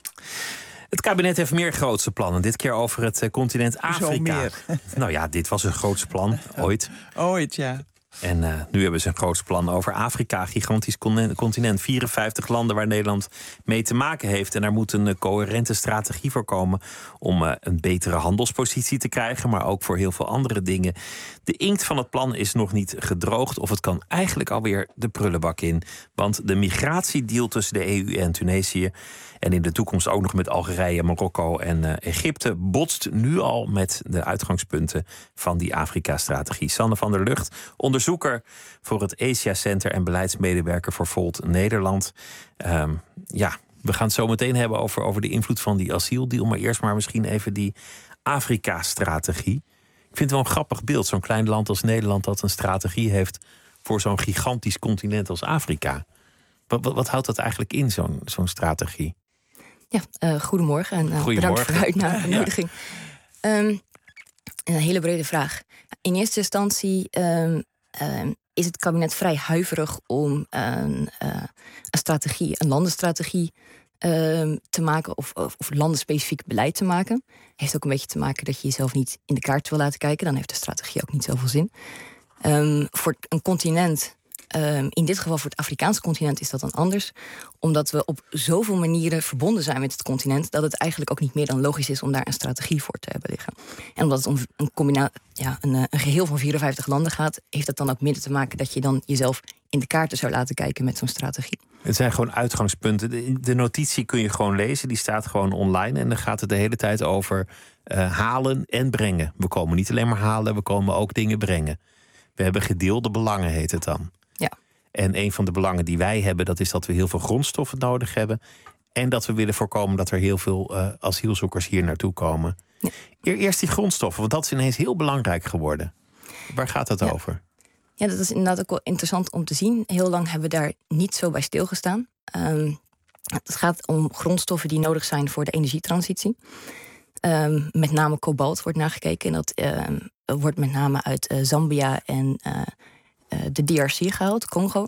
Het kabinet heeft meer grootse plannen. Dit keer over het uh, continent Afrika. Zo meer. Nou ja, dit was een grootste plan, ooit. Ooit, ja. En uh, nu hebben ze een grootste plan over Afrika. Gigantisch continent. vierenvijftig landen waar Nederland mee te maken heeft. En daar moet een uh, coherente strategie voor komen om uh, een betere handelspositie te krijgen. Maar ook voor heel veel andere dingen. De inkt van het plan is nog niet gedroogd. Of het kan eigenlijk alweer de prullenbak in. Want de migratiedeal tussen de E U en Tunesië, en in de toekomst ook nog met Algerije, Marokko en uh, Egypte, botst nu al met de uitgangspunten van die Afrika-strategie. Sanne van der Lucht, onderzoeker voor het Asia Center en beleidsmedewerker voor Volt Nederland. Um, ja, we gaan het zo meteen hebben over, over de invloed van die asieldeal. Maar eerst maar misschien even die Afrika-strategie. Ik vind het wel een grappig beeld. Zo'n klein land als Nederland dat een strategie heeft voor zo'n gigantisch continent als Afrika. Wat, wat, wat houdt dat eigenlijk in, zo'n, zo'n strategie? Ja, uh, goedemorgen en uh, goedemorgen. Bedankt voor de uitnodiging. Ja. Um, een hele brede vraag. In eerste instantie um, um, is het kabinet vrij huiverig om een, uh, een strategie, een landenstrategie um, te maken of, of, of landenspecifiek beleid te maken. Heeft ook een beetje te maken dat je jezelf niet in de kaart wil laten kijken. Dan heeft de strategie ook niet zoveel zin. Um, voor een continent, Um, in dit geval voor het Afrikaanse continent is dat dan anders. Omdat we op zoveel manieren verbonden zijn met het continent, dat het eigenlijk ook niet meer dan logisch is om daar een strategie voor te hebben liggen. En omdat het om een, combina- ja, een, een geheel van vierenvijftig landen gaat, heeft dat dan ook minder te maken dat je dan jezelf in de kaarten zou laten kijken met zo'n strategie. Het zijn gewoon uitgangspunten. De, de notitie kun je gewoon lezen, die staat gewoon online. En dan gaat het de hele tijd over uh, halen en brengen. We komen niet alleen maar halen, we komen ook dingen brengen. We hebben gedeelde belangen, heet het dan. Ja. En een van de belangen die wij hebben, dat is dat we heel veel grondstoffen nodig hebben. En dat we willen voorkomen dat er heel veel uh, asielzoekers hier naartoe komen. Ja. Eerst die grondstoffen, want dat is ineens heel belangrijk geworden. Waar gaat het ja. over? Ja, dat is inderdaad ook wel interessant om te zien. Heel lang hebben we daar niet zo bij stilgestaan. Um, het gaat om grondstoffen die nodig zijn voor de energietransitie. Um, met name kobalt wordt nagekeken. En dat um, wordt met name uit uh, Zambia en uh, uh, de D R C gehaald, Congo.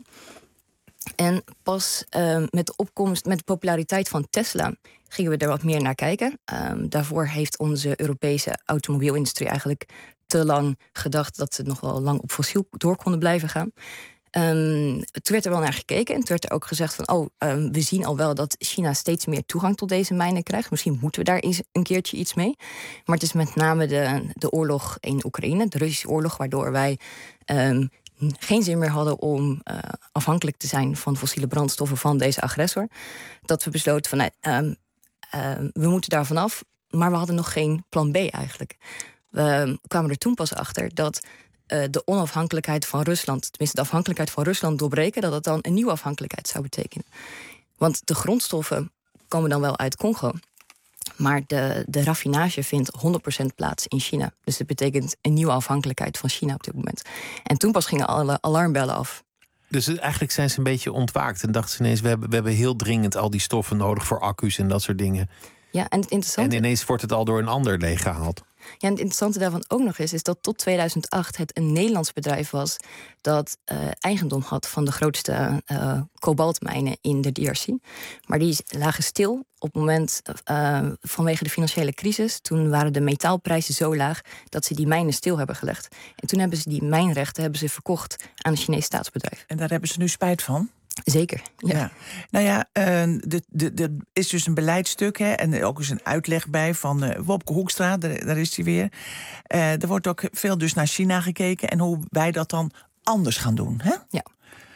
En pas um, met de opkomst, met de populariteit van Tesla, gingen we er wat meer naar kijken. Um, daarvoor heeft onze Europese automobielindustrie eigenlijk te lang gedacht dat ze nog wel lang op fossiel door konden blijven gaan. Um, toen werd er wel naar gekeken en toen werd er ook gezegd van oh, um, we zien al wel dat China steeds meer toegang tot deze mijnen krijgt. Misschien moeten we daar eens een keertje iets mee. Maar het is met name de, de oorlog in Oekraïne, de Russische oorlog, waardoor wij um, geen zin meer hadden om uh, afhankelijk te zijn van fossiele brandstoffen van deze agressor. Dat we besloten van uh, um, uh, we moeten daar vanaf, maar we hadden nog geen plan B eigenlijk. We kwamen er toen pas achter dat uh, de onafhankelijkheid van Rusland, tenminste de afhankelijkheid van Rusland doorbreken, dat dat dan een nieuwe afhankelijkheid zou betekenen. Want de grondstoffen komen dan wel uit Congo, maar de, de raffinage vindt honderd procent plaats in China. Dus dat betekent een nieuwe afhankelijkheid van China op dit moment. En toen pas gingen alle alarmbellen af. Dus eigenlijk zijn ze een beetje ontwaakt en dachten ze ineens, we hebben, we hebben heel dringend al die stoffen nodig voor accu's en dat soort dingen. Ja, en het interessante... En ineens wordt het al door een ander leeggehaald. Ja, en het interessante daarvan ook nog is, is dat tot tweeduizend acht het een Nederlands bedrijf was dat uh, eigendom had van de grootste uh, kobaltmijnen in de D R C. Maar die lagen stil op het moment uh, vanwege de financiële crisis. Toen waren de metaalprijzen zo laag dat ze die mijnen stil hebben gelegd. En toen hebben ze die mijnrechten hebben ze verkocht aan een Chinees staatsbedrijf. En daar hebben ze nu spijt van? Zeker, ja. ja. Nou ja, er uh, is dus een beleidstuk, hè, en ook eens een uitleg bij van uh, Wopke Hoekstra, daar, daar is hij weer. Uh, er wordt ook veel dus naar China gekeken en hoe wij dat dan anders gaan doen. Hè? Ja.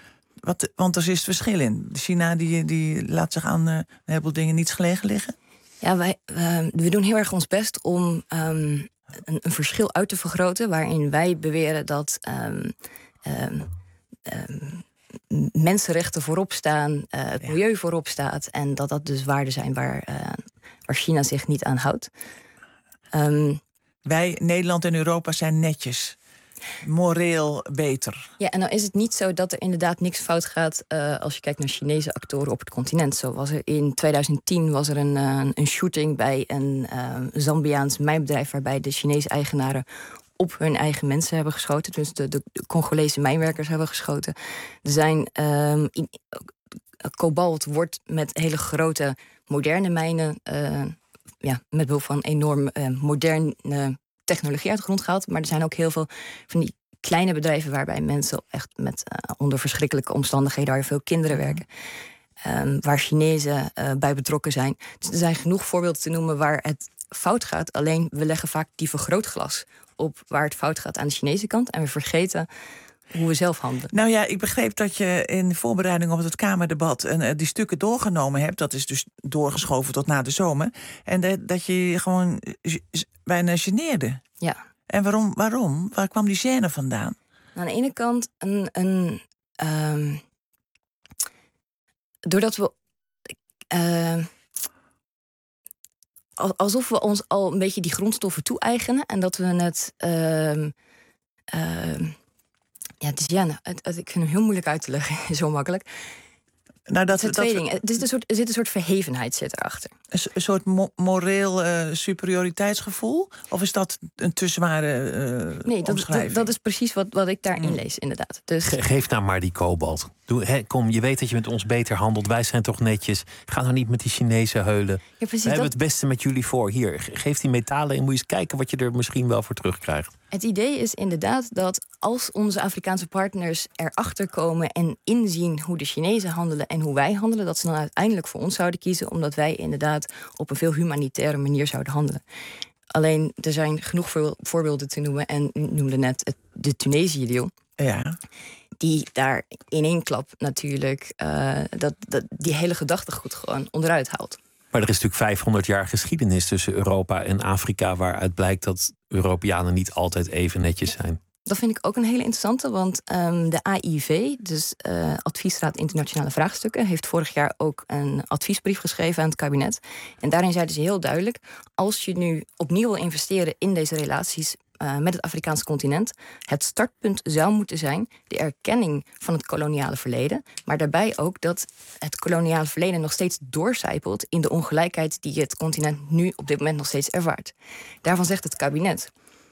Wat, want er is verschil in. China die, die laat zich aan uh, een heleboel dingen niets gelegen liggen. Ja, wij, uh, we doen heel erg ons best om um, een, een verschil uit te vergroten, waarin wij beweren dat um, um, um, mensenrechten voorop staan, uh, het ja. milieu voorop staat, en dat dat dus waarden zijn waar, uh, waar China zich niet aan houdt. Um, wij, Nederland en Europa, zijn netjes. Moreel beter. Ja, en dan is het niet zo dat er inderdaad niks fout gaat uh, als je kijkt naar Chinese actoren op het continent. Zo was er in twintig tien was er een, uh, een shooting bij een uh, Zambiaans mijnbedrijf, waarbij de Chinese eigenaren op hun eigen mensen hebben geschoten. Dus de, de, de Congolese mijnwerkers hebben geschoten. Er zijn um, in, uh, kobalt wordt met hele grote moderne mijnen, uh, ja, met behulp van enorm uh, moderne technologie uit de grond gehaald. Maar er zijn ook heel veel van die kleine bedrijven waarbij mensen echt met uh, onder verschrikkelijke omstandigheden, waar veel kinderen werken, um, waar Chinezen uh, bij betrokken zijn. Dus er zijn genoeg voorbeelden te noemen waar het fout gaat. Alleen we leggen vaak die vergrootglas op waar het fout gaat aan de Chinese kant, en we vergeten hoe we zelf handelen. Nou ja, ik begreep dat je in voorbereiding op het Kamerdebat en uh, die stukken doorgenomen hebt. Dat is dus doorgeschoven tot na de zomer. En de, dat je je gewoon bijna geneerde. Ja. En waarom? waarom? Waar kwam die gêne vandaan? Aan de ene kant een... een um, doordat we... Uh, alsof we ons al een beetje die grondstoffen toe-eigenen en dat we het... Uh, uh, ja, het is, ja, het, het, ik vind hem heel moeilijk uit te leggen, zo makkelijk. Nou, dat, het twee dingen. Het is een soort, er zit een soort verhevenheid zit erachter. Een, een soort mo- moreel uh, superioriteitsgevoel? Of is dat een te zware uh, nee, dat, omschrijving? Dat, dat is precies wat, wat ik daarin mm. lees, inderdaad. Dus... Ge- geef nou maar die kobalt. Doe, he, kom, je weet dat je met ons beter handelt. Wij zijn toch netjes. Ga nou niet met die Chinezen heulen. Ja, precies, We dat... hebben het beste met jullie voor. Hier, geef die metalen en moet je eens kijken wat je er misschien wel voor terugkrijgt. Het idee is inderdaad dat als onze Afrikaanse partners erachter komen en inzien hoe de Chinezen handelen en hoe wij handelen, dat ze dan uiteindelijk voor ons zouden kiezen, omdat wij inderdaad op een veel humanitaire manier zouden handelen. Alleen, er zijn genoeg voorbeelden te noemen, en u noemde net het, de Tunesië-deal. Ja. Die daar in één klap natuurlijk uh, dat, dat, die hele gedachtegoed gewoon onderuit haalt. Maar er is natuurlijk vijfhonderd jaar geschiedenis tussen Europa en Afrika, waaruit blijkt dat Europeanen niet altijd even netjes zijn. Dat vind ik ook een hele interessante, want um, de A I V, dus uh, Adviesraad Internationale Vraagstukken, heeft vorig jaar ook een adviesbrief geschreven aan het kabinet. En daarin zeiden ze heel duidelijk, als je nu opnieuw wil investeren in deze relaties uh, met het Afrikaanse continent, het startpunt zou moeten zijn de erkenning van het koloniale verleden, maar daarbij ook dat het koloniale verleden nog steeds doorcijpelt in de ongelijkheid die het continent nu op dit moment nog steeds ervaart. Daarvan zegt het kabinet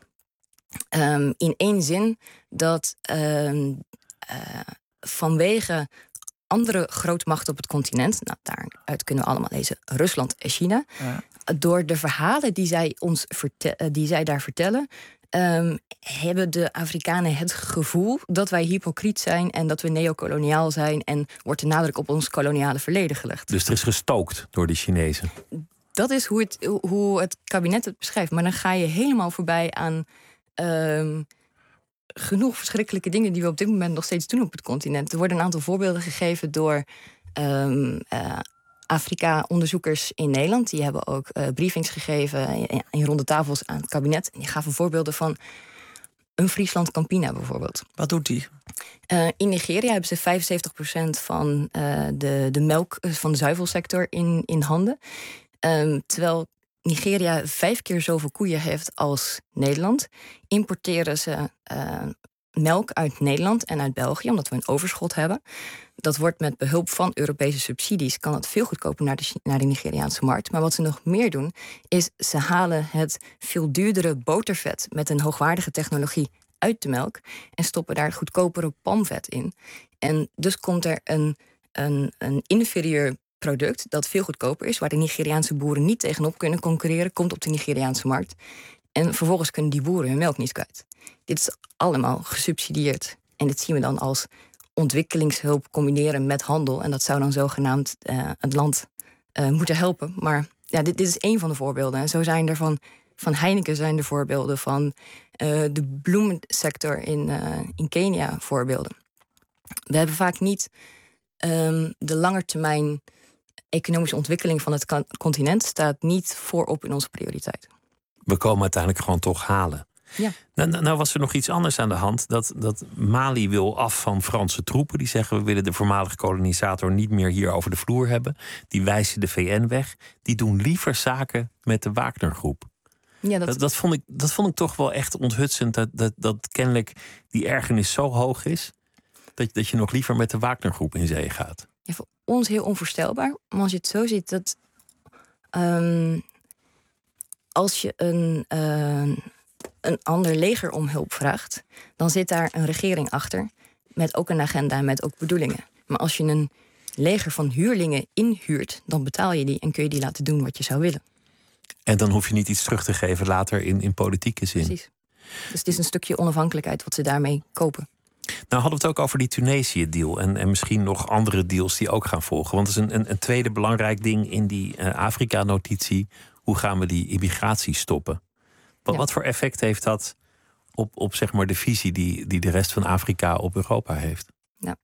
Um, in één zin dat um, uh, vanwege andere grootmachten op het continent, nou, daaruit kunnen we allemaal lezen, Rusland en China, ja. door de verhalen die zij, ons verte- die zij daar vertellen, um, hebben de Afrikanen het gevoel dat wij hypocriet zijn en dat we neocoloniaal zijn en wordt de nadruk op ons koloniale verleden gelegd. Dus er is gestookt door die Chinezen? Dat is hoe het, hoe het kabinet het beschrijft. Maar dan ga je helemaal voorbij aan Um, genoeg verschrikkelijke dingen die we op dit moment nog steeds doen op het continent. Er worden een aantal voorbeelden gegeven door um, uh, Afrika-onderzoekers in Nederland. Die hebben ook uh, briefings gegeven in, in ronde tafels aan het kabinet. En die gaven voorbeelden van een Friesland Campina bijvoorbeeld. Wat doet die? Uh, in Nigeria hebben ze vijfenzeventig procent van uh, de, de melk van de zuivelsector in, in handen. Um, terwijl Nigeria vijf keer zoveel koeien heeft als Nederland, importeren ze uh, melk uit Nederland en uit België, omdat we een overschot hebben. Dat wordt met behulp van Europese subsidies, kan het veel goedkoper naar de, naar de Nigeriaanse markt. Maar wat ze nog meer doen, is ze halen het veel duurdere botervet met een hoogwaardige technologie uit de melk en stoppen daar goedkopere palmvet in. En dus komt er een, een, een inferieur product dat veel goedkoper is, waar de Nigeriaanse boeren niet tegenop kunnen concurreren, komt op de Nigeriaanse markt. En vervolgens kunnen die boeren hun melk niet kwijt. Dit is allemaal gesubsidieerd. En dit zien we dan als ontwikkelingshulp combineren met handel. En dat zou dan zogenaamd uh, het land uh, moeten helpen. Maar ja, dit, dit is één van de voorbeelden. En zo zijn er van, van Heineken zijn er voorbeelden, van uh, de bloemensector in, uh, in Kenia voorbeelden. we hebben vaak niet um, de langetermijn economische ontwikkeling van het continent staat niet voorop in onze prioriteit. We komen uiteindelijk gewoon toch halen. Ja. Nou, nou was er nog iets anders aan de hand. Dat, dat Mali wil af van Franse troepen. Die zeggen we willen de voormalige kolonisator niet meer hier over de vloer hebben. Die wijzen de V N weg. Die doen liever zaken met de Wagner-groep. Ja, dat... Dat, dat, vond ik, dat vond ik toch wel echt onthutsend. Dat, dat, dat kennelijk die ergernis zo hoog is. Dat, dat je nog liever met de Wagner-groep in zee gaat. Ja, voor ons heel onvoorstelbaar. Maar als je het zo ziet, dat um, als je een, uh, een ander leger om hulp vraagt, dan zit daar een regering achter met ook een agenda en met ook bedoelingen. Maar als je een leger van huurlingen inhuurt, dan betaal je die en kun je die laten doen wat je zou willen. En dan hoef je niet iets terug te geven later in, in politieke zin. Precies. Dus het is een stukje onafhankelijkheid wat ze daarmee kopen. Nou hadden we het ook over die Tunesië-deal en, en misschien nog andere deals die ook gaan volgen. Want het is een, een, een tweede belangrijk ding in die uh, Afrika-notitie. Hoe gaan we die immigratie stoppen? Wat, ja. wat voor effect heeft dat op, op zeg maar de visie die, die de rest van Afrika op Europa heeft? Nou,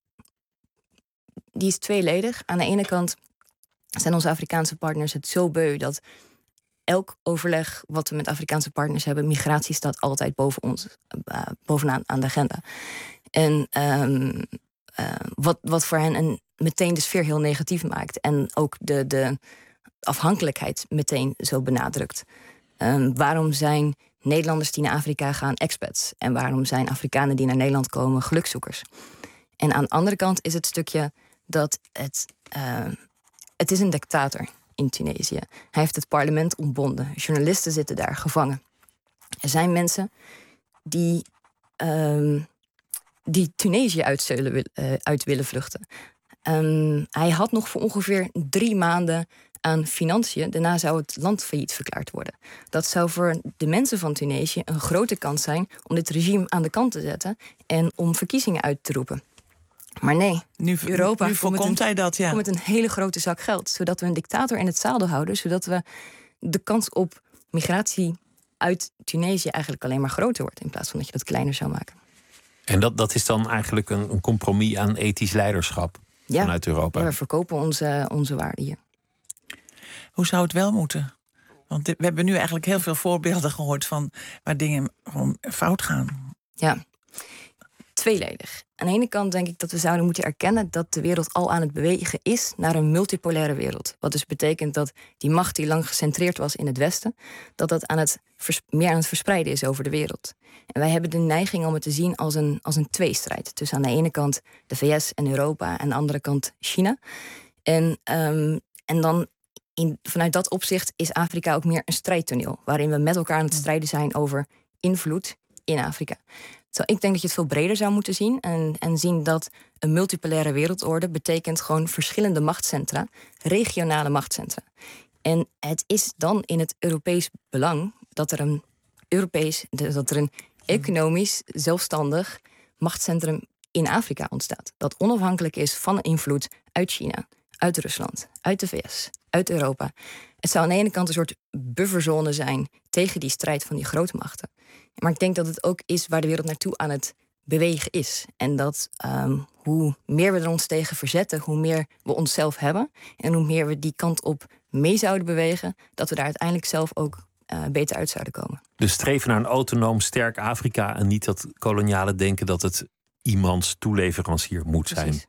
die is tweeledig. Aan de ene kant zijn onze Afrikaanse partners het zo beu dat elk overleg wat we met Afrikaanse partners hebben, migratie staat altijd boven ons, uh, bovenaan aan de agenda. En um, uh, wat, wat voor hen een, meteen de sfeer heel negatief maakt. En ook de, de afhankelijkheid meteen zo benadrukt. Um, waarom zijn Nederlanders die naar Afrika gaan expats? En waarom zijn Afrikanen die naar Nederland komen gelukzoekers? En aan de andere kant is het stukje dat het, uh, het is een dictator in Tunesië. Hij heeft het parlement ontbonden. Journalisten zitten daar gevangen. Er zijn mensen die, um, die Tunesië uit, zullen, uh, uit willen vluchten. Um, hij had nog voor ongeveer drie maanden aan financiën. Daarna zou het land failliet verklaard worden. Dat zou voor de mensen van Tunesië een grote kans zijn om dit regime aan de kant te zetten en om verkiezingen uit te roepen. Maar nee, nu, Europa nu voorkomt hij dat, ja. Komt met een hele grote zak geld, zodat we een dictator in het zadel houden, zodat we de kans op migratie uit Tunesië eigenlijk alleen maar groter wordt, in plaats van dat je dat kleiner zou maken. En dat, dat is dan eigenlijk een, een compromis aan ethisch leiderschap ja, vanuit Europa? Ja, we verkopen onze, onze waarden hier. Hoe zou het wel moeten? Want we hebben nu eigenlijk heel veel voorbeelden gehoord van waar dingen gewoon fout gaan. Ja, tweeledig. Aan de ene kant denk ik dat we zouden moeten erkennen dat de wereld al aan het bewegen is naar een multipolaire wereld. Wat dus betekent dat die macht die lang gecentreerd was in het Westen, dat dat aan het vers- meer aan het verspreiden is over de wereld. En wij hebben de neiging om het te zien als een, als een tweestrijd. Dus aan de ene kant de V S en Europa en aan de andere kant China. En, um, en dan in, vanuit dat opzicht is Afrika ook meer een strijdtoneel, waarin we met elkaar aan het strijden zijn over invloed in Afrika. Zo, ik denk dat je het veel breder zou moeten zien en, en zien dat een multipolaire wereldorde betekent gewoon verschillende machtscentra, regionale machtscentra. En het is dan in het Europees belang dat er een Europees, dat er een economisch zelfstandig machtscentrum in Afrika ontstaat. Dat onafhankelijk is van invloed uit China, uit Rusland, uit de V S, uit Europa. Het zou aan de ene kant een soort bufferzone zijn tegen die strijd van die grote machten. Maar ik denk dat het ook is waar de wereld naartoe aan het bewegen is. En dat um, hoe meer we er ons tegen verzetten, hoe meer we onszelf hebben. En hoe meer we die kant op mee zouden bewegen, dat we daar uiteindelijk zelf ook uh, beter uit zouden komen. Dus streven naar een autonoom, sterk Afrika en niet dat koloniale denken dat het iemands toeleverancier moet zijn. Precies.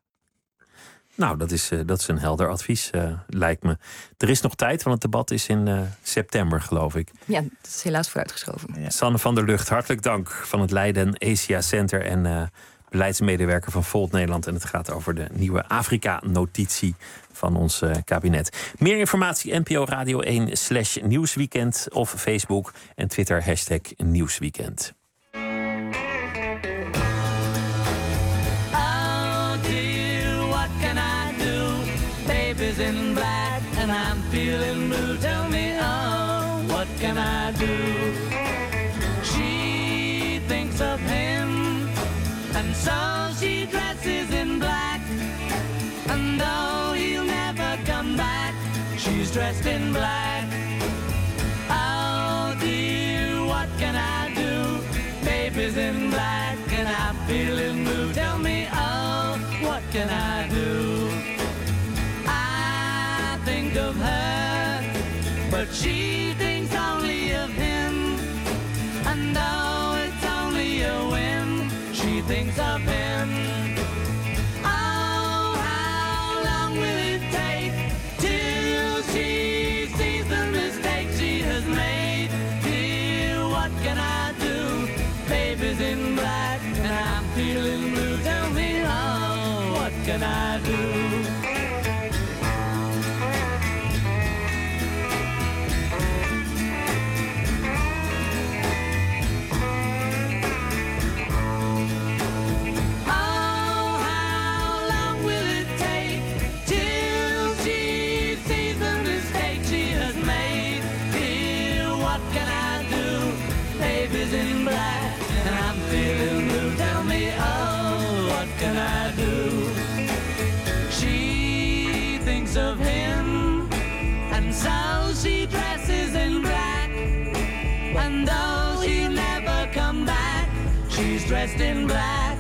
Nou, dat is, uh, dat is een helder advies, uh, lijkt me. Er is nog tijd, want het debat is in uh, september, geloof ik. Ja, dat is helaas vooruitgeschoven. Ja. Sanne van der Lugt, hartelijk dank van het Leiden Asia Center en uh, beleidsmedewerker van Volt Nederland. En het gaat over de nieuwe Afrika-notitie van ons uh, kabinet. Meer informatie N P O Radio één slash Nieuwsweekend of Facebook en Twitter hashtag Nieuwsweekend. Baby's in black and I'm feeling blue. Tell me, oh, what can I do? She thinks of him and so she dresses in black. And though he'll never come back, she's dressed in black. Oh dear, what can I do? Baby's in black and I'm feeling blue. Tell me, oh, She thinks only of him, and though it's only a whim, she thinks of him. Oh, how long will it take till she sees the mistake she has made? Dear, what can I do? Baby's in black and I'm feeling blue. Tell me, oh, what can I do? In black and I'm feeling blue. Tell me, oh, what can I do? She thinks of him, and so she dresses in black. And though he'll never come back, she's dressed in black.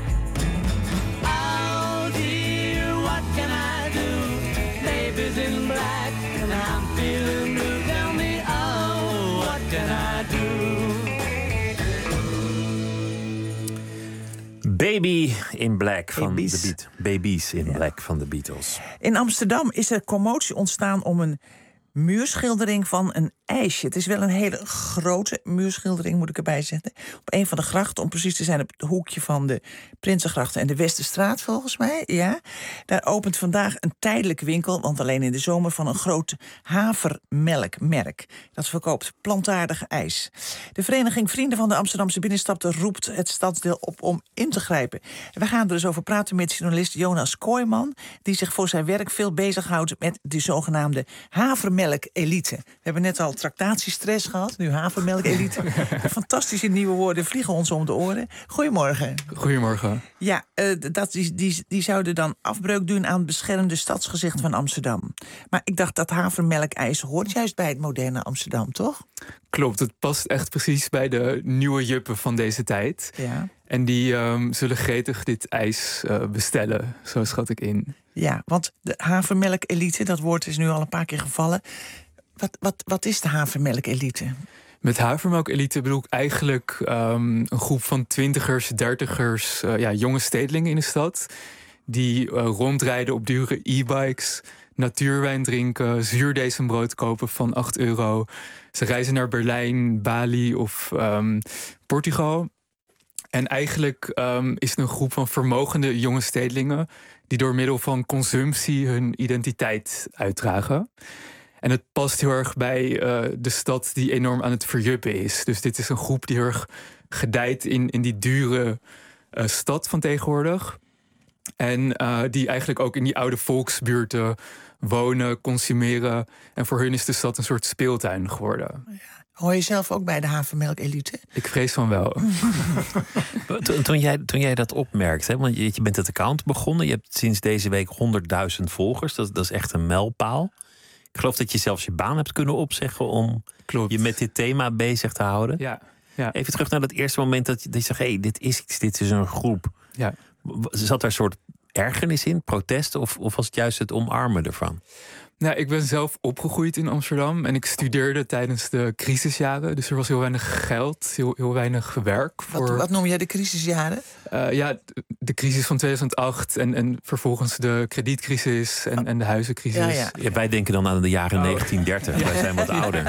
Oh dear, what can I do? Baby's in black and I'm feeling blue. Tell me, oh, what can I do? Baby in Black van Babies. de Beat. Babies in Black van de Beatles. In Amsterdam is er commotie ontstaan om een muurschildering van een ijsje. Het is wel een hele grote muurschildering, moet ik erbij zetten. Op een van de grachten, om precies te zijn op het hoekje van de Prinsengracht en de Westerstraat, volgens mij. Ja. Daar opent vandaag een tijdelijke winkel, want alleen in de zomer, van een groot havermelkmerk. Dat verkoopt plantaardig ijs. De vereniging Vrienden van de Amsterdamse Binnenstad roept het stadsdeel op om in te grijpen. We gaan er dus over praten met journalist Jonas Kooijman, die zich voor zijn werk veel bezighoudt met de zogenaamde havermelk-elite. We hebben net al tractatiestress gehad, nu havermelk-elite. Fantastische nieuwe woorden vliegen ons om de oren. Goedemorgen. Goedemorgen. Ja, uh, dat, die, die, die zouden dan afbreuk doen aan het beschermde stadsgezicht van Amsterdam. Maar ik dacht dat havermelkijs hoort juist bij het moderne Amsterdam, toch? Klopt, het past echt precies bij de nieuwe juppen van deze tijd. Ja. En die um, zullen gretig dit ijs uh, bestellen, zo schat ik in. Ja, want de havermelk-elite, dat woord is nu al een paar keer gevallen. Wat, wat, wat is de havermelk-elite? Met havermelk-elite bedoel ik eigenlijk um, een groep van twintigers, dertigers, uh, ja, jonge stedelingen in de stad. Die uh, rondrijden op dure e-bikes, natuurwijn drinken, zuurdesembrood kopen van acht euro. Ze reizen naar Berlijn, Bali of um, Portugal. En eigenlijk um, is het een groep van vermogende jonge stedelingen die door middel van consumptie hun identiteit uitdragen. En het past heel erg bij uh, de stad die enorm aan het verjuppen is. Dus dit is een groep die heel erg gedijt in, in die dure uh, stad van tegenwoordig. En uh, die eigenlijk ook in die oude volksbuurten wonen, consumeren. En voor hun is de stad een soort speeltuin geworden. Hoor je zelf ook bij de havermelk-elite? Ik vrees van wel. toen, toen, jij, toen jij dat opmerkt, hè, want je, je bent het account begonnen. Je hebt sinds deze week honderdduizend volgers. Dat, dat is echt een mijlpaal. Ik geloof dat je zelfs je baan hebt kunnen opzeggen om Klopt. je met dit thema bezig te houden. Ja, ja. Even terug naar dat eerste moment dat je, dat je zegt, hé, hey, dit is iets, dit is een groep. Ja. Zat daar een soort ergernis in, protest, of, of was het juist het omarmen ervan? Nou, ik ben zelf opgegroeid in Amsterdam en ik studeerde tijdens de crisisjaren. Dus er was heel weinig geld, heel, heel weinig werk. Voor... Wat, wat noem jij de crisisjaren? Uh, ja, de crisis van tweeduizend acht en, en vervolgens de kredietcrisis en, en de huizencrisis. Ja, ja. Ja, wij denken dan aan de jaren oh. negentien dertig, ja. Wij zijn wat ouder.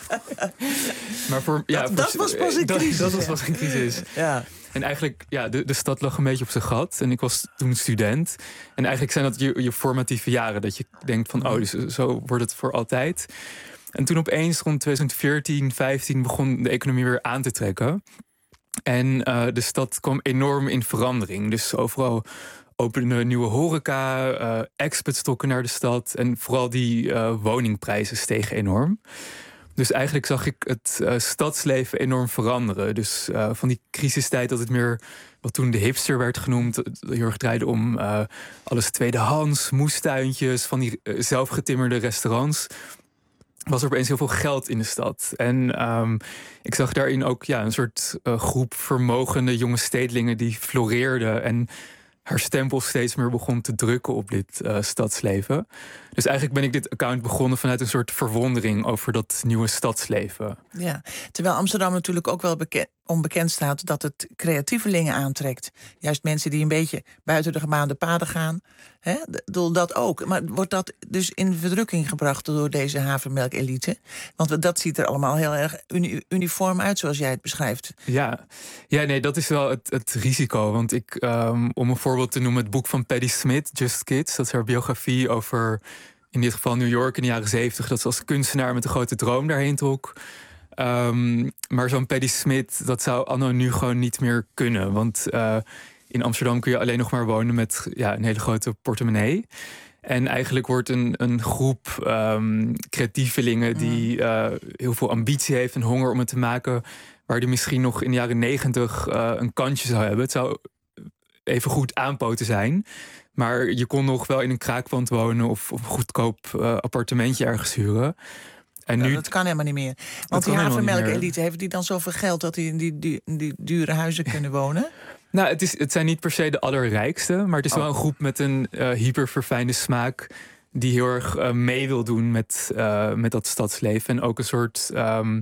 Maar voor, ja, dat, voor, dat was pas een crisis. Dat, dat was pas een crisis. Ja. En eigenlijk, ja, de, de stad lag een beetje op zijn gat. En ik was toen student. En eigenlijk zijn dat je, je formatieve jaren. Dat je denkt van, oh, dus zo wordt het voor altijd. En toen opeens rond twintig veertien, vijftien begon de economie weer aan te trekken. En uh, de stad kwam enorm in verandering. Dus overal opende nieuwe horeca, uh, expats trokken naar de stad. En vooral die uh, woningprijzen stegen enorm. Dus eigenlijk zag ik het uh, stadsleven enorm veranderen. Dus uh, van die crisistijd dat het meer, wat toen de hipster werd genoemd, heel erg draaide om uh, alles tweedehands, moestuintjes, van die uh, zelfgetimmerde restaurants, was er opeens heel veel geld in de stad. En um, ik zag daarin ook ja, een soort uh, groep vermogende jonge stedelingen die floreerden. En haar stempel steeds meer begon te drukken op dit uh, stadsleven. Dus eigenlijk ben ik dit account begonnen vanuit een soort verwondering over dat nieuwe stadsleven. Ja, terwijl Amsterdam natuurlijk ook wel beken- onbekend staat dat het creatievelingen aantrekt. Juist mensen die een beetje buiten de gebaande paden gaan. Hè? Dat ook. Maar wordt dat dus in verdrukking gebracht door deze havermelkelite? Want dat ziet er allemaal heel erg uni- uniform uit, zoals jij het beschrijft. Ja, ja nee, dat is wel het, het risico. Want ik, um, om een voorbeeld te noemen, het boek van Patti Smith, Just Kids, dat is haar biografie over, in dit geval New York in de jaren zeventig, dat ze als kunstenaar met een grote droom daarheen trok. Um, maar zo'n Patti Smith, dat zou anno nu gewoon niet meer kunnen. Want uh, in Amsterdam kun je alleen nog maar wonen met ja, een hele grote portemonnee. En eigenlijk wordt een, een groep um, creatievelingen die uh, heel veel ambitie heeft en honger om het te maken, waar die misschien nog in de jaren negentig uh, een kansje zou hebben. Het zou even goed aanpoten zijn. Maar je kon nog wel in een kraakpand wonen of, of een goedkoop uh, appartementje ergens huren. En ja, nu, dat kan helemaal niet meer. Want die havermelkelite, heeft die dan zoveel geld dat die in die, die, die dure huizen kunnen wonen? Nou, het, is, het zijn niet per se de allerrijkste, maar het is oh. wel een groep met een uh, hyperverfijnde smaak die heel erg uh, mee wil doen met, uh, met dat stadsleven. En ook een soort Um,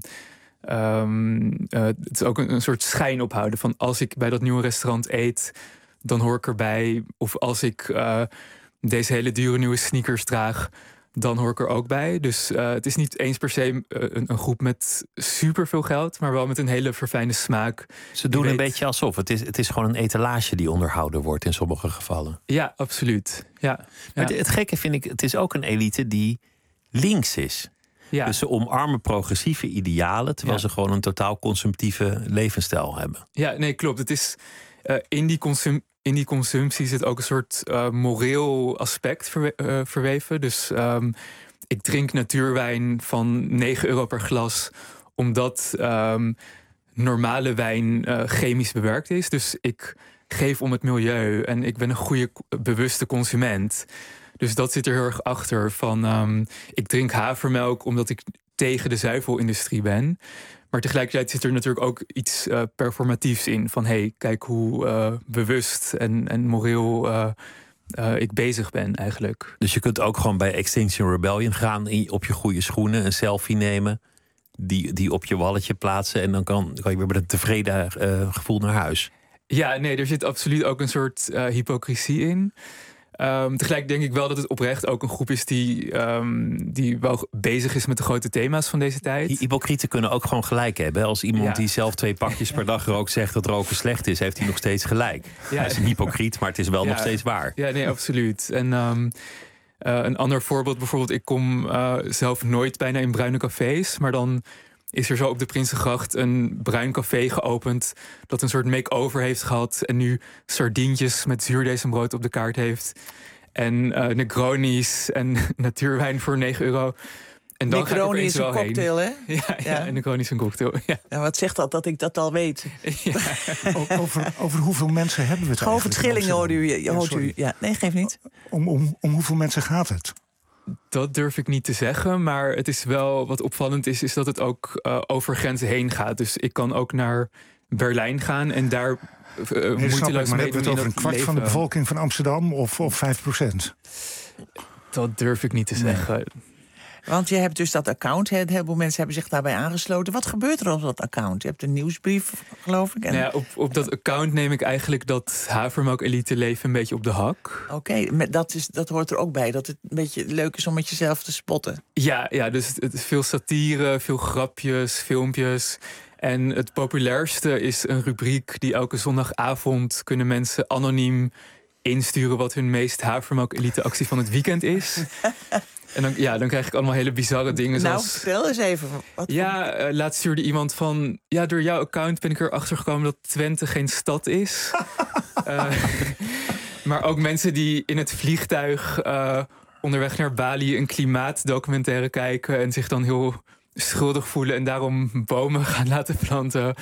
Um, uh, het is ook een, een soort schijn ophouden van als ik bij dat nieuwe restaurant eet, dan hoor ik erbij. Of als ik uh, deze hele dure nieuwe sneakers draag, dan hoor ik er ook bij. Dus uh, het is niet eens per se uh, een, een groep met superveel geld, maar wel met een hele verfijnde smaak. Ze doen weet... een beetje alsof. Het is, het is gewoon een etalage die onderhouden wordt in sommige gevallen. Ja, absoluut. Ja. Maar ja. het gekke vind ik, het is ook een elite die links is. Ja. Dus ze omarmen progressieve idealen, terwijl ja. ze gewoon een totaal consumptieve levensstijl hebben. Ja, nee, klopt. Het is uh, in, die consum- in die consumptie zit ook een soort uh, moreel aspect verwe- uh, verweven. Dus um, ik drink natuurwijn van negen euro per glas, omdat um, normale wijn uh, chemisch bewerkt is. Dus ik geef om het milieu en ik ben een goede, bewuste consument. Dus dat zit er heel erg achter. Van, um, ik drink havermelk omdat ik tegen de zuivelindustrie ben. Maar tegelijkertijd zit er natuurlijk ook iets uh, performatiefs in. Van hé, hey, kijk hoe uh, bewust en, en moreel uh, uh, ik bezig ben eigenlijk. Dus je kunt ook gewoon bij Extinction Rebellion gaan, op je goede schoenen, een selfie nemen, die, die op je walletje plaatsen en dan kan, kan je weer met een tevreden uh, gevoel naar huis. Ja, nee, er zit absoluut ook een soort uh, hypocrisie in. Um, tegelijk denk ik wel dat het oprecht ook een groep is die, um, die wel bezig is met de grote thema's van deze tijd. Die hypocrieten kunnen ook gewoon gelijk hebben. Als iemand ja. die zelf twee pakjes per dag rookt zegt dat roken slecht is, heeft hij nog steeds gelijk. Ja. Hij is een hypocriet, maar het is wel ja. nog steeds waar. Ja, nee, absoluut. En um, uh, een ander voorbeeld, bijvoorbeeld, ik kom uh, zelf nooit bijna in bruine cafés, maar dan is er zo op de Prinsengracht een bruin café geopend dat een soort make-over heeft gehad en nu sardientjes met zuurdesembrood op de kaart heeft. En uh, Negronis en natuurwijn voor negen euro. En dan Negroni is een cocktail, heen. hè? Ja, ja, ja. En Negroni is een cocktail, ja. Ja, wat zegt dat, dat ik dat al weet? Ja. over, over hoeveel mensen hebben we het Gewoon over Schillingen hoort u. Ja, hoort u. Ja, nee, geef niet. Om, om, om hoeveel mensen gaat het? Dat durf ik niet te zeggen, maar het is wel wat opvallend is, is dat het ook uh, over grenzen heen gaat. Dus ik kan ook naar Berlijn gaan en daar uh, nee, moeiteloos maar mee hebben we het over een kwart leven. van de bevolking van Amsterdam of, of vijf procent? Dat durf ik niet te zeggen. Nee. Want je hebt dus dat account, een heleboel mensen hebben zich daarbij aangesloten. Wat gebeurt er op dat account? Je hebt een nieuwsbrief, geloof ik. En... Nou ja, op, op dat account neem ik eigenlijk dat havermelk-elite leven een beetje op de hak. Oké, okay, dat, is, dat hoort er ook bij, dat het een beetje leuk is om met jezelf te spotten. Ja, ja dus het, het is veel satire, veel grapjes, filmpjes. En het populairste is een rubriek die elke zondagavond kunnen mensen anoniem insturen wat hun meest havermelk-elite actie van het weekend is. En dan, ja, dan krijg ik allemaal hele bizarre dingen. Nou, zoals, vertel eens even. Wat ja, uh, laatst stuurde iemand van, ja, door jouw account ben ik erachter gekomen dat Twente geen stad is. uh, maar ook mensen die in het vliegtuig uh, onderweg naar Bali een klimaatdocumentaire kijken en zich dan heel schuldig voelen en daarom bomen gaan laten planten.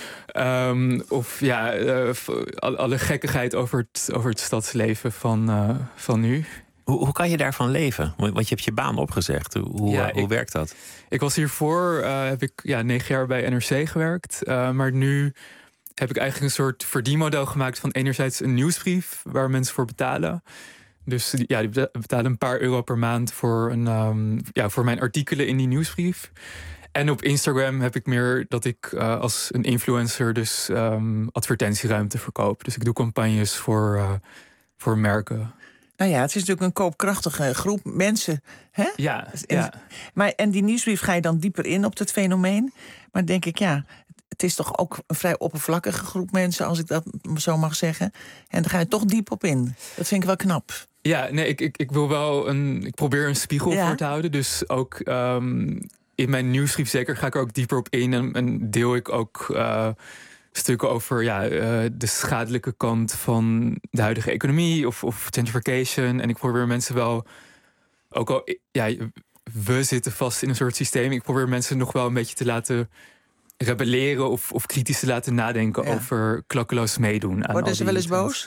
Um, of ja, uh, alle gekkigheid over het, over het stadsleven van, uh, van nu. Hoe, hoe kan je daarvan leven? Want je hebt je baan opgezegd. Hoe, ja, uh, hoe ik, werkt dat? Ik was hiervoor, uh, heb ik ja, negen jaar bij N R C gewerkt. Uh, maar nu heb ik eigenlijk een soort verdienmodel gemaakt van enerzijds een nieuwsbrief waar mensen voor betalen. Dus die, ja, die betalen een paar euro per maand voor, een, um, ja, voor mijn artikelen in die nieuwsbrief. En op Instagram heb ik meer dat ik uh, als een influencer dus um, advertentieruimte verkoop. Dus ik doe campagnes voor, uh, voor merken. Nou ja, het is natuurlijk een koopkrachtige groep mensen. Hè? Ja, en, ja. Maar, en die nieuwsbrief ga je dan dieper in op het fenomeen. Maar denk ik, ja, het is toch ook een vrij oppervlakkige groep mensen, als ik dat zo mag zeggen. En daar ga je toch diep op in. Dat vind ik wel knap. Ja, nee, ik, ik, ik wil wel een. Ik probeer een spiegel ja. voor te houden. Dus ook um, in mijn nieuwsbrief zeker ga ik er ook dieper op in. En, en deel ik ook uh, stukken over ja, uh, de schadelijke kant van de huidige economie of, of gentrification. En ik probeer mensen wel. Ook al, ja, we zitten vast in een soort systeem. Ik probeer mensen nog wel een beetje te laten rebelleren of, of kritisch te laten nadenken ja. over klakkeloos meedoen. Aan Worden ze wel eens boos?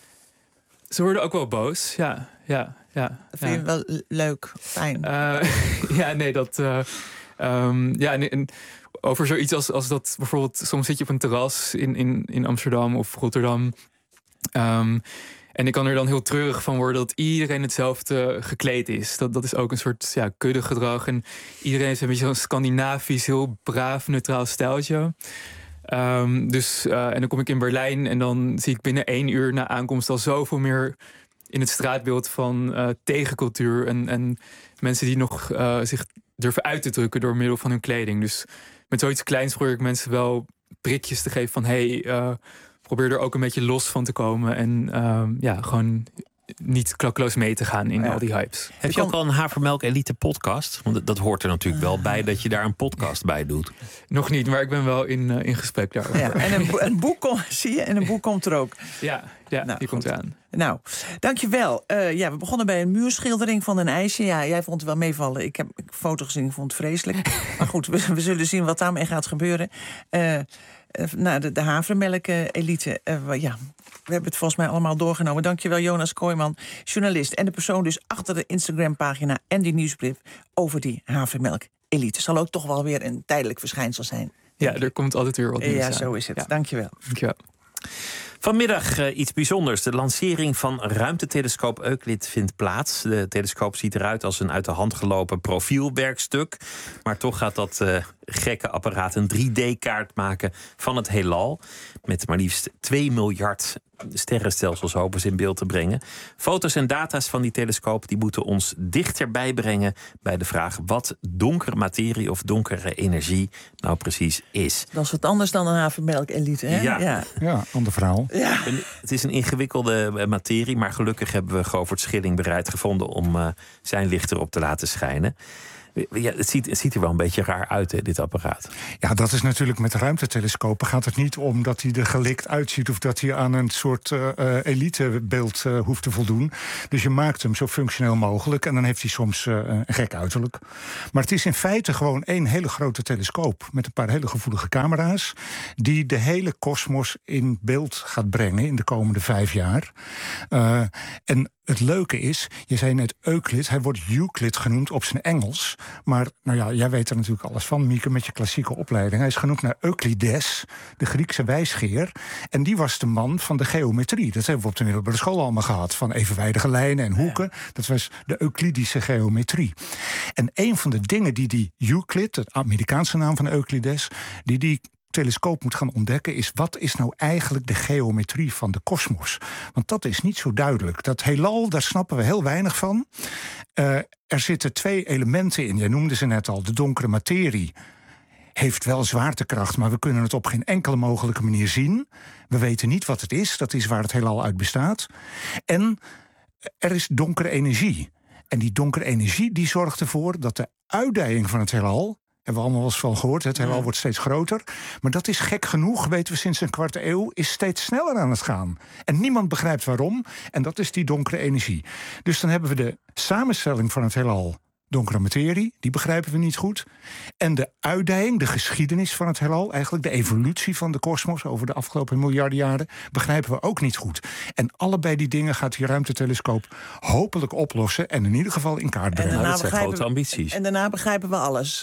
Ze worden ook wel boos, ja. ja, ja dat vind ja. je wel leuk, fijn? Uh, ja, nee, dat... Uh, um, ja, en, en over zoiets als, als dat bijvoorbeeld... Soms zit je op een terras in, in, in Amsterdam of Rotterdam. Um, en ik kan er dan heel treurig van worden dat iedereen hetzelfde gekleed is. Dat, dat is ook een soort ja, kuddegedrag. En iedereen heeft een beetje zo'n Scandinavisch, heel braaf, neutraal stijltje. Um, dus, uh, en dan kom ik in Berlijn en dan zie ik binnen één uur na aankomst al zoveel meer in het straatbeeld van uh, tegencultuur. En, en mensen die nog uh, zich durven uit te drukken door middel van hun kleding. Dus met zoiets kleins probeer ik mensen wel prikjes te geven van hey, uh, probeer er ook een beetje los van te komen. En uh, ja, gewoon niet klakkeloos mee te gaan in ja. al die hypes. Heb je ook al een Havermelk Elite podcast? Want dat hoort er natuurlijk wel bij dat je daar een podcast bij doet. Nog niet, maar ik ben wel in, uh, in gesprek daarover. Ja, en een, een boek komt, zie je, en een boek komt er ook. Ja, ja nou, die goed. komt aan. Nou, dankjewel. Uh, ja, we begonnen bij een muurschildering van een ijsje. Ja, jij vond het wel meevallen. Ik heb foto's gezien, ik vond het vreselijk. Maar goed, we, we zullen zien wat daarmee gaat gebeuren. Uh, uh, nou, de, de Havermelk uh, Elite, uh, ja... We hebben het volgens mij allemaal doorgenomen. Dankjewel, Jonas Kooijman, journalist. En de persoon dus achter de Instagram-pagina en die nieuwsbrief over die Havermelk Elite. Zal ook toch wel weer een tijdelijk verschijnsel zijn. Ja, er komt altijd weer wat nieuws Ja, aan. zo is het. Ja. Dankjewel. Dankjewel. Vanmiddag uh, iets bijzonders. De lancering van ruimtetelescoop Euclid vindt plaats. De telescoop ziet eruit als een uit de hand gelopen profielwerkstuk. Maar toch gaat dat uh, gekke apparaat een drie D-kaart maken van het heelal. Met maar liefst twee miljard sterrenstelsels hopen ze in beeld te brengen. Foto's en data's van die telescoop die moeten ons dichterbij brengen bij de vraag wat donkere materie of donkere energie nou precies is. Dat is wat anders dan een Havermelk Elite, hè? Ja, ja. ja ander verhaal. Ja. En het is een ingewikkelde materie, maar gelukkig hebben we Govert Schilling bereid gevonden om uh, zijn licht erop te laten schijnen. Ja, het, ziet, het ziet er wel een beetje raar uit, hè, dit apparaat. Ja, dat is natuurlijk met ruimtetelescopen gaat het niet om dat hij er gelikt uitziet of dat hij aan een soort uh, elitebeeld uh, hoeft te voldoen. Dus je maakt hem zo functioneel mogelijk en dan heeft hij soms uh, een gek uiterlijk. Maar het is in feite gewoon één hele grote telescoop met een paar hele gevoelige camera's die de hele kosmos in beeld gaat brengen in de komende vijf jaar. Uh, en het leuke is, je zei net Euclid, hij wordt Euclid genoemd op zijn Engels. Maar nou ja, jij weet er natuurlijk alles van, Mieke, met je klassieke opleiding. Hij is genoemd naar Euclides, de Griekse wijsgeer. En die was de man van de geometrie. Dat hebben we op de middelbare school allemaal gehad. Van evenwijdige lijnen en hoeken. Ja. Dat was de Euclidische geometrie. En een van de dingen die die Euclid, de Amerikaanse naam van Euclides, die die telescoop moet gaan ontdekken is wat is nou eigenlijk de geometrie van de kosmos. Want dat is niet zo duidelijk. Dat heelal, daar snappen we heel weinig van. Uh, er zitten twee elementen in. Jij noemde ze net al. De donkere materie heeft wel zwaartekracht, maar we kunnen het op geen enkele mogelijke manier zien. We weten niet wat het is. Dat is waar het heelal uit bestaat. En er is donkere energie. En die donkere energie die zorgt ervoor dat de uitdijing van het heelal, hebben we allemaal wel eens van gehoord. Het heelal ja. wordt steeds groter. Maar dat is gek genoeg, weten we sinds een kwart eeuw, is steeds sneller aan het gaan. En niemand begrijpt waarom. En dat is die donkere energie. Dus dan hebben we de samenstelling van het heelal, donkere materie, die begrijpen we niet goed. En de uitdijing, de geschiedenis van het heelal, eigenlijk de evolutie van de kosmos over de afgelopen miljarden jaren, begrijpen we ook niet goed. En allebei die dingen gaat die ruimtetelescoop hopelijk oplossen en in ieder geval in kaart brengen. En daarna, dat zijn begrijpen, grote ambities. En daarna begrijpen we alles.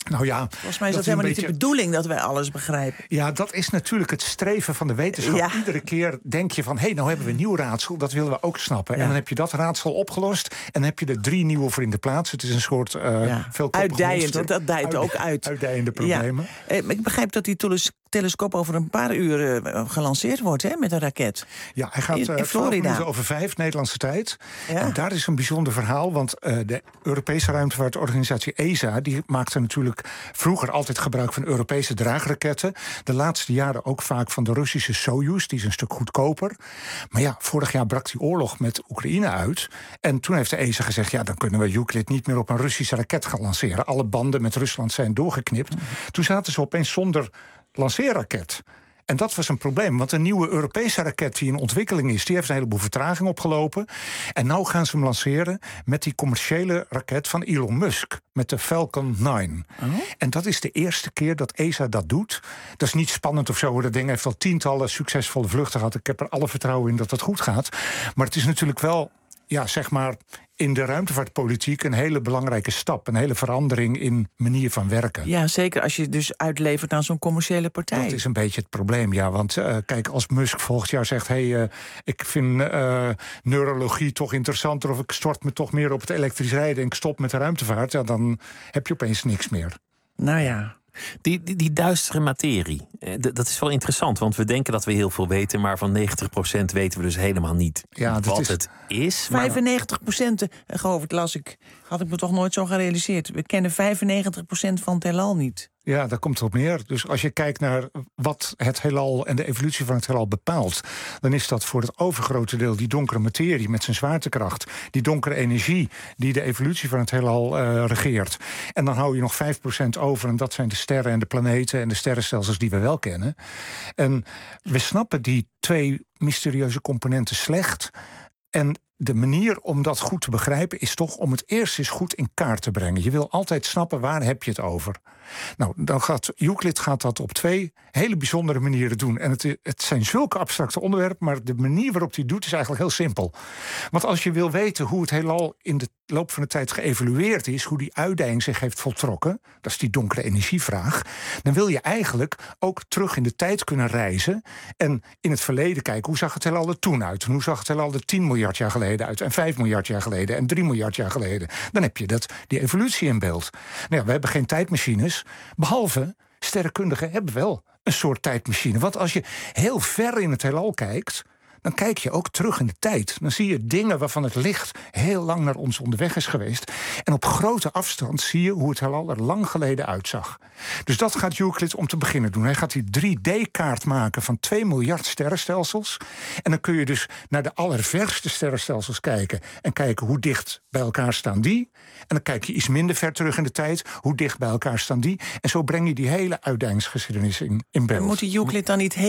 Nou ja, Volgens mij is dat, dat helemaal een niet beetje... de bedoeling dat wij alles begrijpen. Ja, dat is natuurlijk het streven van de wetenschap. Ja. Iedere keer denk je van, hé, hey, nou hebben we een nieuw raadsel. Dat willen we ook snappen. Ja. En dan heb je dat raadsel opgelost. En dan heb je er drie nieuwe voor in de plaats. Het is een soort uh, Ja. veelkoppig Uitdijend, monster. dat dijt ook uit. Uitdijende problemen. Ja. Eh, Ik begrijp dat die teles- telescoop over een paar uur uh, gelanceerd wordt, hè, met een raket. Ja, hij gaat in, uh, in twaalf Florida. minuten over vijf, Nederlandse tijd. Ja. En daar is een bijzonder verhaal. Want uh, de Europese ruimtevaartorganisatie E S A... die maakte natuurlijk vroeger altijd gebruik van Europese draagraketten. De laatste jaren ook vaak van de Russische Soyuz. Die is een stuk goedkoper. Maar ja, vorig jaar brak die oorlog met Oekraïne uit. En toen heeft de E S A gezegd, ja, dan kunnen we Euclid niet meer op een Russische raket gaan lanceren. Alle banden met Rusland zijn doorgeknipt. Mm. Toen zaten ze opeens zonder lanceerraket. En dat was een probleem, want een nieuwe Europese raket die in ontwikkeling is, die heeft een heleboel vertraging opgelopen. En nou gaan ze hem lanceren met die commerciële raket van Elon Musk, met de Falcon nine. Oh. En dat is de eerste keer dat E S A dat doet. Dat is niet spannend of zo, dat ding heeft al tientallen succesvolle vluchten gehad. Ik heb er alle vertrouwen in dat het goed gaat. Maar het is natuurlijk wel, ja, zeg maar, in de ruimtevaartpolitiek een hele belangrijke stap. Een hele verandering in manier van werken. Ja, zeker als je dus uitlevert aan zo'n commerciële partij. Dat is een beetje het probleem, ja. Want uh, kijk, als Musk volgend jaar zegt, hé, hey, uh, ik vind uh, neurologie toch interessanter, of ik stort me toch meer op het elektrisch rijden en ik stop met de ruimtevaart, ja, dan heb je opeens niks meer. Nou ja. Die, die, die duistere materie, d- dat is wel interessant. Want we denken dat we heel veel weten, maar van negentig procent weten we dus helemaal niet ja, dat wat is... het is. vijfennegentig procent, uh, geloof ik, las ik, had ik me toch nooit zo gerealiseerd. We kennen vijfennegentig procent van het heelal niet. Ja, daar komt het op neer. Dus als je kijkt naar wat het heelal en de evolutie van het heelal bepaalt, dan is dat voor het overgrote deel die donkere materie met zijn zwaartekracht, die donkere energie die de evolutie van het heelal uh, regeert. En dan hou je nog vijf procent over en dat zijn de sterren en de planeten en de sterrenstelsels die we wel kennen. En we snappen die twee mysterieuze componenten slecht. En de manier om dat goed te begrijpen is toch om het eerst eens goed in kaart te brengen. Je wil altijd snappen, waar heb je het over? Nou, dan gaat Euclid gaat dat op twee hele bijzondere manieren doen. En het, het zijn zulke abstracte onderwerpen, maar de manier waarop hij het doet is eigenlijk heel simpel. Want als je wil weten hoe het heelal in de loop van de tijd geëvolueerd is, hoe die uitdijing zich heeft voltrokken, dat is die donkere energievraag, dan wil je eigenlijk ook terug in de tijd kunnen reizen en in het verleden kijken, hoe zag het heelal er toen uit? En hoe zag het heelal er tien miljard jaar geleden uit? En vijf miljard jaar geleden? En drie miljard jaar geleden? Dan heb je dat, die evolutie in beeld. Nou ja, we hebben geen tijdmachines, behalve sterrenkundigen hebben wel een soort tijdmachine. Want als je heel ver in het heelal kijkt, dan kijk je ook terug in de tijd. Dan zie je dingen waarvan het licht heel lang naar ons onderweg is geweest. En op grote afstand zie je hoe het heelal er lang geleden uitzag. Dus dat gaat Euclid om te beginnen doen. Hij gaat die drie D-kaart maken van twee miljard sterrenstelsels. En dan kun je dus naar de allerverste sterrenstelsels kijken. En kijken hoe dicht bij elkaar staan die. En dan kijk je iets minder ver terug in de tijd. Hoe dicht bij elkaar staan die. En zo breng je die hele uitdijingsgeschiedenis in, in beeld. Moet die Euclid dan niet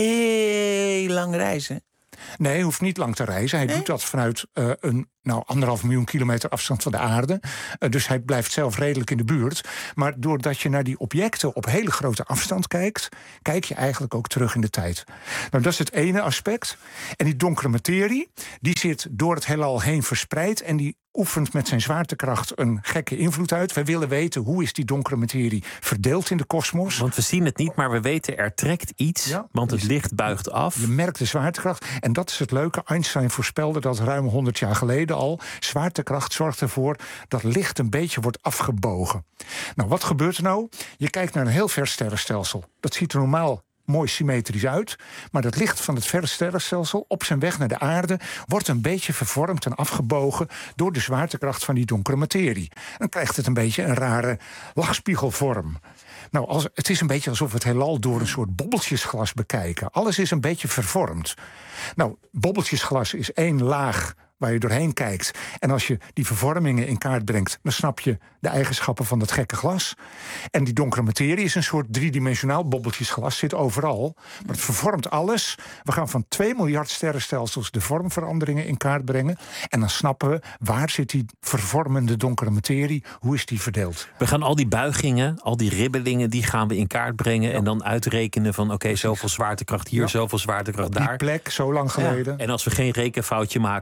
heel lang reizen? Nee, hij hoeft niet lang te reizen. Hij nee? doet dat vanuit uh, een nou, anderhalf miljoen kilometer afstand van de aarde. Uh, dus hij blijft zelf redelijk in de buurt. Maar doordat je naar die objecten op hele grote afstand kijkt, kijk je eigenlijk ook terug in de tijd. Nou, dat is het ene aspect. En die donkere materie, die zit door het heelal heen verspreid en die oefent met zijn zwaartekracht een gekke invloed uit. Wij willen weten, hoe is die donkere materie verdeeld in de kosmos? Want we zien het niet, maar we weten, er trekt iets, ja, want het licht buigt af. Je merkt de zwaartekracht. En dat is het leuke. Einstein voorspelde dat ruim honderd jaar geleden al. Zwaartekracht zorgt ervoor dat licht een beetje wordt afgebogen. Nou, wat gebeurt er nou? Je kijkt naar een heel ver sterrenstelsel. Dat ziet er normaal mooi symmetrisch uit. Maar het licht van het verre sterrenstelsel op zijn weg naar de aarde wordt een beetje vervormd en afgebogen door de zwaartekracht van die donkere materie. Dan krijgt het een beetje een rare lachspiegelvorm. Nou, als, het is een beetje alsof we het heelal door een soort bobbeltjesglas bekijken. Alles is een beetje vervormd. Nou, bobbeltjesglas is één laag waar je doorheen kijkt. En als je die vervormingen in kaart brengt, dan snap je de eigenschappen van dat gekke glas. En die donkere materie is een soort driedimensionaal bobbeltjesglas, zit overal. Maar het vervormt alles. We gaan van twee miljard sterrenstelsels de vormveranderingen in kaart brengen. En dan snappen we, waar zit die vervormende donkere materie? Hoe is die verdeeld? We gaan al die buigingen, al die ribbelingen, die gaan we in kaart brengen. Ja. En dan uitrekenen van, oké, okay, zoveel zwaartekracht hier, ja. zoveel zwaartekracht op daar. Die plek, zo lang geleden. Ja. En als we geen rekenfoutje maken, dan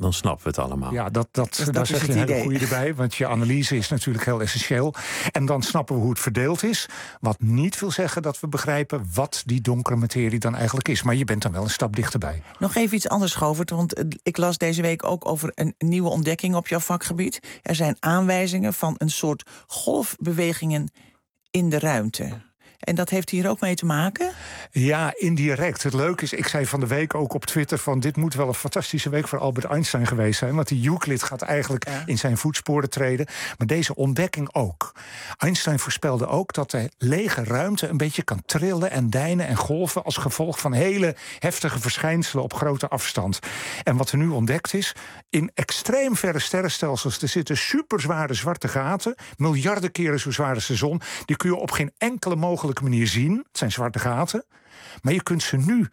dan snappen we het allemaal. Ja, dat, dat, Dus dat daar is zeg je het een hele idee. goede erbij. Want je analyse is natuurlijk heel essentieel. En dan snappen we hoe het verdeeld is. Wat niet wil zeggen dat we begrijpen wat die donkere materie dan eigenlijk is. Maar je bent dan wel een stap dichterbij. Nog even iets anders, Govert, want eh, ik las deze week ook over een nieuwe ontdekking op jouw vakgebied. Er zijn aanwijzingen van een soort golfbewegingen in de ruimte. En dat heeft hier ook mee te maken? Ja, indirect. Het leuke is, ik zei van de week ook op Twitter van dit moet wel een fantastische week voor Albert Einstein geweest zijn. Want die Euclid gaat eigenlijk ja. in zijn voetsporen treden. Maar deze ontdekking ook. Einstein voorspelde ook dat de lege ruimte een beetje kan trillen en deinen en golven als gevolg van hele heftige verschijnselen op grote afstand. En wat er nu ontdekt is, in extreem verre sterrenstelsels, er zitten superzware zwarte gaten, miljarden keren zo zwaar als de zon. Die kun je op geen enkele mogelijke manier zien. Het zijn zwarte gaten. Maar je kunt ze nu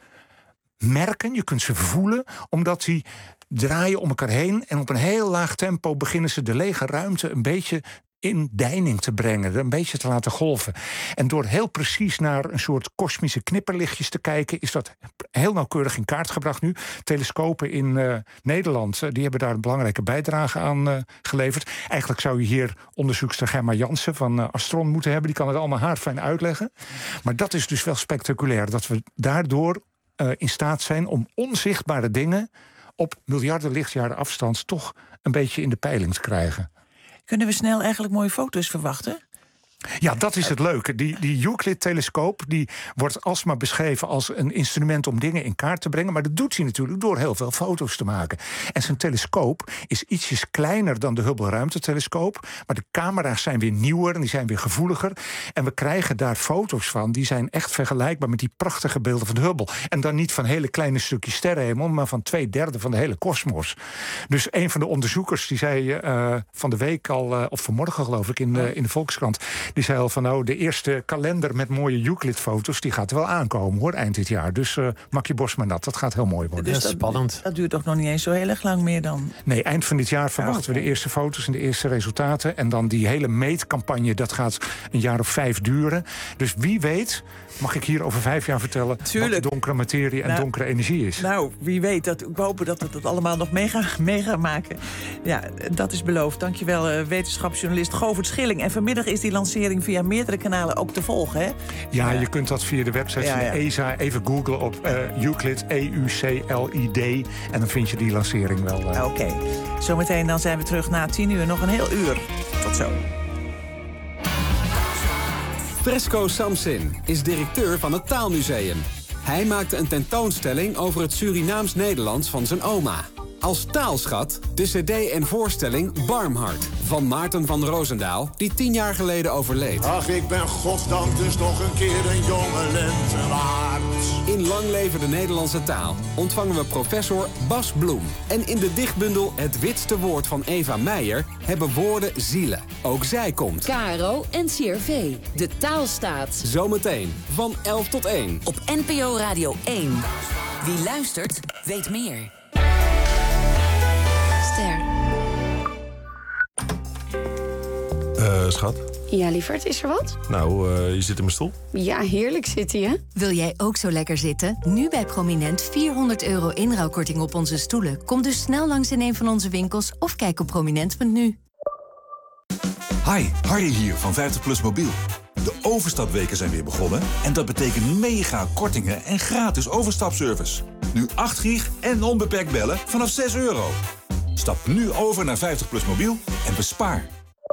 merken, je kunt ze voelen, omdat die draaien om elkaar heen en op een heel laag tempo beginnen ze de lege ruimte een beetje in deining te brengen, een beetje te laten golven. En door heel precies naar een soort kosmische knipperlichtjes te kijken, is dat heel nauwkeurig in kaart gebracht nu. Telescopen in uh, Nederland, uh, die hebben daar een belangrijke bijdrage aan uh, geleverd. Eigenlijk zou je hier onderzoekster Gemma Jansen van uh, Astron moeten hebben. Die kan het allemaal haarfijn uitleggen. Maar dat is dus wel spectaculair, dat we daardoor uh, in staat zijn om onzichtbare dingen op miljarden lichtjaren afstand toch een beetje in de peiling te krijgen. Kunnen we snel eigenlijk mooie foto's verwachten? Ja, dat is het leuke. Die, die Euclid-telescoop die wordt alsmaar beschreven als een instrument om dingen in kaart te brengen. Maar dat doet hij natuurlijk door heel veel foto's te maken. En zijn telescoop is ietsjes kleiner dan de Hubble-ruimtetelescoop. Maar de camera's zijn weer nieuwer en die zijn weer gevoeliger. En we krijgen daar foto's van. Die zijn echt vergelijkbaar met die prachtige beelden van de Hubble. En dan niet van hele kleine stukjes sterrenhemel, maar van twee derde van de hele kosmos. Dus een van de onderzoekers die zei uh, van de week al, uh, of vanmorgen geloof ik, in de, in de Volkskrant. Die zei al van nou, de eerste kalender met mooie Euclid-foto's, die gaat wel aankomen hoor, eind dit jaar. Dus uh, mak je borst maar nat, dat gaat heel mooi worden. Dus dat dat, spannend. Dat duurt toch nog niet eens zo heel erg lang meer dan? Nee, eind van dit jaar verwachten oh, okay. we de eerste foto's en de eerste resultaten. En dan die hele meetcampagne, dat gaat een jaar of vijf duren. Dus wie weet, mag ik hier over vijf jaar vertellen Tuurlijk. wat donkere materie en nou, donkere energie is. Nou, wie weet. Dat, ik hoop dat we dat allemaal nog mee gaan, mee gaan maken. Ja, dat is beloofd. Dankjewel, uh, wetenschapsjournalist Govert Schilling. En vanmiddag is die lancering via meerdere kanalen ook te volgen, hè? Ja, je kunt dat via de website ja, ja. van de E S A even googlen op uh, Euclid, E U C L I D. En dan vind je die lancering wel. Uh... Oké. Okay. Zometeen dan zijn we terug na tien uur. Nog een heel uur. Tot zo. Fresco Samsin is directeur van het Taalmuseum. Hij maakte een tentoonstelling over het Surinaams-Nederlands van zijn oma. Als taalschat de cd en voorstelling Barmhart van Maarten van Roosendaal, die tien jaar geleden overleed. Ach, ik ben godsdank dus nog een keer een jonge lentewaard. In Lang leven de Nederlandse taal ontvangen we professor Bas Bloem. En in de dichtbundel Het Witste Woord van Eva Meijer hebben woorden zielen. Ook zij komt. Caro en C R V, de taalstaat. Zometeen van elf tot één. Op N P O Radio één. Wie luistert, weet meer. Ster. Uh, schat? Ja, lieverd, is er wat? Nou, uh, je zit in mijn stoel. Ja, heerlijk zit hij, hè? Wil jij ook zo lekker zitten? Nu bij Prominent vierhonderd euro inruilkorting op onze stoelen. Kom dus snel langs in een van onze winkels of kijk op prominent punt nu. Hi, Harry hier van vijftig plus mobiel. De overstapweken zijn weer begonnen en dat betekent mega kortingen en gratis overstapservice. Nu acht gig en onbeperkt bellen vanaf zes euro. Stap nu over naar vijftig plus mobiel en bespaar.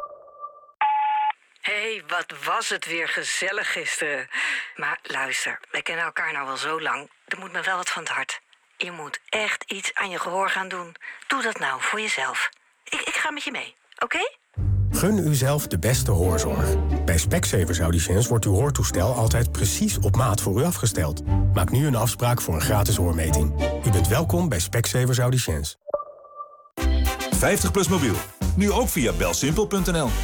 Hé, hey, wat was het weer gezellig gisteren. Maar luister, wij kennen elkaar nou wel zo lang. Er moet me wel wat van het hart. Je moet echt iets aan je gehoor gaan doen. Doe dat nou voor jezelf. Ik, ik ga met je mee, oké? Okay? Gun uzelf de beste hoorzorg. Bij Specsavers Audiciëns wordt uw hoortoestel altijd precies op maat voor u afgesteld. Maak nu een afspraak voor een gratis hoormeting. U bent welkom bij Specsavers Audiciëns. vijftig plus mobiel. Nu ook via belsimpel punt n l.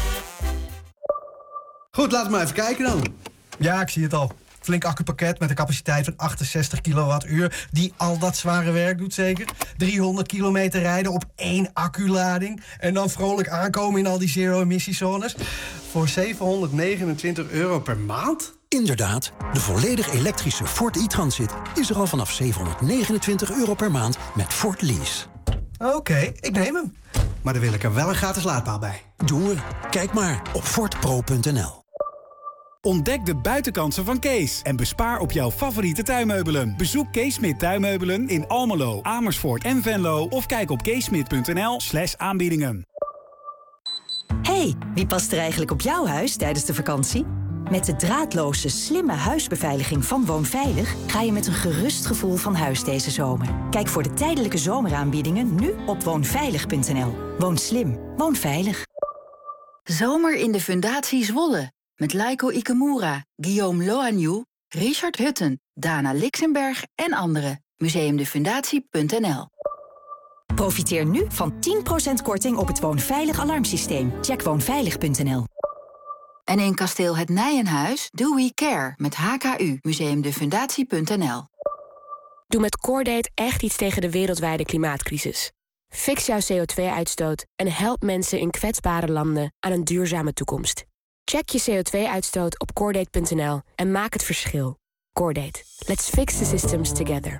Goed, laten we maar even kijken dan. Ja, ik zie het al. Flink accupakket met een capaciteit van achtenzestig kilowattuur... die al dat zware werk doet zeker. driehonderd kilometer rijden op één acculading... en dan vrolijk aankomen in al die zero-emissiezones... voor zevenhonderdnegenentwintig euro per maand? Inderdaad, de volledig elektrische Ford e-Transit is er al vanaf zevenhonderdnegenentwintig euro per maand met Ford Lease. Oké, okay, ik neem hem. Maar dan wil ik er wel een gratis laadpaal bij. Doen we. Kijk maar op fortpro punt n l. Ontdek de buitenkansen van Kees en bespaar op jouw favoriete tuinmeubelen. Bezoek Kees Smit Tuinmeubelen in Almelo, Amersfoort en Venlo of kijk op keesmit punt n l slash aanbiedingen. Hey, wie past er eigenlijk op jouw huis tijdens de vakantie? Met de draadloze, slimme huisbeveiliging van Woonveilig ga je met een gerust gevoel van huis deze zomer. Kijk voor de tijdelijke zomeraanbiedingen nu op woonveilig punt n l. Woon slim, woon veilig. Zomer in de Fundatie Zwolle. Met Laiko Ikamura, Guillaume Loanjou, Richard Hutten, Dana Lixenberg en anderen. museumdefundatie punt n l. Profiteer nu van tien procent korting op het Woonveilig alarmsysteem. Check woonveilig punt n l. En in kasteel Het Nijenhuis Do We Care met H K U, museumdefundatie punt n l. Doe met Coordate echt iets tegen de wereldwijde klimaatcrisis. Fix jouw C O twee uitstoot en help mensen in kwetsbare landen aan een duurzame toekomst. Check je C O twee uitstoot op coordate punt n l en maak het verschil. Coordate. Let's fix the systems together.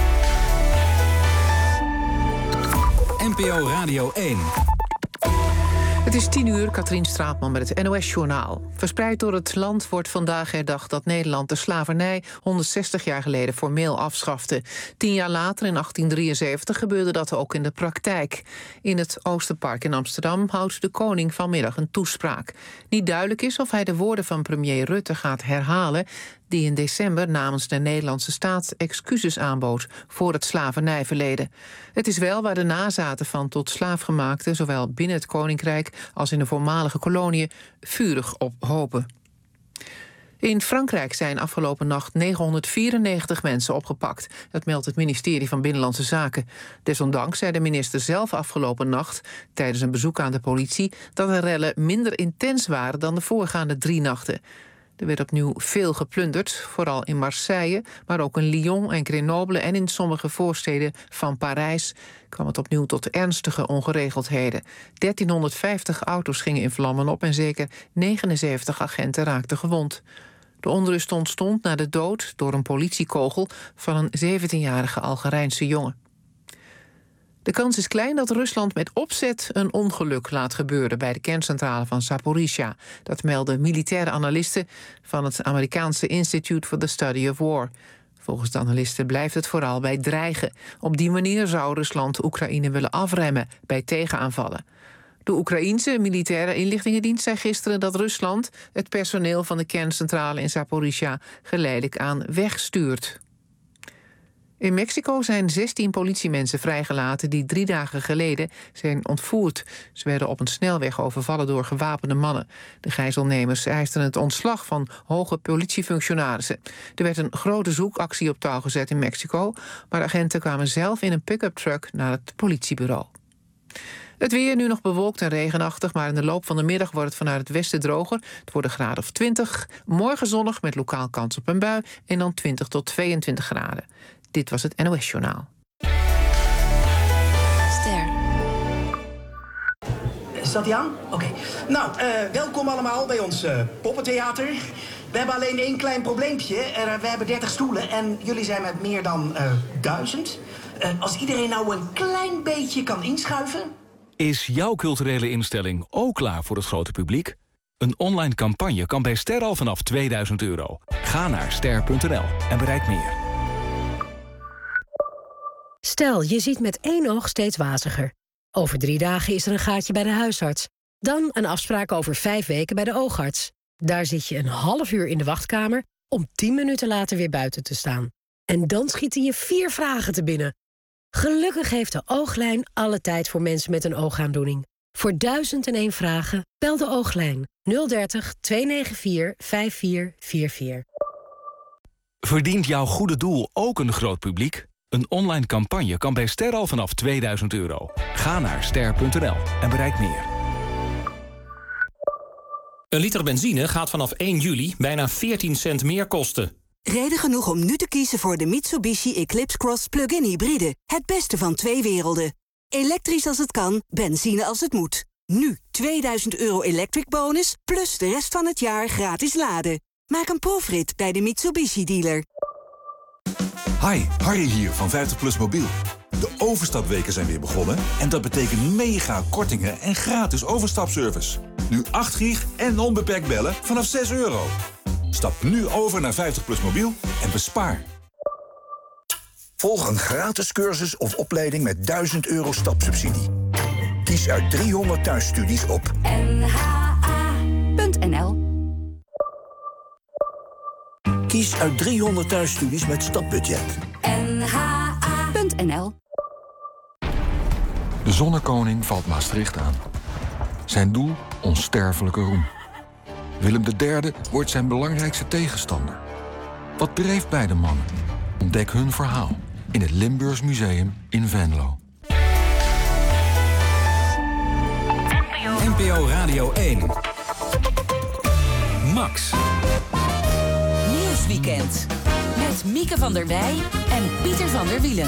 N P O Radio één. Het is tien uur, Katrien Straatman met het N O S-journaal. Verspreid door het land wordt vandaag herdacht dat Nederland de slavernij honderdzestig jaar geleden formeel afschafte. Tien jaar later, in achttien drieënzeventig, gebeurde dat ook in de praktijk. In het Oosterpark in Amsterdam houdt de koning vanmiddag een toespraak. Niet duidelijk is of hij de woorden van premier Rutte gaat herhalen, die in december namens de Nederlandse staat excuses aanbood voor het slavernijverleden. Het is wel waar de nazaten van tot slaafgemaakten, zowel binnen het koninkrijk als in de voormalige koloniën, vurig op hopen. In Frankrijk zijn afgelopen nacht negenhonderdvierennegentig mensen opgepakt. Dat meldt het ministerie van Binnenlandse Zaken. Desondanks zei de minister zelf afgelopen nacht, tijdens een bezoek aan de politie, dat de rellen minder intens waren dan de voorgaande drie nachten. Er werd opnieuw veel geplunderd, vooral in Marseille, maar ook in Lyon en Grenoble en in sommige voorsteden van Parijs kwam het opnieuw tot ernstige ongeregeldheden. dertienhonderdvijftig auto's gingen in vlammen op en zeker negenenzeventig agenten raakten gewond. De onrust ontstond na de dood door een politiekogel van een zeventienjarige Algerijnse jongen. De kans is klein dat Rusland met opzet een ongeluk laat gebeuren bij de kerncentrale van Zaporizhia. Dat melden militaire analisten van het Amerikaanse Institute for the Study of War. Volgens de analisten blijft het vooral bij dreigen. Op die manier zou Rusland Oekraïne willen afremmen bij tegenaanvallen. De Oekraïense militaire inlichtingendienst zei gisteren dat Rusland het personeel van de kerncentrale in Zaporizhia geleidelijk aan wegstuurt. In Mexico zijn zestien politiemensen vrijgelaten die drie dagen geleden zijn ontvoerd. Ze werden op een snelweg overvallen door gewapende mannen. De gijzelnemers eisten het ontslag van hoge politiefunctionarissen. Er werd een grote zoekactie op touw gezet in Mexico, maar de agenten kwamen zelf in een pick-up truck naar het politiebureau. Het weer nu nog bewolkt en regenachtig, maar in de loop van de middag wordt het vanuit het westen droger. Het wordt een graad of twintig. Morgen zonnig met lokaal kans op een bui en dan twintig tot tweeëntwintig graden. Dit was het N O S-journaal. Ster. Staat hij aan? Oké. Okay. Nou, uh, welkom allemaal bij ons uh, poppentheater. We hebben alleen één klein probleempje. Uh, we hebben dertig stoelen en jullie zijn met meer dan uh, duizend. Uh, als iedereen nou een klein beetje kan inschuiven. Is jouw culturele instelling ook klaar voor het grote publiek? Een online campagne kan bij Ster al vanaf tweeduizend euro. Ga naar ster punt n l en bereik meer. Stel, je ziet met één oog steeds waziger. Over drie dagen is er een gaatje bij de huisarts. Dan een afspraak over vijf weken bij de oogarts. Daar zit je een half uur in de wachtkamer om tien minuten later weer buiten te staan. En dan schieten je vier vragen te binnen. Gelukkig heeft de Ooglijn alle tijd voor mensen met een oogaandoening. Voor duizend en één vragen, bel de Ooglijn nul dertig tweehonderdvier vijftig vierentveertig. Verdient jouw goede doel ook een groot publiek? Een online campagne kan bij Ster al vanaf tweeduizend euro. Ga naar ster punt n l en bereik meer. Een liter benzine gaat vanaf één juli bijna veertien cent meer kosten. Reden genoeg om nu te kiezen voor de Mitsubishi Eclipse Cross Plug-in Hybride. Het beste van twee werelden. Elektrisch als het kan, benzine als het moet. Nu tweeduizend euro electric bonus, plus de rest van het jaar gratis laden. Maak een proefrit bij de Mitsubishi dealer. Hi, Harry hier van vijftig plus mobiel. De De overstapweken zijn weer begonnen en dat betekent mega kortingen en gratis overstapservice. Nu acht gig en onbeperkt bellen vanaf zes euro. Stap nu over naar vijftig plus mobiel en bespaar. Volg een gratis cursus of opleiding met duizend euro stapsubsidie. Kies uit driehonderd thuisstudies op N H A punt N L. Kies uit driehonderd thuisstudies met stapbudget. N H A punt N L. De zonnekoning valt Maastricht aan. Zijn doel onsterfelijke roem. Willem de derde wordt zijn belangrijkste tegenstander. Wat dreef beide mannen? Ontdek hun verhaal in het Limburgs Museum in Venlo. N P O Radio één. Max. Nieuwsweekend. Met Mieke van der Wij en Pieter van der Wielen.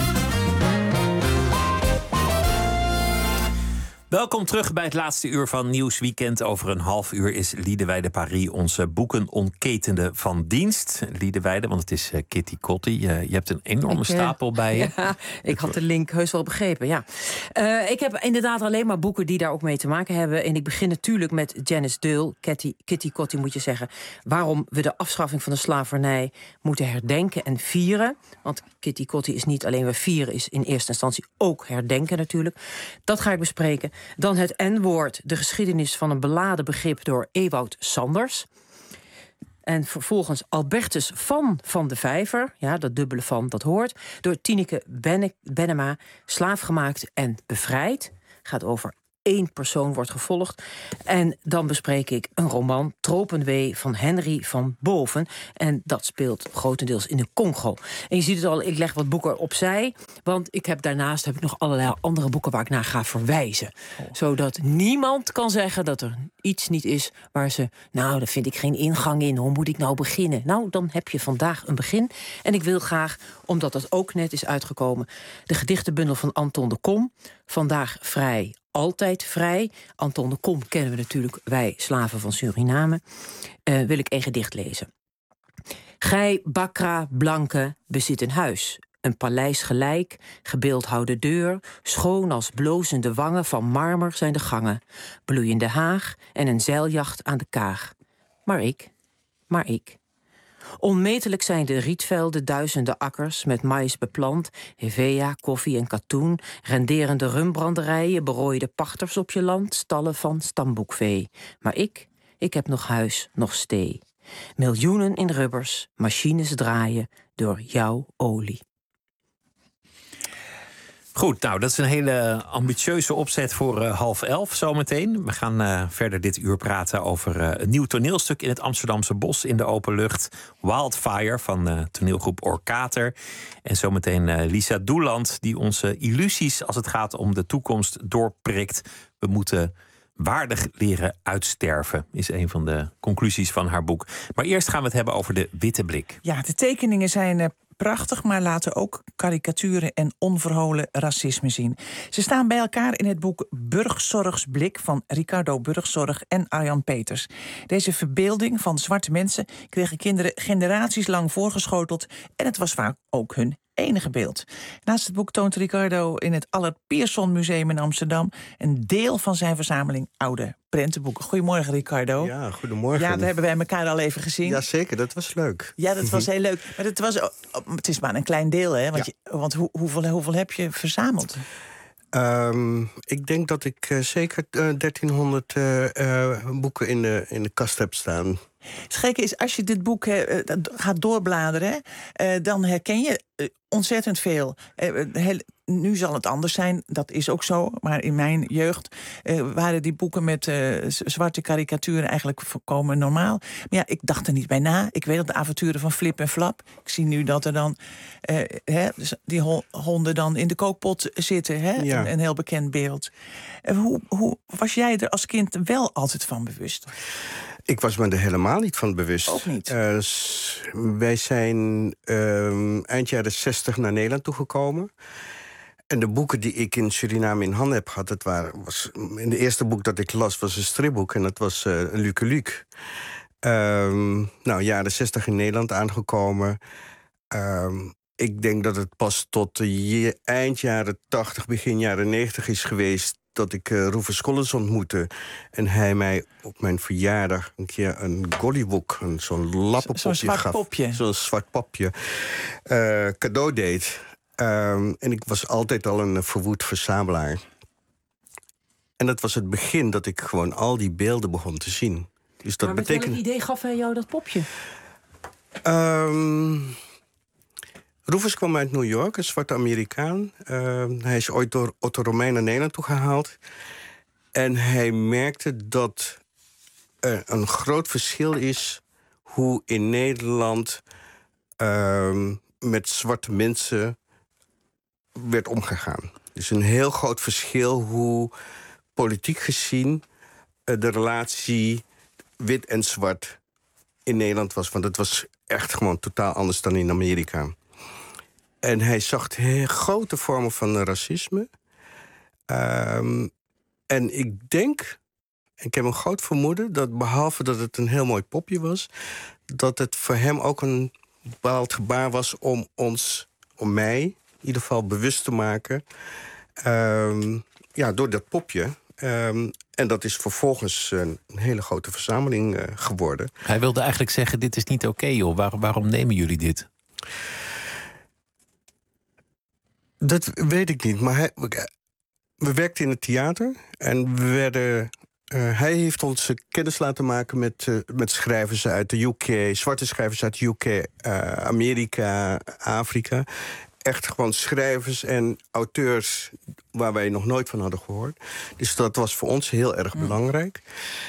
Welkom terug bij het laatste uur van Nieuwsweekend. Over een half uur is Liedewijde Paris onze boekenonketende van dienst. Liedewijde, want het is uh, Kitty Kotti. Uh, je hebt een enorme ik, uh, stapel bij je. Ja, ik had de link heus wel begrepen, ja. Uh, ik heb inderdaad alleen maar boeken die daar ook mee te maken hebben. En ik begin natuurlijk met Janice Deul. Kitty, Kitty Kotti moet je zeggen. Waarom we de afschaffing van de slavernij moeten herdenken en vieren. Want Kitty Kotti is niet alleen weer vieren, is in eerste instantie ook herdenken natuurlijk. Dat ga ik bespreken. Dan het N-woord, de geschiedenis van een beladen begrip door Ewout Sanders. En vervolgens Albertus van Van de Vijver, ja, dat dubbele van, dat hoort, door Tineke Benne- Bennema, slaafgemaakt en bevrijd. Gaat over één persoon wordt gevolgd. En dan bespreek ik een roman, Tropenwee, van Henry van Boven. En dat speelt grotendeels in de Congo. En je ziet het al, ik leg wat boeken opzij. Want ik heb daarnaast heb ik nog allerlei andere boeken waar ik naar ga verwijzen. Oh. Zodat niemand kan zeggen dat er iets niet is waar ze... nou, daar vind ik geen ingang in, hoe moet ik nou beginnen? Nou, dan heb je vandaag een begin. En ik wil graag, omdat dat ook net is uitgekomen, de gedichtenbundel van Anton de Kom, Vandaag vrij, altijd vrij. Anton de Kom kennen we natuurlijk, wij slaven van Suriname. Uh, wil ik een gedicht lezen. Gij, Bakra, blanke, bezit een huis. Een paleis gelijk, gebeeldhouwde deur. Schoon als blozende wangen van marmer zijn de gangen. Bloeiende haag en een zeiljacht aan de kaag. Maar ik, maar ik... Onmetelijk zijn de rietvelden, duizenden akkers met maïs beplant, hevea, koffie en katoen, renderende rumbranderijen, berooide pachters op je land, stallen van stamboekvee. Maar ik, ik heb nog huis, nog stee. Miljoenen in rubbers, machines draaien door jouw olie. Goed, nou, dat is een hele ambitieuze opzet voor uh, half elf zometeen. We gaan uh, verder dit uur praten over uh, een nieuw toneelstuk in het Amsterdamse Bos in de open lucht. Wildfire van uh, toneelgroep Orkater. En zometeen uh, Lisa Doeland die onze illusies als het gaat om de toekomst doorprikt. We moeten waardig leren uitsterven, is een van de conclusies van haar boek. Maar eerst gaan we het hebben over de witte blik. Ja, de tekeningen zijn... Uh... prachtig, maar laten ook karikaturen en onverholen racisme zien. Ze staan bij elkaar in het boek Burgzorgsblik van Ricardo Burgzorg en Arjan Peters. Deze verbeelding van zwarte mensen kregen kinderen generaties lang voorgeschoteld en het was vaak ook hun enige beeld. Naast het boek toont Ricardo in het Allard Pierson Museum in Amsterdam een deel van zijn verzameling oude prentenboeken. Goedemorgen, Ricardo. Ja, goedemorgen. Ja, dat hebben wij elkaar al even gezien. Jazeker, dat was leuk. Ja, dat was heel leuk. Maar het, was, het is maar een klein deel, hè? Want, ja. je, want hoe, hoeveel, hoeveel heb je verzameld? Um, ik denk dat ik uh, zeker uh, dertienhonderd uh, uh, boeken in de, in de kast heb staan. Het gekke is, als je dit boek uh, gaat doorbladeren, uh, dan herken je uh, ontzettend veel. Uh, heel, nu zal het anders zijn, dat is ook zo. Maar in mijn jeugd uh, waren die boeken met uh, zwarte karikaturen eigenlijk volkomen normaal. Maar ja, ik dacht er niet bij na. Ik weet dat de avonturen van Flip en Flap. Ik zie nu dat er dan uh, hè, die honden dan in de kookpot zitten. Hè? Ja. Een, een heel bekend beeld. Uh, hoe, hoe was jij er als kind wel altijd van bewust? Ik was me er helemaal niet van bewust. Ook niet? Uh, wij zijn uh, eind jaren zestig naar Nederland toegekomen. En de boeken die ik in Suriname in handen heb gehad... Het waren, was, in de eerste boek dat ik las was een stripboek en dat was uh, een Luke Luke. Uh, nou, jaren zestig in Nederland aangekomen. Uh, ik denk dat het pas tot de je- eind jaren tachtig, begin jaren negentig is geweest dat ik uh, Rufus Collins ontmoette. En hij mij op mijn verjaardag een keer een gollywog, een zo'n lappenpopje Zo'n zwart gaf. popje. Zo'n zwart popje. Uh, cadeau deed. Um, en ik was altijd al een uh, verwoed verzamelaar. En dat was het begin dat ik gewoon al die beelden begon te zien. Dus dat maar met betekent. welk idee gaf hij jou dat popje? Um, Rufus kwam uit New York, een zwarte Amerikaan. Uh, hij is ooit door Otto Romein naar Nederland toe gehaald. En hij merkte dat er een groot verschil is hoe in Nederland uh, met zwarte mensen werd omgegaan. Dus een heel groot verschil hoe politiek gezien uh, de relatie wit en zwart in Nederland was. Want het was echt gewoon totaal anders dan in Amerika. En hij zag heel grote vormen van racisme. Um, en ik denk, ik heb een groot vermoeden, dat behalve dat het een heel mooi popje was, dat het voor hem ook een bepaald gebaar was om ons, om mij in ieder geval bewust te maken. Um, ja, door dat popje. Um, en dat is vervolgens een hele grote verzameling uh, geworden. Hij wilde eigenlijk zeggen, dit is niet oké, okay, joh. Waar, waarom nemen jullie dit? Dat weet ik niet, maar hij, we werkten in het theater en we werden, uh, hij heeft ons kennis laten maken met, uh, met schrijvers uit de U K, zwarte schrijvers uit de U K, uh, Amerika, Afrika. Echt gewoon schrijvers en auteurs waar wij nog nooit van hadden gehoord. Dus dat was voor ons heel erg mm. belangrijk.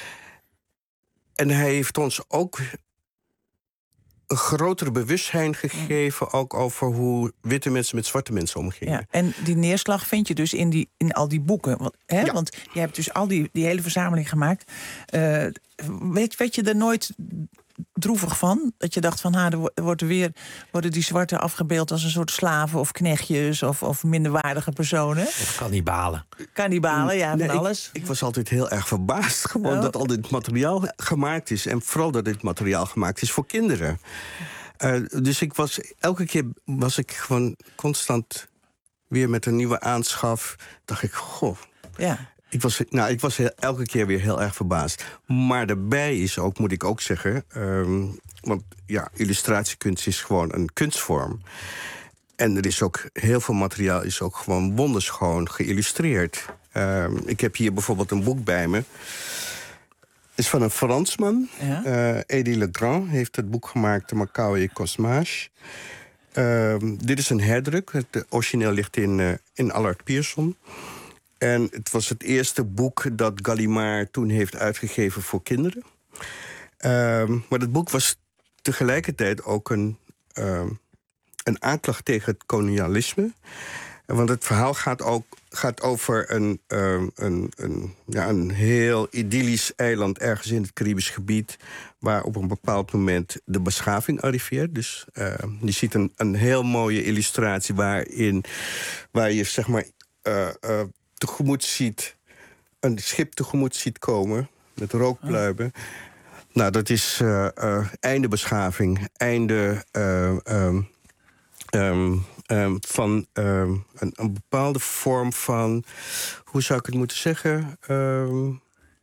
En hij heeft ons ook een grotere bewustzijn gegeven, ook over hoe witte mensen met zwarte mensen omgingen. Ja, en die neerslag vind je dus in, die, in al die boeken. Want, hè, ja. want je hebt dus al die, die hele verzameling gemaakt. Uh, weet, weet je er nooit droevig van? Dat je dacht van, ha, er wordt weer, worden die zwarte afgebeeld als een soort slaven of knechtjes of, of minderwaardige personen? Of kannibalen. Kannibalen, ja, van nee, alles. Ik, ik was altijd heel erg verbaasd gewoon oh. dat al dit materiaal gemaakt is. En vooral dat dit materiaal gemaakt is voor kinderen. Uh, dus ik was, elke keer was ik gewoon constant weer met een nieuwe aanschaf. Dacht ik, goh. Ja. Ik was, nou, ik was heel, elke keer weer heel erg verbaasd. Maar daarbij is ook, moet ik ook zeggen, Um, want ja, illustratiekunst is gewoon een kunstvorm. En er is ook heel veel materiaal is ook gewoon wonderschoon geïllustreerd. Um, ik heb hier bijvoorbeeld een boek bij me. Het is van een Fransman. Ja? Uh, Eddie Legrand heeft het boek gemaakt, de Macau et Cosmage. Um, dit is een herdruk. Het origineel ligt in, uh, in Allard Pierson. En het was het eerste boek dat Gallimard toen heeft uitgegeven voor kinderen. Um, maar het boek was tegelijkertijd ook een, um, een aanklacht tegen het kolonialisme. Want het verhaal gaat ook gaat over een, um, een, een, ja, een heel idyllisch eiland ergens in het Caribisch gebied, waar op een bepaald moment de beschaving arriveert. Dus uh, je ziet een, een heel mooie illustratie waarin waar je zeg maar Uh, uh, tegemoet ziet, een schip tegemoet ziet komen met rookpluimen. Oh. Nou, dat is uh, uh, einde beschaving, einde uh, um, um, um, van um, een, een bepaalde vorm van, hoe zou ik het moeten zeggen? Um,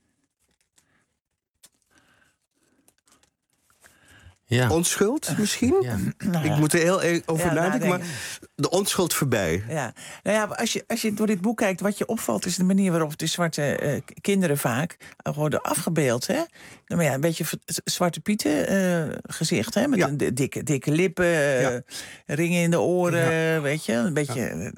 Ja. Onschuld misschien? Ja. Nou ja. Ik moet er heel erg over ja, nadenken, maar de onschuld voorbij. Ja. Nou ja, als je, als je door dit boek kijkt, wat je opvalt is de manier waarop de zwarte uh, kinderen vaak worden afgebeeld. Hè? Nou, ja, een beetje Zwarte Pieten uh, gezicht, hè? Met ja. een dikke, dikke lippen, uh, ja. ringen in de oren, ja. weet je, een beetje. Ja. Uh,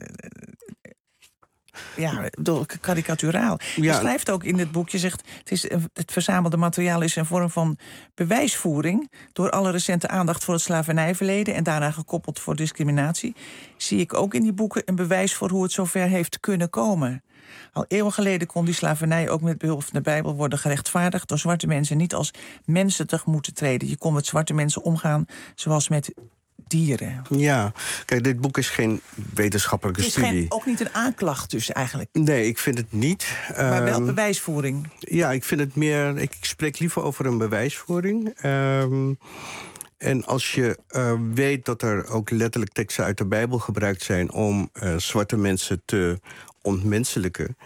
Ja, karikaturaal. Ja. Je schrijft ook in het boek, je zegt, het, is, het verzamelde materiaal is een vorm van bewijsvoering. Door alle recente aandacht voor het slavernijverleden en daarna gekoppeld voor discriminatie, zie ik ook in die boeken een bewijs voor hoe het zover heeft kunnen komen. Al eeuwen geleden kon die slavernij ook met behulp van de Bijbel worden gerechtvaardigd door zwarte mensen niet als mensen tegemoet te treden. Je kon met zwarte mensen omgaan zoals met dieren. Ja, kijk, dit boek is geen wetenschappelijke het is studie. Geen, ook niet een aanklacht dus eigenlijk. Nee, ik vind het niet. Maar wel bewijsvoering. Ja, ik vind het meer. Ik spreek liever over een bewijsvoering. Um, En als je uh, weet dat er ook letterlijk teksten uit de Bijbel gebruikt zijn om uh, zwarte mensen te ontmenselijken,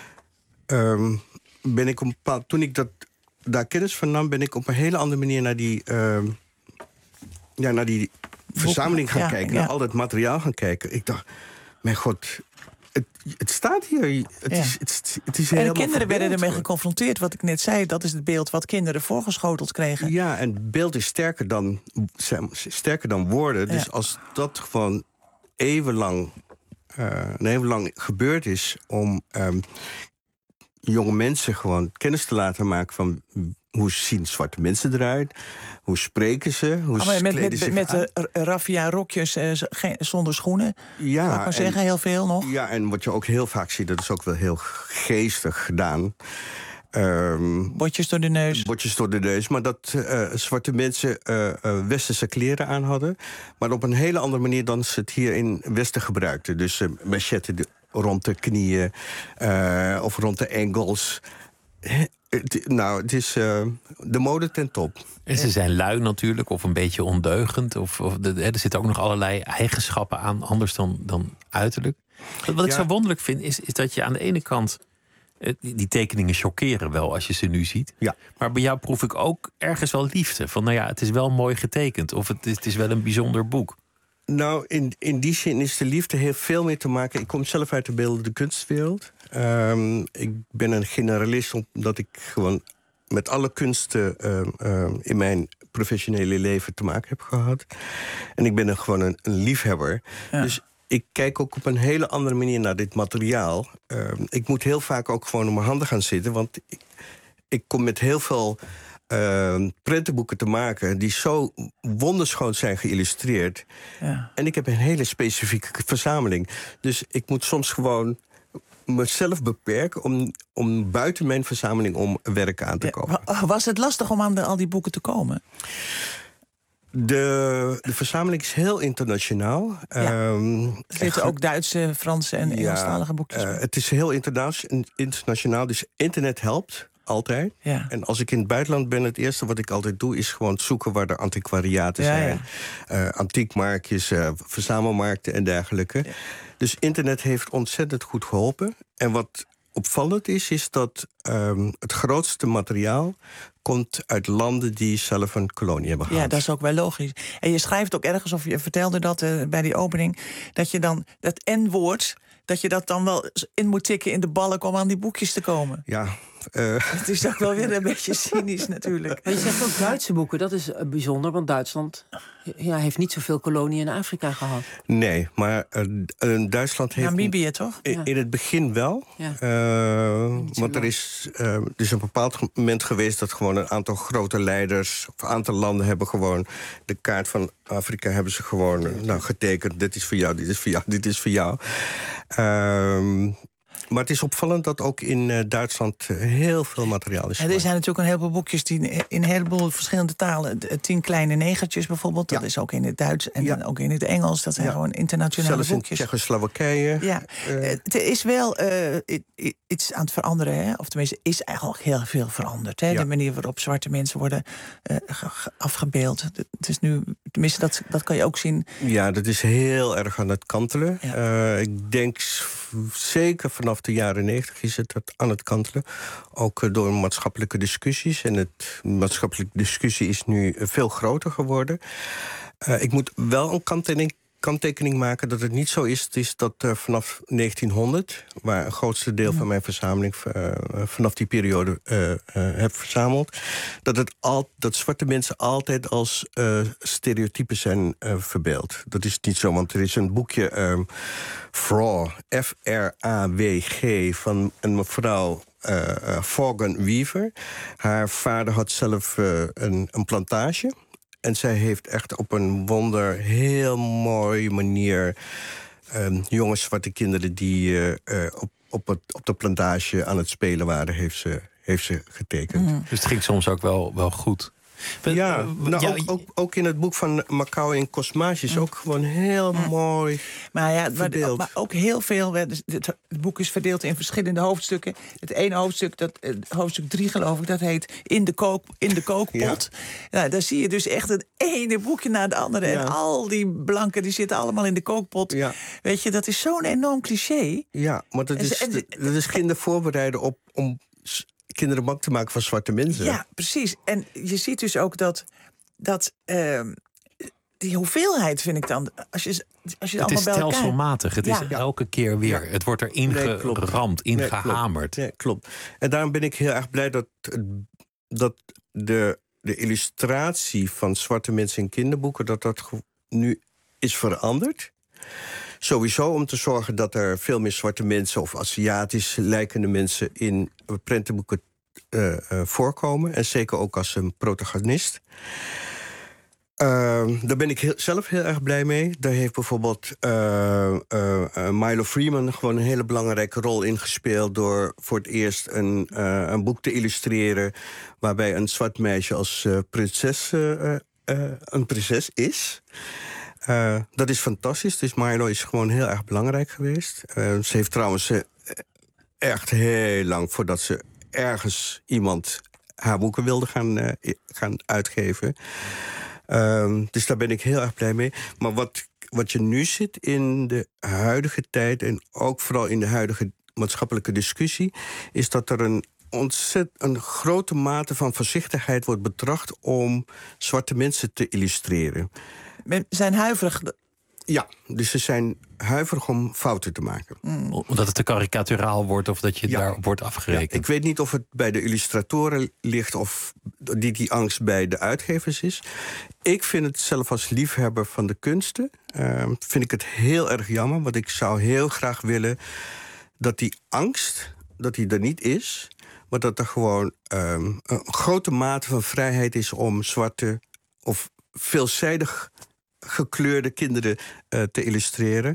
um, ben ik op een bepaald, toen ik dat, daar kennis van nam, ben ik op een hele andere manier naar die, uh, ja, naar die verzameling gaan ja, kijken, ja. naar al dat materiaal gaan kijken. Ik dacht, mijn god, Het, het staat hier. Het ja. is, het, het is en de kinderen werden ermee geconfronteerd. Wat ik net zei, dat is het beeld wat kinderen voorgeschoteld kregen. Ja, en beeld is sterker dan, sterker dan woorden. Ja. Dus als dat gewoon eeuwenlang, uh, eeuwenlang gebeurd is om um, jonge mensen gewoon kennis te laten maken van hoe zien zwarte mensen eruit, hoe spreken ze, hoe oh, met, kleden met, zich met aan. de raffia rokjes uh, zonder schoenen. Ja, zou ik maar zeggen, en, heel veel nog. Ja, en wat je ook heel vaak ziet, dat is ook wel heel geestig gedaan. Um, botjes door de neus. Botjes door de neus. Maar dat uh, zwarte mensen uh, uh, westerse kleren aan hadden. Maar op een hele andere manier dan ze het hier in Westen gebruikten. Dus uh, machetten rond de knieën uh, of rond de enkels. Het, nou, het is uh, de mode ten top. En ze zijn lui natuurlijk, of een beetje ondeugend. Of, of de, er zitten ook nog allerlei eigenschappen aan, anders dan, dan uiterlijk. Wat, wat ik ja. zo wonderlijk vind, is, is dat je aan de ene kant Die, die tekeningen chockeren wel als je ze nu ziet. Ja. Maar bij jou proef ik ook ergens wel liefde. Van nou ja, het is wel mooi getekend. Of het is, het is wel een bijzonder boek. Nou, in, in die zin is de liefde heel veel meer te maken. Ik kom zelf uit de beeldende kunstwereld. Um, ik ben een generalist omdat ik gewoon met alle kunsten uh, uh, in mijn professionele leven te maken heb gehad. En ik ben een, gewoon een, een liefhebber. Ja. Dus ik kijk ook op een hele andere manier naar dit materiaal. Uh, ik moet heel vaak ook gewoon op mijn handen gaan zitten. Want ik, ik kom met heel veel uh, prentenboeken te maken die zo wonderschoon zijn geïllustreerd. Ja. En ik heb een hele specifieke verzameling. Dus ik moet soms gewoon mezelf beperken om, om buiten mijn verzameling om werken aan te komen. Ja, was het lastig om aan de, al die boeken te komen? De, de verzameling is heel internationaal. Ja. Um, er zitten ook Duitse, Franse en Engelstalige boekjes. Uh, het is heel interna- internationaal, dus internet helpt altijd. Ja. En als ik in het buitenland ben, het eerste wat ik altijd doe is gewoon zoeken waar er antiquariaten ja, zijn. Ja. Uh, antiekmarktjes, uh, verzamelmarkten en dergelijke. Ja. Dus internet heeft ontzettend goed geholpen. En wat opvallend is, is dat um, het grootste materiaal komt uit landen die zelf een kolonie hebben gehad. Ja, dat is ook wel logisch. En je schrijft ook ergens, of je vertelde dat uh, bij die opening, dat je dan dat N-woord, dat je dat dan wel in moet tikken in de balk om aan die boekjes te komen. Ja. Uh. Het is ook wel weer een beetje cynisch natuurlijk. Maar je zegt ook Duitse boeken, dat is bijzonder, want Duitsland ja, heeft niet zoveel koloniën in Afrika gehad. Nee, maar uh, Duitsland heeft... Namibië, toch? In, ja. in het begin wel. Ja. Uh, want er is, uh, er is een bepaald moment geweest dat gewoon een aantal grote leiders, of een aantal landen hebben gewoon de kaart van Afrika hebben ze gewoon uh, nou, getekend. Dit is voor jou, dit is voor jou, dit is voor jou. Uh, Maar het is opvallend dat ook in uh, Duitsland uh, heel veel materiaal is. Ja, er zijn natuurlijk een heleboel boekjes die in een heleboel verschillende talen. Tien kleine negertjes bijvoorbeeld, dat ja. is ook in het Duits en ja. ook in het Engels. Dat zijn ja. gewoon internationale Zelfs boekjes. Zelfs in Tsjechoslowakije. Ja, uh, het is wel uh, iets aan het veranderen, hè? Of tenminste is eigenlijk heel veel veranderd. Hè? Ja. De manier waarop zwarte mensen worden uh, afgebeeld. Het is nu, tenminste dat, dat kan je ook zien. Ja, dat is heel erg aan het kantelen. Ja. Uh, ik denk zeker vanaf de jaren negentig is het aan het kantelen. Ook door maatschappelijke discussies. En het maatschappelijke discussie is nu veel groter geworden. Uh, ik moet wel een kanttekening, kanttekening maken dat het niet zo is. Het is dat uh, vanaf negentienhonderd, waar het grootste deel van mijn verzameling uh, vanaf die periode uh, uh, heb verzameld, dat, het al, dat zwarte mensen altijd als uh, stereotypen zijn uh, verbeeld. Dat is niet zo, want er is een boekje um, Fraw, F R A W G, van een mevrouw uh, uh, Vaughan Weaver. Haar vader had zelf uh, een, een plantage. En zij heeft echt op een wonder, heel mooie manier um, jonge zwarte kinderen die uh, uh, op, op, het, op de plantage aan het spelen waren, heeft ze, heeft ze getekend. Mm. Dus het ging soms ook wel, wel goed. Ja, nou, ook, ook, ook in het boek van Macau en Cosmage is ook gewoon heel mm. mooi maar ja, verdeeld. Maar ook heel veel. Het boek is verdeeld in verschillende hoofdstukken. Het ene hoofdstuk, dat, hoofdstuk drie geloof ik, dat heet In de, kook, in de kookpot. Ja. Nou, daar zie je dus echt het ene boekje na het andere. Ja. En al die blanken die zitten allemaal in de kookpot. Ja. Weet je, dat is zo'n enorm cliché. Ja, maar dat is, en, dat is kinderen voorbereiden op om kinderen bang te maken van zwarte mensen. Ja, precies. En je ziet dus ook dat, dat uh, die hoeveelheid vind ik dan, als je, als je het allemaal is bij elkaar... stelselmatig. Het ja. is elke keer weer. Ja. Het wordt er ingeramd, nee, ingehamerd. Nee, klopt. Nee, klopt. En daarom ben ik heel erg blij dat, dat de, de illustratie van zwarte mensen in kinderboeken, dat dat nu is veranderd. Sowieso om te zorgen dat er veel meer zwarte mensen of Aziatisch lijkende mensen in prentenboeken uh, uh, voorkomen. En zeker ook als een protagonist. Uh, daar ben ik heel, zelf heel erg blij mee. Daar heeft bijvoorbeeld uh, uh, uh, Milo Freeman gewoon een hele belangrijke rol in gespeeld door voor het eerst een, uh, een boek te illustreren waarbij een zwart meisje als uh, prinses, uh, uh, een prinses is. Uh, dat is fantastisch. Dus Milo is gewoon heel erg belangrijk geweest. Uh, ze heeft trouwens uh, echt heel lang voordat ze ergens iemand haar boeken wilde gaan, uh, gaan uitgeven. Uh, dus daar ben ik heel erg blij mee. Maar wat, wat je nu ziet in de huidige tijd en ook vooral in de huidige maatschappelijke discussie, is dat er een ontzettend een grote mate van voorzichtigheid wordt betracht om zwarte mensen te illustreren. We zijn huiverig. Ja, dus ze zijn huiverig om fouten te maken. Mm. Omdat het te karikaturaal wordt of dat je ja. daarop wordt afgerekend. Ja, ik weet niet of het bij de illustratoren ligt of die, die angst bij de uitgevers is. Ik vind het zelf als liefhebber van de kunsten, uh, vind ik het heel erg jammer. Want ik zou heel graag willen dat die angst, dat die er niet is, maar dat er gewoon um, een grote mate van vrijheid is om zwarte of veelzijdig gekleurde kinderen uh, te illustreren.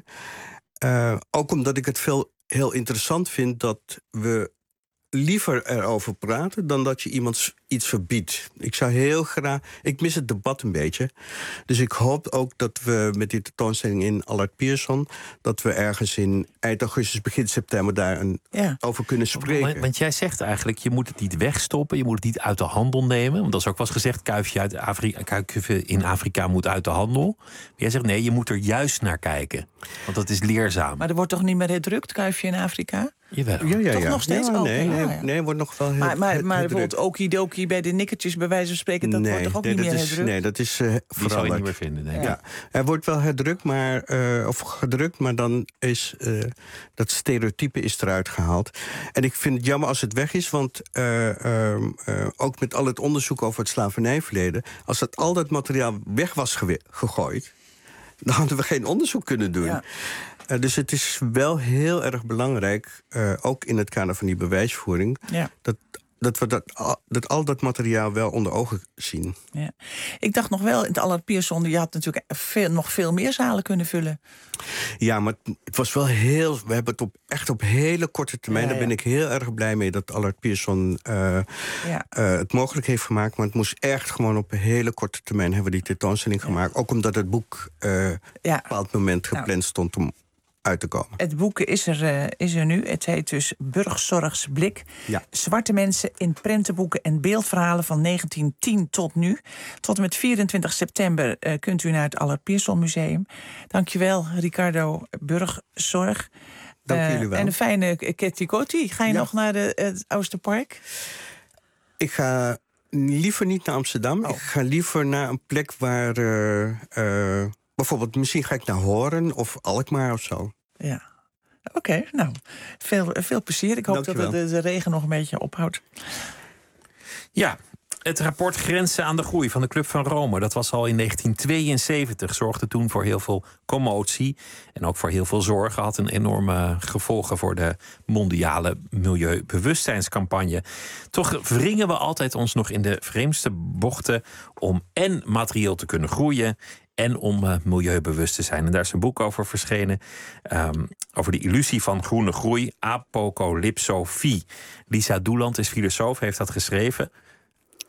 Uh, ook omdat ik het veel heel interessant vind dat we liever erover praten dan dat je iemand iets verbiedt. Ik zou heel graag... Ik mis het debat een beetje. Dus ik hoop ook dat we met die tentoonstelling in Allard Pierson, dat we ergens in eind augustus, begin september daar een, ja. over kunnen spreken. Want, want jij zegt eigenlijk, je moet het niet wegstoppen, je moet het niet uit de handel nemen. Want dat is ook wel eens gezegd, kuifje, uit Afrika, kuifje in Afrika moet uit de handel. Maar jij zegt, nee, je moet er juist naar kijken. Want dat is leerzaam. Maar er wordt toch niet meer herdrukt, kuifje in Afrika? Jawel. Ja, ja, toch ja. nog steeds ja, ook? Nee, nee, ja, ja. nee, wordt nog wel heel Maar, maar, maar bijvoorbeeld okidoki bij de nikkertjes, bij wijze van spreken, dat nee, wordt toch ook nee, niet meer is, herdrukt? Nee, dat is uh, Die veranderd. zou je niet meer vinden, denk ik. Ja. Er wordt wel herdrukt, maar, uh, of gedrukt, maar dan is uh, dat stereotype is eruit gehaald. En ik vind het jammer als het weg is, want uh, uh, uh, ook met al het onderzoek over het slavernijverleden, als dat al dat materiaal weg was ge- gegooid, dan hadden we geen onderzoek kunnen doen. Ja. Uh, dus het is wel heel erg belangrijk, uh, ook in het kader van die bewijsvoering, ja. dat, dat we dat, al, dat al dat materiaal wel onder ogen zien. Ja. Ik dacht nog wel, in het Allard Pierson, je had natuurlijk veel, nog veel meer zalen kunnen vullen. Ja, maar het was wel heel... We hebben het op, echt op hele korte termijn... Ja, ja. Daar ben ik heel erg blij mee dat Allard Pierson uh, ja. uh, het mogelijk heeft gemaakt. Maar het moest echt gewoon op een hele korte termijn hebben we die tentoonstelling ja. gemaakt. Ook omdat het boek uh, ja. op een bepaald moment gepland nou. stond om uit te komen. Het boek is er, uh, is er nu. Het heet dus Burgzorgs Blik. Ja. Zwarte mensen in prentenboeken en beeldverhalen van negentien tien tot nu. Tot en met vierentwintig september uh, kunt u naar het Allard Pierson Museum. Dankjewel, Ricardo Burgzorg. Dank uh, jullie wel. En een fijne kettikoti. Ga je ja. nog naar de, het Oosterpark? Ik ga liever niet naar Amsterdam. Oh. Ik ga liever naar een plek waar... Uh, uh, bijvoorbeeld, misschien ga ik naar Hoorn of Alkmaar of zo. Ja, oké. Okay, nou, veel, veel plezier. Ik hoop Dankjewel. dat de, de regen nog een beetje ophoudt. Ja, het rapport Grenzen aan de Groei van de Club van Rome, dat was al in negentien tweeënzeventig, zorgde toen voor heel veel commotie en ook voor heel veel zorgen. Had een enorme gevolgen voor de mondiale milieubewustzijnscampagne. Toch wringen we altijd ons nog in de vreemdste bochten om en materieel te kunnen groeien en om uh, milieubewust te zijn. En daar is een boek over verschenen. Um, over de illusie van groene groei. Apocalypsofie. Lisa Doeland is filosoof, heeft dat geschreven.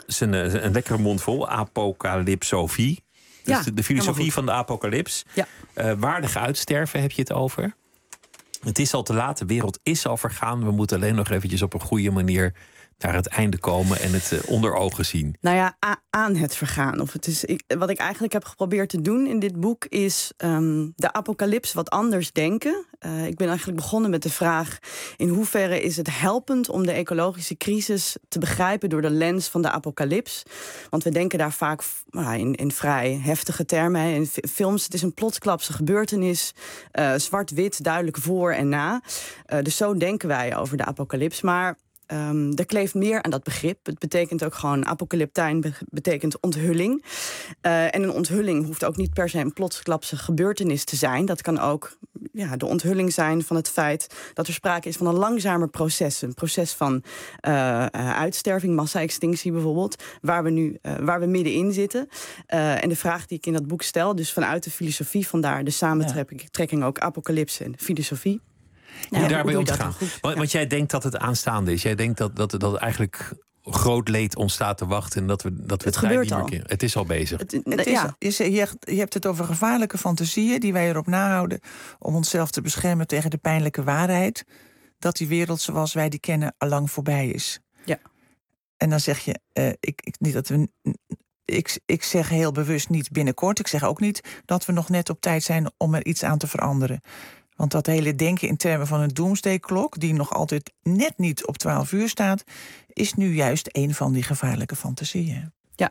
is een, een lekkere mond vol. Apocalypsofie. Dus Ja, de, de filosofie helemaal van de apocalyps. Ja. Uh, waardig uitsterven heb je het over. Het is al te laat, de wereld is al vergaan. We moeten alleen nog eventjes op een goede manier naar het einde komen en het uh, onder ogen zien. Nou ja, a- aan het vergaan. Of het is, ik, wat ik eigenlijk heb geprobeerd te doen in dit boek is um, de apocalyps wat anders denken. Uh, ik ben eigenlijk begonnen met de vraag: in hoeverre is het helpend om de ecologische crisis te begrijpen door de lens van de apocalyps? Want we denken daar vaak uh, in, in vrij heftige termen. Hè. In f- films, het is een plotsklapse gebeurtenis. Uh, zwart-wit, duidelijk voor en na. Uh, dus zo denken wij over de apocalyps. Maar Um, er kleeft meer aan dat begrip. Het betekent ook gewoon, apocalyptijn be- betekent onthulling. Uh, en een onthulling hoeft ook niet per se een plotsklapse gebeurtenis te zijn. Dat kan ook ja, de onthulling zijn van het feit dat er sprake is van een langzamer proces. Een proces van uh, uh, uitsterving, massa-extinctie bijvoorbeeld, waar we nu uh, waar we middenin zitten. Uh, en de vraag die ik in dat boek stel, dus vanuit de filosofie, vandaar de samentrekking ook apocalypse en filosofie. Hoe Ja, daarbij hoe om doe te je dat gaan. dan goed? Want, want jij denkt dat het aanstaande is. Jij denkt dat, dat, dat eigenlijk groot leed ons staat te wachten. En dat we, dat we Het tijd gebeurt niet meer al. kunnen. Het is al bezig. Het, Het is, ja. is, je, hebt, je hebt het over gevaarlijke fantasieën die wij erop nahouden om onszelf te beschermen tegen de pijnlijke waarheid dat die wereld zoals wij die kennen allang voorbij is. Ja. En dan zeg je, uh, ik, ik, niet dat we, ik, ik zeg heel bewust niet binnenkort. Ik zeg ook niet dat we nog net op tijd zijn om er iets aan te veranderen. Want dat hele denken in termen van een doomsday-klok, die nog altijd net niet op twaalf uur staat, is nu juist een van die gevaarlijke fantasieën. Ja.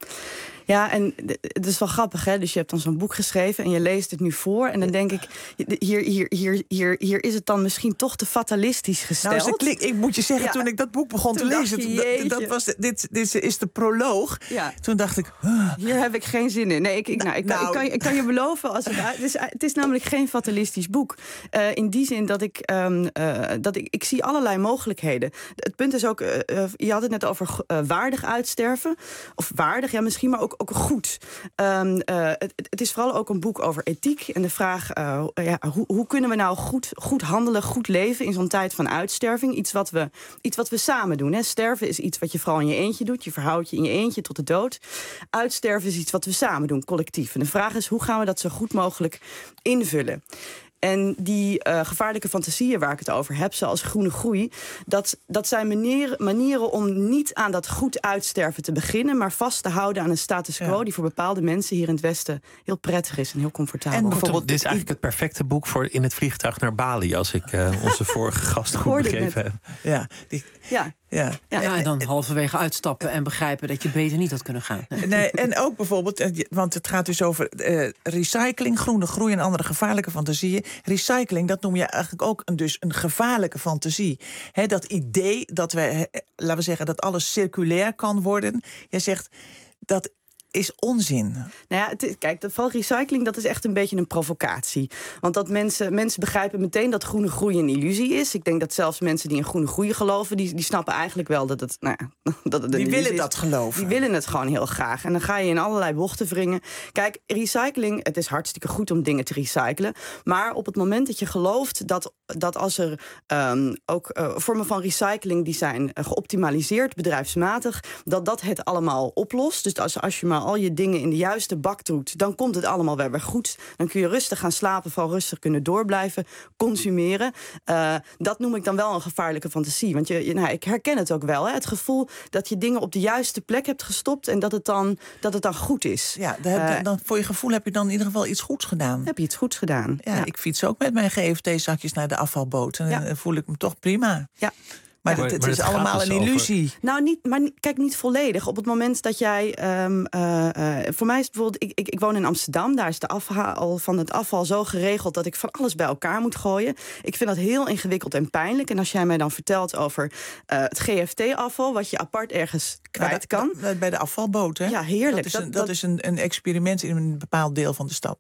Ja, en het is wel grappig, hè? Dus je hebt dan zo'n boek geschreven en je leest het nu voor. En dan denk ik, hier, hier, hier, hier, hier is het dan misschien toch te fatalistisch gesteld. Nou, ze klik, ik moet je zeggen, ja, toen ik dat boek begon te lezen, je, dat, dat was, dit, dit is de proloog. Ja. Toen dacht ik, huh. Hier heb ik geen zin in. Nee, ik, ik, nou, ik, nou, ik, kan, ik kan je beloven, als het, het, is, het is namelijk geen fatalistisch boek. Uh, in die zin dat ik, um, uh, dat ik, ik zie allerlei mogelijkheden. Het punt is ook, uh, uh, je had het net over uh, waardig uitsterven. Of waardig, ja, misschien, maar ook ook goed. Um, uh, het, het is vooral ook een boek over ethiek. En de vraag, uh, ja, hoe, hoe kunnen we nou goed, goed handelen, goed leven in zo'n tijd van uitsterving? Iets wat we, iets wat we samen doen. Hè. Sterven is iets wat je vooral in je eentje doet. Je verhoudt je in je eentje tot de dood. Uitsterven is iets wat we samen doen, collectief. En de vraag is, hoe gaan we dat zo goed mogelijk invullen? En die uh, gevaarlijke fantasieën waar ik het over heb, zoals groene groei, dat, dat zijn manieren, manieren om niet aan dat goed uitsterven te beginnen, maar vast te houden aan een status quo, ja, die voor bepaalde mensen hier in het Westen heel prettig is en heel comfortabel. En bijvoorbeeld, dit is eigenlijk het perfecte boek voor in het vliegtuig naar Bali, als ik uh, onze vorige gast goed begrepen heb. Ja, die, ja. Ja. Ja, ja, en dan halverwege uitstappen en begrijpen dat je beter niet had kunnen gaan. Nee. Nee, en ook bijvoorbeeld, want het gaat dus over uh, recycling, groene groei en andere gevaarlijke fantasieën. Recycling, dat noem je eigenlijk ook een, dus een gevaarlijke fantasie. He, dat idee dat we, laten we zeggen, dat alles circulair kan worden. Jij zegt, dat is onzin. Nou ja, het is, kijk, dat van recycling, dat is echt een beetje een provocatie. Want dat mensen, mensen begrijpen meteen dat groene groei een illusie is. Ik denk dat zelfs mensen die in groene groei geloven, die, die snappen eigenlijk wel dat het, nou ja, dat het een die willen is. dat geloven. Die willen het gewoon heel graag. En dan ga je in allerlei bochten wringen. Kijk, recycling, het is hartstikke goed om dingen te recyclen. Maar op het moment dat je gelooft dat, dat als er um, ook uh, vormen van recycling die zijn uh, geoptimaliseerd, bedrijfsmatig, dat dat het allemaal oplost. Dus als, als je maar al je dingen in de juiste bak doet, dan komt het allemaal weer weer goed. Dan kun je rustig gaan slapen, vooral rustig kunnen doorblijven consumeren. Uh, dat noem ik dan wel een gevaarlijke fantasie. Want je, je, nou, ik herken het ook wel. Hè? Het gevoel dat je dingen op de juiste plek hebt gestopt en dat het dan, dat het dan goed is. Ja, dan heb, uh, dan, voor je gevoel heb je dan in ieder geval iets goeds gedaan. Heb je iets goeds gedaan. Ja, ja. Ik fiets ook met mijn G F T-zakjes naar de afvalboot. En ja. dan voel ik me toch prima. Ja. Maar, ja, het, het maar is allemaal dus een illusie. Over... Nou, niet, maar kijk, niet volledig. Op het moment dat jij... Um, uh, uh, voor mij is het bijvoorbeeld... Ik, ik, ik woon in Amsterdam. Daar is de afhaal van het afval zo geregeld dat ik van alles bij elkaar moet gooien. Ik vind dat heel ingewikkeld en pijnlijk. En als jij mij dan vertelt over uh, het G F T-afval, wat je apart ergens kwijt kan. Bij de afvalboot, hè? Ja, heerlijk. Dat is een, dat, dat is een, een experiment in een bepaald deel van de stad. Ja.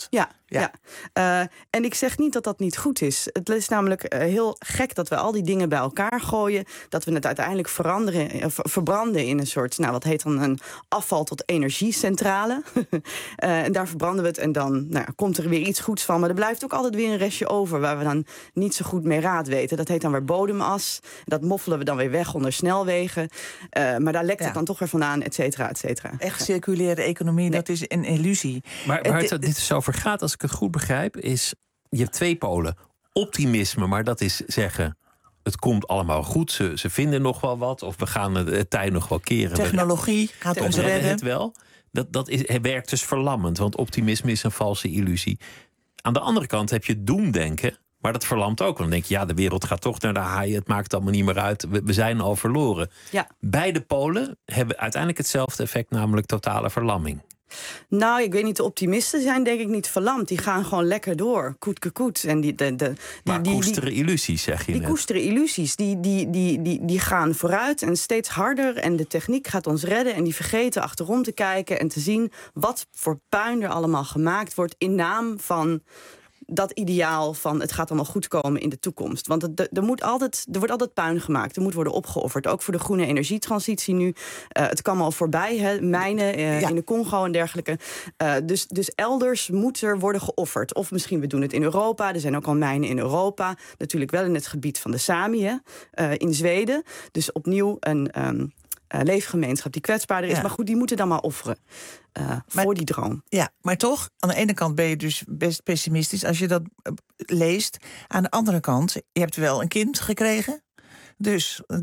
Ja. ja. Uh, en ik zeg niet dat dat niet goed is. Het is namelijk uh, heel gek dat we al die dingen bij elkaar gooien. Dat we het uiteindelijk veranderen, uh, verbranden in een soort, nou wat heet dan een afval tot energiecentrale. uh, en daar verbranden we het en dan nou, komt er weer iets goeds van. Maar er blijft ook altijd weer een restje over waar we dan niet zo goed mee raad weten. Dat heet dan weer bodemas. Dat moffelen we dan weer weg onder snelwegen. Uh, maar daar lekt ja. het dan toch weer vandaan, et cetera, et cetera. Echt circulaire economie, nee. dat is een illusie. Maar waar het, het dit dus over gaat, als ik het goed begrijp, is je hebt twee polen. Optimisme, maar dat is zeggen, het komt allemaal goed. Ze, ze vinden nog wel wat. Of we gaan het, het tij nog wel keren. Technologie gaat we, ons redden. redden. Het wel. Dat, dat is, het werkt dus verlammend. Want optimisme is een valse illusie. Aan de andere kant heb je doemdenken. Maar dat verlamt ook. Want dan denk je, ja, de wereld gaat toch naar de haaien. Het maakt allemaal niet meer uit. We, we zijn al verloren. Ja. Beide polen hebben uiteindelijk hetzelfde effect. Namelijk totale verlamming. Nou, ik weet niet, de optimisten zijn denk ik niet verlamd. Die gaan gewoon lekker door, koetke koet. En die, de, de, die, maar die, koesteren die, illusies, zeg je Die net. koesteren illusies, die, die, die, die, die gaan vooruit en steeds harder. En de techniek gaat ons redden. En die vergeten achterom te kijken en te zien wat voor puin er allemaal gemaakt wordt in naam van dat ideaal van het gaat allemaal goed komen in de toekomst. Want het, er, moet altijd, er wordt altijd puin gemaakt. Er moet worden opgeofferd. Ook voor de groene energietransitie nu. Uh, het kan al voorbij, hè, mijnen uh, ja. in de Congo en dergelijke. Uh, dus, dus elders moet er worden geofferd. Of misschien we doen het in Europa. Er zijn ook al mijnen in Europa. Natuurlijk wel in het gebied van de Sami, hè, uh, in Zweden. Dus opnieuw een Um, Uh, leefgemeenschap die kwetsbaarder is. Ja. Maar goed, die moeten dan maar offeren uh, maar, voor die droom. Ja, maar toch, aan de ene kant ben je dus best pessimistisch als je dat uh, leest. Aan de andere kant, je hebt wel een kind gekregen. Dus, uh,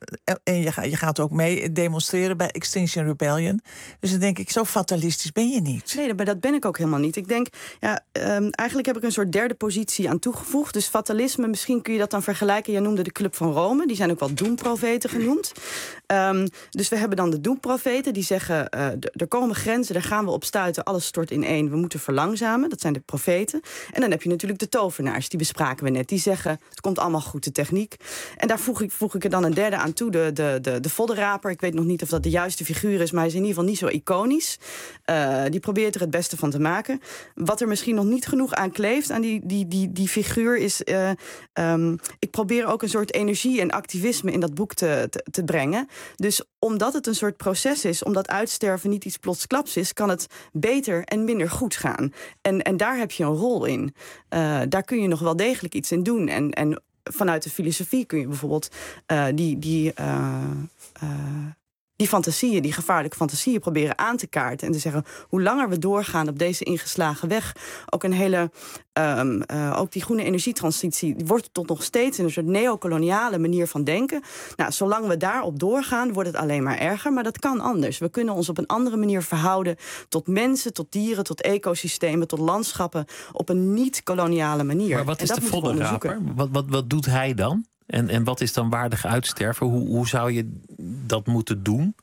en je, je gaat ook mee demonstreren bij Extinction Rebellion. Dus dan denk ik, zo fatalistisch ben je niet. Nee, maar dat ben ik ook helemaal niet. Ik denk, ja, um, eigenlijk heb ik een soort derde positie aan toegevoegd. Dus fatalisme, misschien kun je dat dan vergelijken. Jij noemde de Club van Rome, die zijn ook wel doemprofeten genoemd. Um, dus we hebben dan de doemprofeten die zeggen, uh, d- er komen grenzen, daar gaan we op stuiten, alles stort ineen, we moeten verlangzamen. Dat zijn de profeten. En dan heb je natuurlijk de tovenaars, die bespraken we net. Die zeggen, het komt allemaal goed, de techniek. En daar voeg ik, voeg ik er dan een derde aan toe, de, de, de, de voddenraper. Ik weet nog niet of dat de juiste figuur is, maar hij is in ieder geval niet zo iconisch. Uh, die probeert er het beste van te maken. Wat er misschien nog niet genoeg aan kleeft, aan die, die, die, die figuur, is Uh, um, ik probeer ook een soort energie en activisme in dat boek te, te, te brengen. Dus omdat het een soort proces is, omdat uitsterven niet iets plotsklaps is, kan het beter en minder goed gaan. En, en daar heb je een rol in. Uh, daar kun je nog wel degelijk iets in doen. En, en vanuit de filosofie kun je bijvoorbeeld uh, die, die, uh, uh, die fantasieën, die gevaarlijke fantasieën proberen aan te kaarten. En te zeggen, hoe langer we doorgaan op deze ingeslagen weg, ook een hele Um, uh, ook die groene energietransitie die wordt tot nog steeds een soort neocoloniale manier van denken. Nou, zolang we daarop doorgaan, wordt het alleen maar erger. Maar dat kan anders. We kunnen ons op een andere manier verhouden tot mensen, tot dieren, tot ecosystemen, tot landschappen op een niet-koloniale manier. Maar wat is de voddenraper? Wat, wat, wat doet hij dan? En, en wat is dan waardig uitsterven? Hoe, hoe zou je dat moeten doen?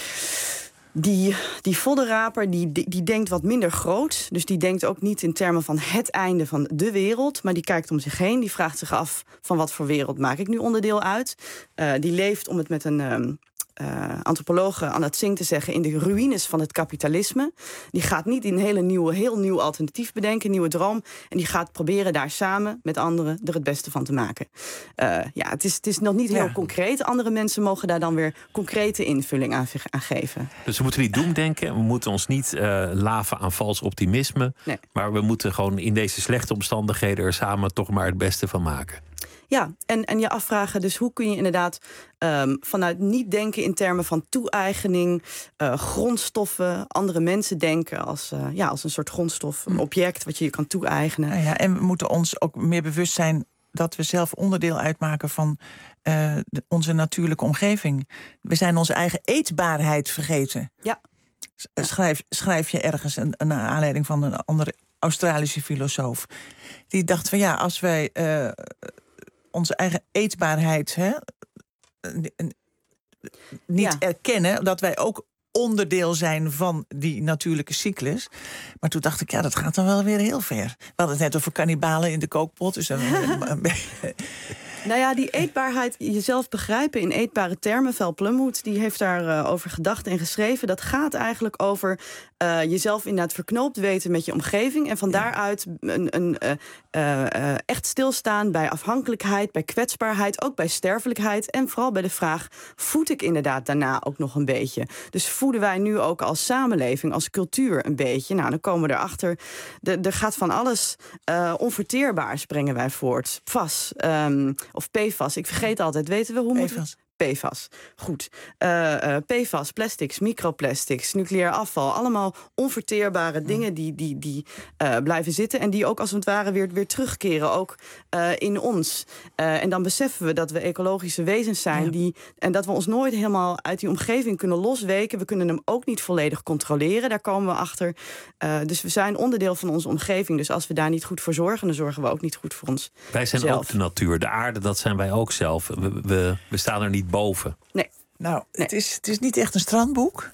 Die, die voddenraper die, die, die denkt wat minder groot. Dus die denkt ook niet in termen van het einde van de wereld. Maar die kijkt om zich heen. Die vraagt zich af van wat voor wereld maak ik nu onderdeel uit. Uh, die leeft, om het met een um, uh, antropoloog Anat Singh te zeggen, in de ruïnes van het kapitalisme. Die gaat niet een hele nieuwe, heel nieuw alternatief bedenken, een nieuwe droom. En die gaat proberen daar samen met anderen er het beste van te maken. Uh, ja, het is, het is nog niet heel ja. concreet. Andere mensen mogen daar dan weer concrete invulling aan, aan geven. Dus we moeten niet doemdenken. We moeten ons niet uh, laven aan vals optimisme. Nee. Maar we moeten gewoon in deze slechte omstandigheden er samen toch maar het beste van maken. Ja, en, en je afvragen, dus hoe kun je inderdaad um, vanuit niet denken in termen van toe-eigening, uh, grondstoffen, andere mensen denken als, uh, ja, als een soort grondstof, een object wat je je kan toe-eigenen. Nou ja, en we moeten ons ook meer bewust zijn dat we zelf onderdeel uitmaken van uh, de, onze natuurlijke omgeving. We zijn onze eigen eetbaarheid vergeten. Ja. Schrijf, schrijf je ergens een, een aanleiding van een andere Australische filosoof. Die dacht van ja, als wij Uh, onze eigen eetbaarheid hè, niet ja. erkennen, dat wij ook onderdeel zijn van die natuurlijke cyclus. Maar toen dacht ik, ja, dat gaat dan wel weer heel ver. We hadden het net over kannibalen in de kookpot. Dus dan, Nou ja, die eetbaarheid, jezelf begrijpen in eetbare termen. Val Plumwood, die heeft daarover uh, over gedacht en geschreven. Dat gaat eigenlijk over uh, jezelf inderdaad verknoopt weten met je omgeving. En van daaruit een, een uh, uh, uh, echt stilstaan bij afhankelijkheid, bij kwetsbaarheid, ook bij sterfelijkheid. En vooral bij de vraag, voed ik inderdaad daarna ook nog een beetje? Dus voeden wij nu ook als samenleving, als cultuur een beetje? Nou, dan komen we erachter. Er gaat van alles uh, onverteerbaars brengen wij voort. P F A S. Um, Of P F A S, ik vergeet altijd. Weten we hoe moet het? P F A S, goed. Uh, uh, P F A S, plastics, microplastics, nucleair afval. Allemaal onverteerbare mm. dingen die, die, die uh, blijven zitten... en die ook als het ware weer, weer terugkeren, ook uh, in ons. Uh, en dan beseffen we dat we ecologische wezens zijn... Ja. Die, en dat we ons nooit helemaal uit die omgeving kunnen losweken. We kunnen hem ook niet volledig controleren, daar komen we achter. Uh, dus we zijn onderdeel van onze omgeving. Dus als we daar niet goed voor zorgen... dan zorgen we ook niet goed voor ons. Wij zijn zelf. ook de natuur, de aarde, dat zijn wij ook zelf. We, we, we staan er niet boven. Nee. Nou, nee. Het, is, het is niet echt een strandboek.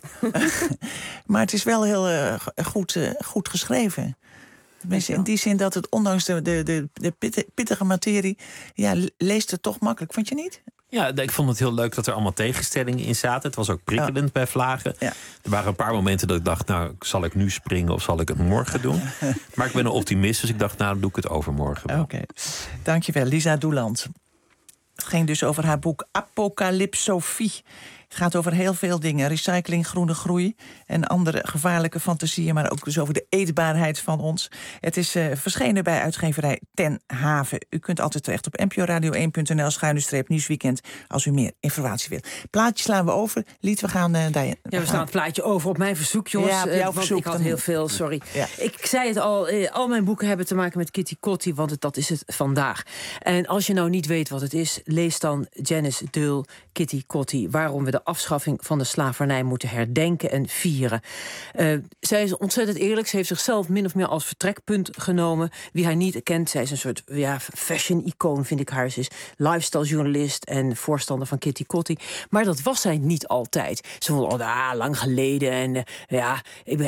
Maar het is wel heel uh, goed, uh, goed geschreven. Tenminste, in die zin dat het ondanks de, de, de, de pittige materie... ja, leest het toch makkelijk, vond je niet? Ja, ik vond het heel leuk dat er allemaal tegenstellingen in zaten. Het was ook prikkelend ja. bij vlagen. Ja. Er waren een paar momenten dat ik dacht... nou, zal ik nu springen of zal ik het morgen doen? Maar ik ben een optimist, dus ik dacht... nou, dan doe ik het overmorgen wel. Oké, okay. Dankjewel, Lisa Doeland. Het ging dus over haar boek Apocalypsofie. Het gaat over heel veel dingen. Recycling, groene groei en andere gevaarlijke fantasieën... maar ook dus over de eetbaarheid van ons. Het is uh, verschenen bij uitgeverij Ten Haven. U kunt altijd terecht op n p o radio één punt n l schuine streep nieuwsweekend... als u meer informatie wilt. Plaatje slaan we over. Liet, we gaan... Uh, Diane, ja, we slaan het plaatje over op mijn verzoek, jongens. Ja, op jouw uh, verzoek. Ik had heel veel, sorry. Ja. Ik zei het al, uh, al mijn boeken hebben te maken met Kitty Kotti... want het, dat is het vandaag. En als je nou niet weet wat het is... lees dan Janice Deul, Kitty Kotti... waarom we de afschaffing van de slavernij moeten herdenken en vieren. Uh, zij is ontzettend eerlijk. Ze heeft zichzelf min of meer als vertrekpunt genomen. Wie haar niet kent, zij is een soort ja, fashion-icoon, vind ik haar. Ze is lifestyle-journalist en voorstander van Kitty Kotti. Maar dat was zij niet altijd. Ze vond, oh, ah, lang geleden. En uh, ja,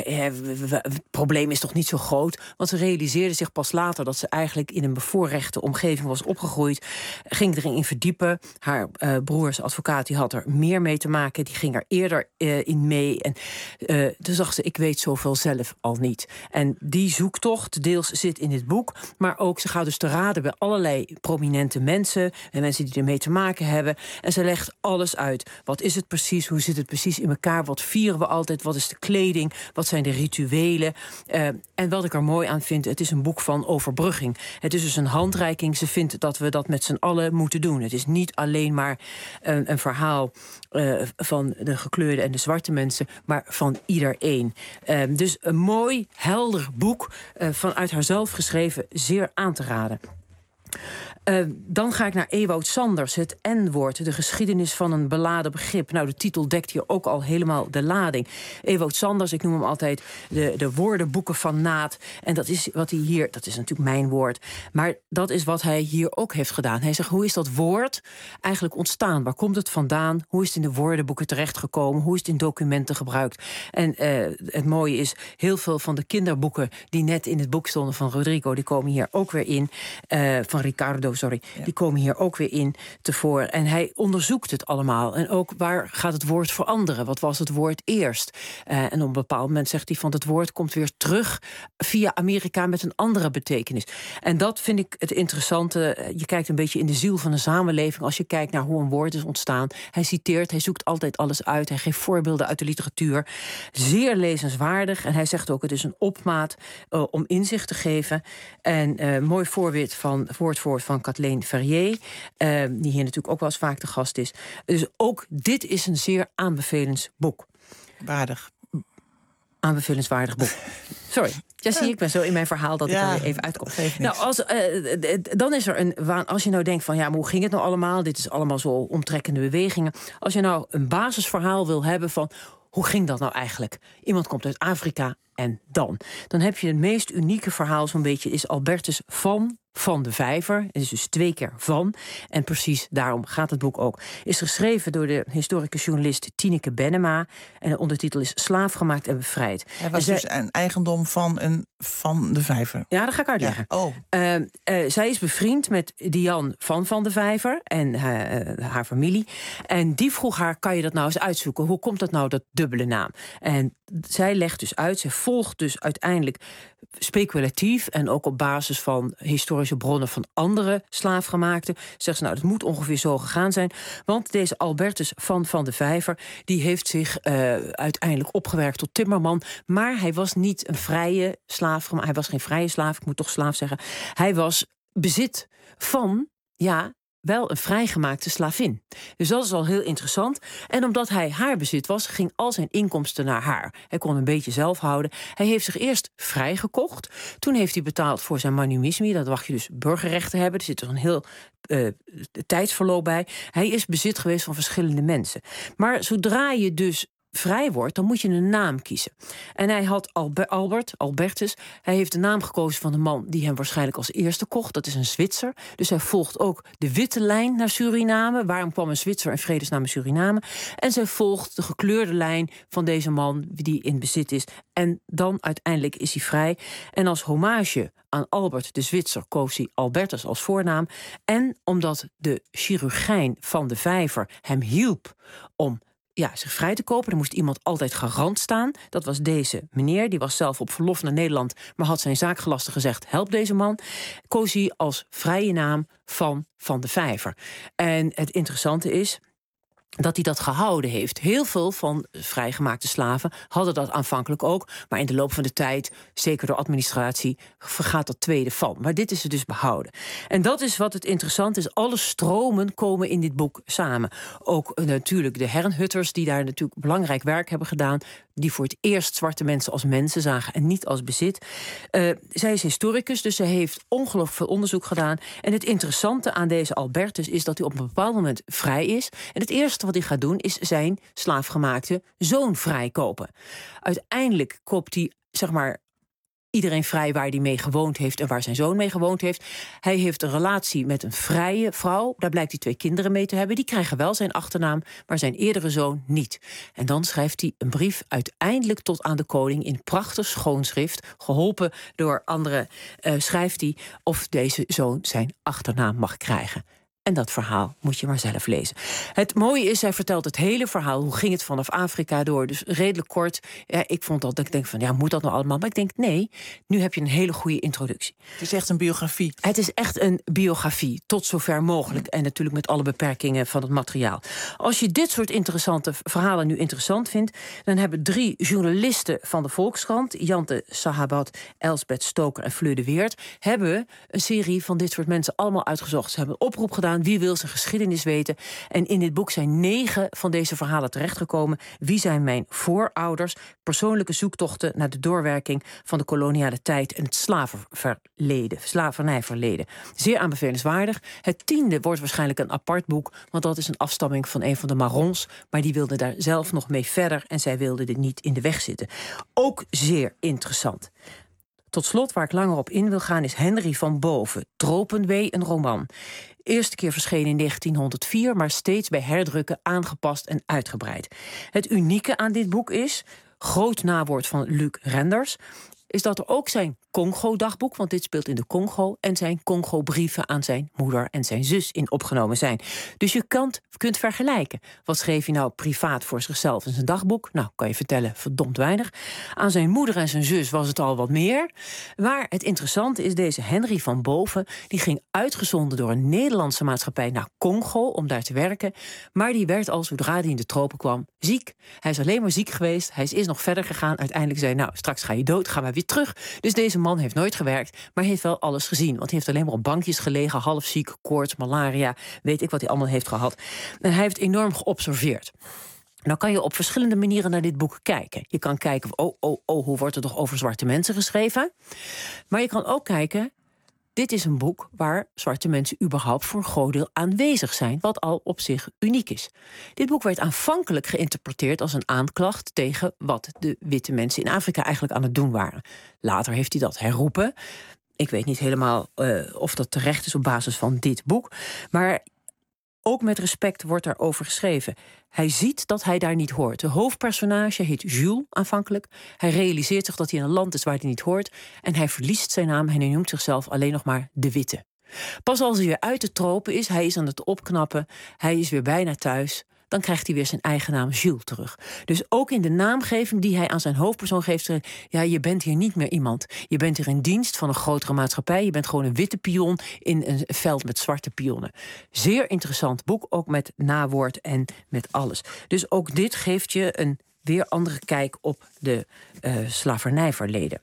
het probleem is toch niet zo groot. Want ze realiseerde zich pas later dat ze eigenlijk in een bevoorrechte omgeving was opgegroeid. Ging erin verdiepen. Haar uh, broers advocaat die had er meer mee te maken. Die ging er eerder uh, in mee. En uh, toen zag ze, ik weet zoveel zelf al niet. En die zoektocht deels zit in dit boek. Maar ook, ze gaat dus te raden bij allerlei prominente mensen. En mensen die ermee te maken hebben. En ze legt alles uit. Wat is het precies? Hoe zit het precies in elkaar? Wat vieren we altijd? Wat is de kleding? Wat zijn de rituelen? Uh, en wat ik er mooi aan vind, het is een boek van overbrugging. Het is dus een handreiking. Ze vindt dat we dat met z'n allen moeten doen. Het is niet alleen maar een, een verhaal... Uh, van de gekleurde en de zwarte mensen, maar van iedereen. Uh, dus een mooi, helder boek, uh, vanuit haarzelf geschreven, zeer aan te raden. Uh, dan ga ik naar Ewout Sanders, het N-woord, de geschiedenis van een beladen begrip. Nou, de titel dekt hier ook al helemaal de lading. Ewout Sanders, ik noem hem altijd de, de woordenboeken van Naat. En dat is wat hij hier, dat is natuurlijk mijn woord, maar dat is wat hij hier ook heeft gedaan. Hij zegt, hoe is dat woord eigenlijk ontstaan? Waar komt het vandaan? Hoe is het in de woordenboeken terechtgekomen? Hoe is het in documenten gebruikt? En uh, het mooie is, heel veel van de kinderboeken die net in het boek stonden van Rodrigo, die komen hier ook weer in. Uh, van Ricardo, sorry, ja. Die komen hier ook weer in tevoren. En hij onderzoekt het allemaal. En ook, waar gaat het woord veranderen? Wat was het woord eerst? Uh, en op een bepaald moment zegt hij van, het woord komt weer terug via Amerika met een andere betekenis. En dat vind ik het interessante. Je kijkt een beetje in de ziel van een samenleving als je kijkt naar hoe een woord is ontstaan. Hij citeert, hij zoekt altijd alles uit. Hij geeft voorbeelden uit de literatuur. Zeer lezenswaardig. En hij zegt ook, het is een opmaat uh, om inzicht te geven. En uh, mooi voorbeeld van woordvoort van Kathleen Verrier, uh, die hier natuurlijk ook wel eens vaak de gast is. Dus ook dit is een zeer aanbevelens boek. Waardig. Aanbevelenswaardig boek. Sorry. Ja, zie ik ben zo in mijn verhaal dat ja, ik er weer even uitkom. Nou, als, uh, dan is er een. Als je nou denkt van ja, maar hoe ging het nou allemaal? Dit is allemaal zo omtrekkende bewegingen. Als je nou een basisverhaal wil hebben van hoe ging dat nou eigenlijk? Iemand komt uit Afrika en dan. Dan heb je het meest unieke verhaal zo'n beetje... is Albertus van Van de Vijver. Het is dus twee keer van. En precies daarom gaat het boek ook. Is geschreven door de historische journalist Tineke Bennema. En de ondertitel is Slaafgemaakt en bevrijd. Hij was zij... dus een eigendom van een Van de Vijver. Ja, dat ga ik uitleggen. Ja. Oh. Uh, uh, zij is bevriend met Dian van Van de Vijver en uh, haar familie. En die vroeg haar, kan je dat nou eens uitzoeken? Hoe komt dat nou, dat dubbele naam? En zij legt dus uit, zij volgt dus uiteindelijk speculatief... en ook op basis van historische bronnen van andere slaafgemaakten. Zegt ze, nou, het moet ongeveer zo gegaan zijn. Want deze Albertus van Van de Vijver... die heeft zich uh, uiteindelijk opgewerkt tot timmerman. Maar hij was niet een vrije slaaf. Hij was geen vrije slaaf, ik moet toch slaaf zeggen. Hij was bezit van, ja... wel een vrijgemaakte slavin. Dus dat is al heel interessant. En omdat hij haar bezit was, ging al zijn inkomsten naar haar. Hij kon een beetje zelf houden. Hij heeft zich eerst vrijgekocht. Toen heeft hij betaald voor zijn manumismi. Dat mag je dus burgerrechten hebben. Er zit er een heel uh, tijdsverloop bij. Hij is bezit geweest van verschillende mensen. Maar zodra je dus vrij wordt, dan moet je een naam kiezen. En hij had Albert, Albert, Albertus, hij heeft de naam gekozen van de man die hem waarschijnlijk als eerste kocht. Dat is een Zwitser. Dus hij volgt ook de witte lijn naar Suriname. Waarom kwam een Zwitser in vredesnaam naar Suriname? En zij volgt de gekleurde lijn van deze man die in bezit is. En dan uiteindelijk is hij vrij. En als hommage aan Albert de Zwitser koos hij Albertus als voornaam. En omdat de chirurgijn van de Vijver hem hielp om ja, zich vrij te kopen. Er moest iemand altijd garant staan. Dat was deze meneer. Die was zelf op verlof naar Nederland, maar had zijn zaakgelastige gezegd, help deze man. Koos hij als vrije naam van Van de Vijver. En het interessante is dat hij dat gehouden heeft. Heel veel van vrijgemaakte slaven hadden dat aanvankelijk ook. Maar in de loop van de tijd, zeker door administratie, vergaat dat tweede van. Maar dit is er dus behouden. En dat is wat het interessant is. Alle stromen komen in dit boek samen. Ook uh, natuurlijk de Herrnhutters, die daar natuurlijk belangrijk werk hebben gedaan, die voor het eerst zwarte mensen als mensen zagen en niet als bezit. Uh, zij is historicus, dus ze heeft ongelooflijk veel onderzoek gedaan. En het interessante aan deze Albertus is dat hij op een bepaald moment vrij is. En het eerste wat hij gaat doen is zijn slaafgemaakte zoon vrijkopen. Uiteindelijk koopt hij, zeg maar, iedereen vrij waar hij mee gewoond heeft en waar zijn zoon mee gewoond heeft. Hij heeft een relatie met een vrije vrouw. Daar blijkt hij twee kinderen mee te hebben. Die krijgen wel zijn achternaam, maar zijn eerdere zoon niet. En dan schrijft hij een brief uiteindelijk tot aan de koning in prachtig schoonschrift, geholpen door anderen, uh, schrijft hij of deze zoon zijn achternaam mag krijgen. En dat verhaal moet je maar zelf lezen. Het mooie is, hij vertelt het hele verhaal. Hoe ging het vanaf Afrika door? Dus redelijk kort. Ja, ik vond dat, ik denk van, ja, moet dat nou allemaal? Maar ik denk, nee, nu heb je een hele goede introductie. Het is echt een biografie. Het is echt een biografie, tot zover mogelijk. En natuurlijk met alle beperkingen van het materiaal. Als je dit soort interessante verhalen nu interessant vindt, dan hebben drie journalisten van de Volkskrant, Jante Sahabat, Elsbeth Stoker en Fleur de Weert, hebben een serie van dit soort mensen allemaal uitgezocht. Ze hebben een oproep gedaan. Wie wil zijn geschiedenis weten? En in dit boek zijn negen van deze verhalen terechtgekomen. Wie zijn mijn voorouders? Persoonlijke zoektochten naar de doorwerking van de koloniale tijd en het slavenverleden, slavernijverleden. Zeer aanbevelenswaardig. Het tiende wordt waarschijnlijk een apart boek, want dat is een afstamming van een van de Marrons, maar die wilde daar zelf nog mee verder en zij wilde dit niet in de weg zitten. Ook zeer interessant. Tot slot, waar ik langer op in wil gaan, is Henry van Boven, Tropenwee, een roman. Eerste keer verschenen in negentienhonderdvier, maar steeds bij herdrukken aangepast en uitgebreid. Het unieke aan dit boek is, groot nawoord van Luc Renders, is dat er ook zijn Congo-dagboek, want dit speelt in de Congo, en zijn Congo-brieven aan zijn moeder en zijn zus in opgenomen zijn. Dus je kunt, kunt vergelijken. Wat schreef hij nou privaat voor zichzelf in zijn dagboek? Nou, kan je vertellen, verdomd weinig. Aan zijn moeder en zijn zus was het al wat meer. Maar het interessante is, deze Henry van Boven, die ging uitgezonden door een Nederlandse maatschappij naar Congo om daar te werken. Maar die werd al, zodra hij in de tropen kwam, ziek. Hij is alleen maar ziek geweest. Hij is eerst nog verder gegaan. Uiteindelijk zei hij, nou, straks ga je dood, ga maar weer terug. Dus deze man heeft nooit gewerkt, maar heeft wel alles gezien. Want hij heeft alleen maar op bankjes gelegen, half ziek, koorts, malaria, weet ik wat hij allemaal heeft gehad. En hij heeft enorm geobserveerd. Nou kan je op verschillende manieren naar dit boek kijken. Je kan kijken, oh, oh, oh, hoe wordt er toch over zwarte mensen geschreven? Maar je kan ook kijken, dit is een boek waar zwarte mensen überhaupt voor een groot deel aanwezig zijn, wat al op zich uniek is. Dit boek werd aanvankelijk geïnterpreteerd als een aanklacht tegen wat de witte mensen in Afrika eigenlijk aan het doen waren. Later heeft hij dat herroepen. Ik weet niet helemaal uh, of dat terecht is op basis van dit boek, maar ook met respect wordt daarover geschreven. Hij ziet dat hij daar niet hoort. De hoofdpersonage heet Jules aanvankelijk. Hij realiseert zich dat hij in een land is waar hij niet hoort. En hij verliest zijn naam en hij noemt zichzelf alleen nog maar de Witte. Pas als hij weer uit de tropen is, hij is aan het opknappen, hij is weer bijna thuis, dan krijgt hij weer zijn eigen naam Jules terug. Dus ook in de naamgeving die hij aan zijn hoofdpersoon geeft, ja, je bent hier niet meer iemand. Je bent hier in dienst van een grotere maatschappij. Je bent gewoon een witte pion in een veld met zwarte pionnen. Zeer interessant boek, ook met nawoord en met alles. Dus ook dit geeft je een weer andere kijk op de uh, slavernijverleden.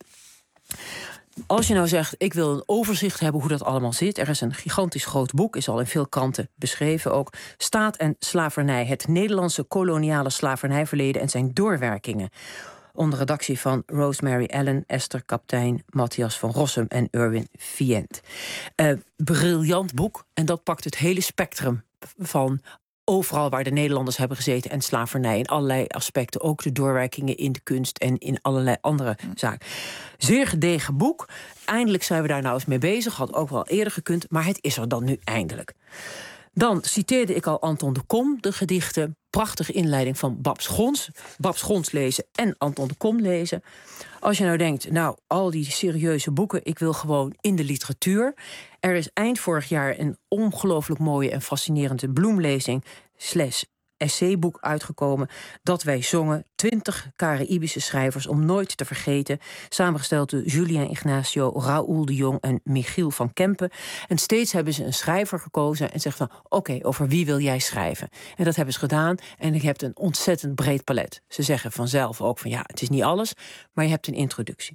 Als je nou zegt, ik wil een overzicht hebben hoe dat allemaal zit. Er is een gigantisch groot boek, is al in veel kranten beschreven ook. Staat en slavernij, het Nederlandse koloniale slavernijverleden en zijn doorwerkingen. Onder redactie van Rosemary Allen, Esther Kaptein, Matthias van Rossum en Erwin Fient. Uh, briljant boek en dat pakt het hele spectrum van overal waar de Nederlanders hebben gezeten en slavernij in allerlei aspecten. Ook de doorwerkingen in de kunst en in allerlei andere zaken. Zeer gedegen boek. Eindelijk zijn we daar nou eens mee bezig. Had ook wel eerder gekund, maar het is er dan nu eindelijk. Dan citeerde ik al Anton de Kom, de gedichten. Prachtige inleiding van Babs Gons. Babs Gons lezen en Anton de Kom lezen. Als je nou denkt, nou, al die serieuze boeken, ik wil gewoon in de literatuur. Er is eind vorig jaar een ongelooflijk mooie en fascinerende bloemlezing slash essayboek uitgekomen. Dat wij zongen, twintig Caraïbische schrijvers om nooit te vergeten. Samengesteld door Julien Ignacio, Raoul de Jong en Michiel van Kempen. En steeds hebben ze een schrijver gekozen en zeggen van, oké, okay, over wie wil jij schrijven? En dat hebben ze gedaan en je hebt een ontzettend breed palet. Ze zeggen vanzelf ook van, ja, het is niet alles, maar je hebt een introductie.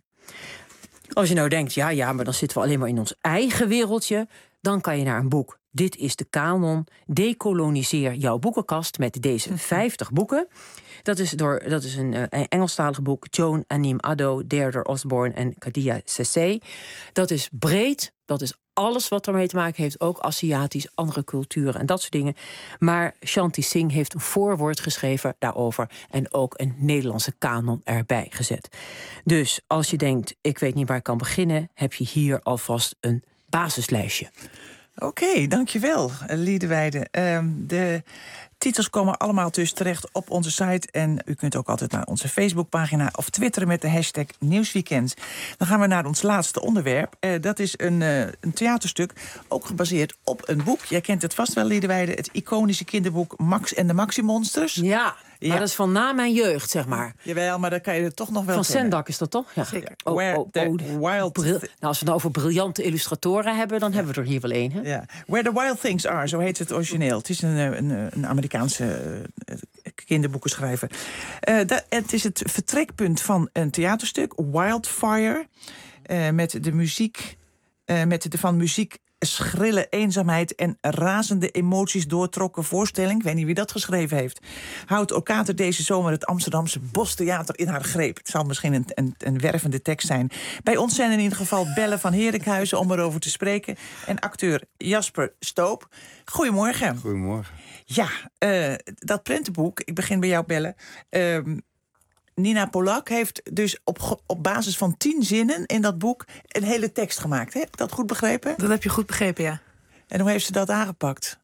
Als je nou denkt, ja, ja, maar dan zitten we alleen maar in ons eigen wereldje, dan kan je naar een boek. Dit is de kanon. Dekoloniseer jouw boekenkast met deze vijftig boeken. Dat is, door, dat is een, uh, een Engelstalig boek. Joan Anim Addo, Deirdre Osborne en Kadia Sesay. Dat is breed. Dat is alles wat ermee te maken heeft. Ook Aziatisch, andere culturen en dat soort dingen. Maar Shanti Singh heeft een voorwoord geschreven daarover. En ook een Nederlandse kanon erbij gezet. Dus als je denkt, ik weet niet waar ik kan beginnen, heb je hier alvast een basislijstje. Oké, okay, dankjewel, Liedewijde. Uh, de titels komen allemaal dus terecht op onze site. En u kunt ook altijd naar onze Facebookpagina of twitteren met de hashtag Nieuwsweekend. Dan gaan we naar ons laatste onderwerp. Uh, dat is een, uh, een theaterstuk, ook gebaseerd op een boek. Jij kent het vast wel, Liedewijde. Het iconische kinderboek Max en de Maxi-monsters. Ja. Ja. Maar dat is van na mijn jeugd, zeg maar. Jawel, maar dan kan je het toch nog wel van Sendak is dat toch? Ja. Zeker. Oh, Where oh, the oh, wild bril... nou, als we het nou over briljante illustratoren hebben, dan ja. hebben we er hier wel één. Ja. Where the Wild Things Are, zo heet het origineel. Het is een, een, een Amerikaanse uh, kinderboekenschrijver. Uh, dat, het is het vertrekpunt van een theaterstuk, Wildfire, uh, met de muziek, uh, met de van muziek schrille eenzaamheid en razende emoties doortrokken voorstelling. Ik weet niet wie dat geschreven heeft. Houdt Okater deze zomer het Amsterdamse Bostheater in haar greep. Het zal misschien een, een, een wervende tekst zijn. Bij ons zijn in ieder geval Belle van Herikhuizen om erover te spreken. En acteur Jasper Stoop. Goedemorgen. Goedemorgen. Ja, uh, dat prentenboek, ik begin bij jou, Belle. Uh, Nina Polak heeft dus op, op basis van tien zinnen in dat boek een hele tekst gemaakt. Heb ik dat goed begrepen? Dat heb je goed begrepen, ja. En hoe heeft ze dat aangepakt?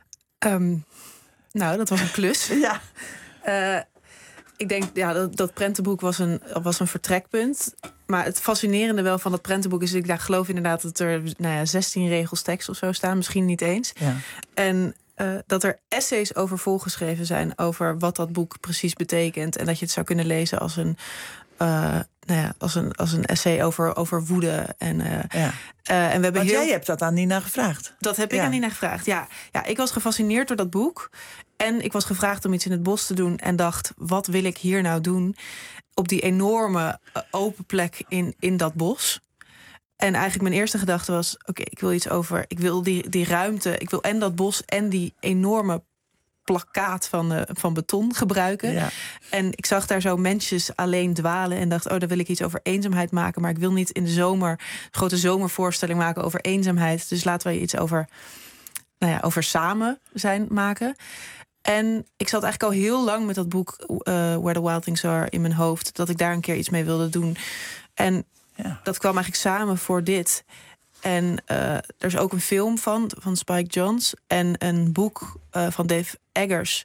Um, nou, dat was een klus. Ja. Uh, ik denk, ja, dat, dat prentenboek was een, was een vertrekpunt. Maar het fascinerende wel van dat prentenboek is... ik ja, geloof inderdaad dat er nou ja, zestien regels tekst of zo staan. Misschien niet eens. Ja. En Uh, dat er essays over volgeschreven zijn over wat dat boek precies betekent. En dat je het zou kunnen lezen als een, uh, nou ja, als een, als een essay over, over woede. En, uh, ja. uh, en we hebben Want heel... jij hebt dat aan Nina gevraagd. Dat heb ik ja. aan Nina gevraagd, ja. ja. Ik was gefascineerd door dat boek. En ik was gevraagd om iets in het bos te doen. En dacht, wat wil ik hier nou doen? Op die enorme uh, open plek in, in dat bos. En eigenlijk mijn eerste gedachte was, oké, okay, ik wil iets over... ik wil die, die ruimte, ik wil en dat bos en die enorme plakkaat van, uh, van beton gebruiken. Ja. En ik zag daar zo mensjes alleen dwalen en dacht, oh, daar wil ik iets over eenzaamheid maken. Maar ik wil niet in de zomer een grote zomervoorstelling maken over eenzaamheid. Dus laten we iets over, nou ja, over samen zijn maken. En ik zat eigenlijk al heel lang met dat boek uh, Where the Wild Things Are in mijn hoofd, dat ik daar een keer iets mee wilde doen. En ja. dat kwam eigenlijk samen voor dit. En uh, er is ook een film van, van Spike Jonze en een boek uh, van Dave Eggers,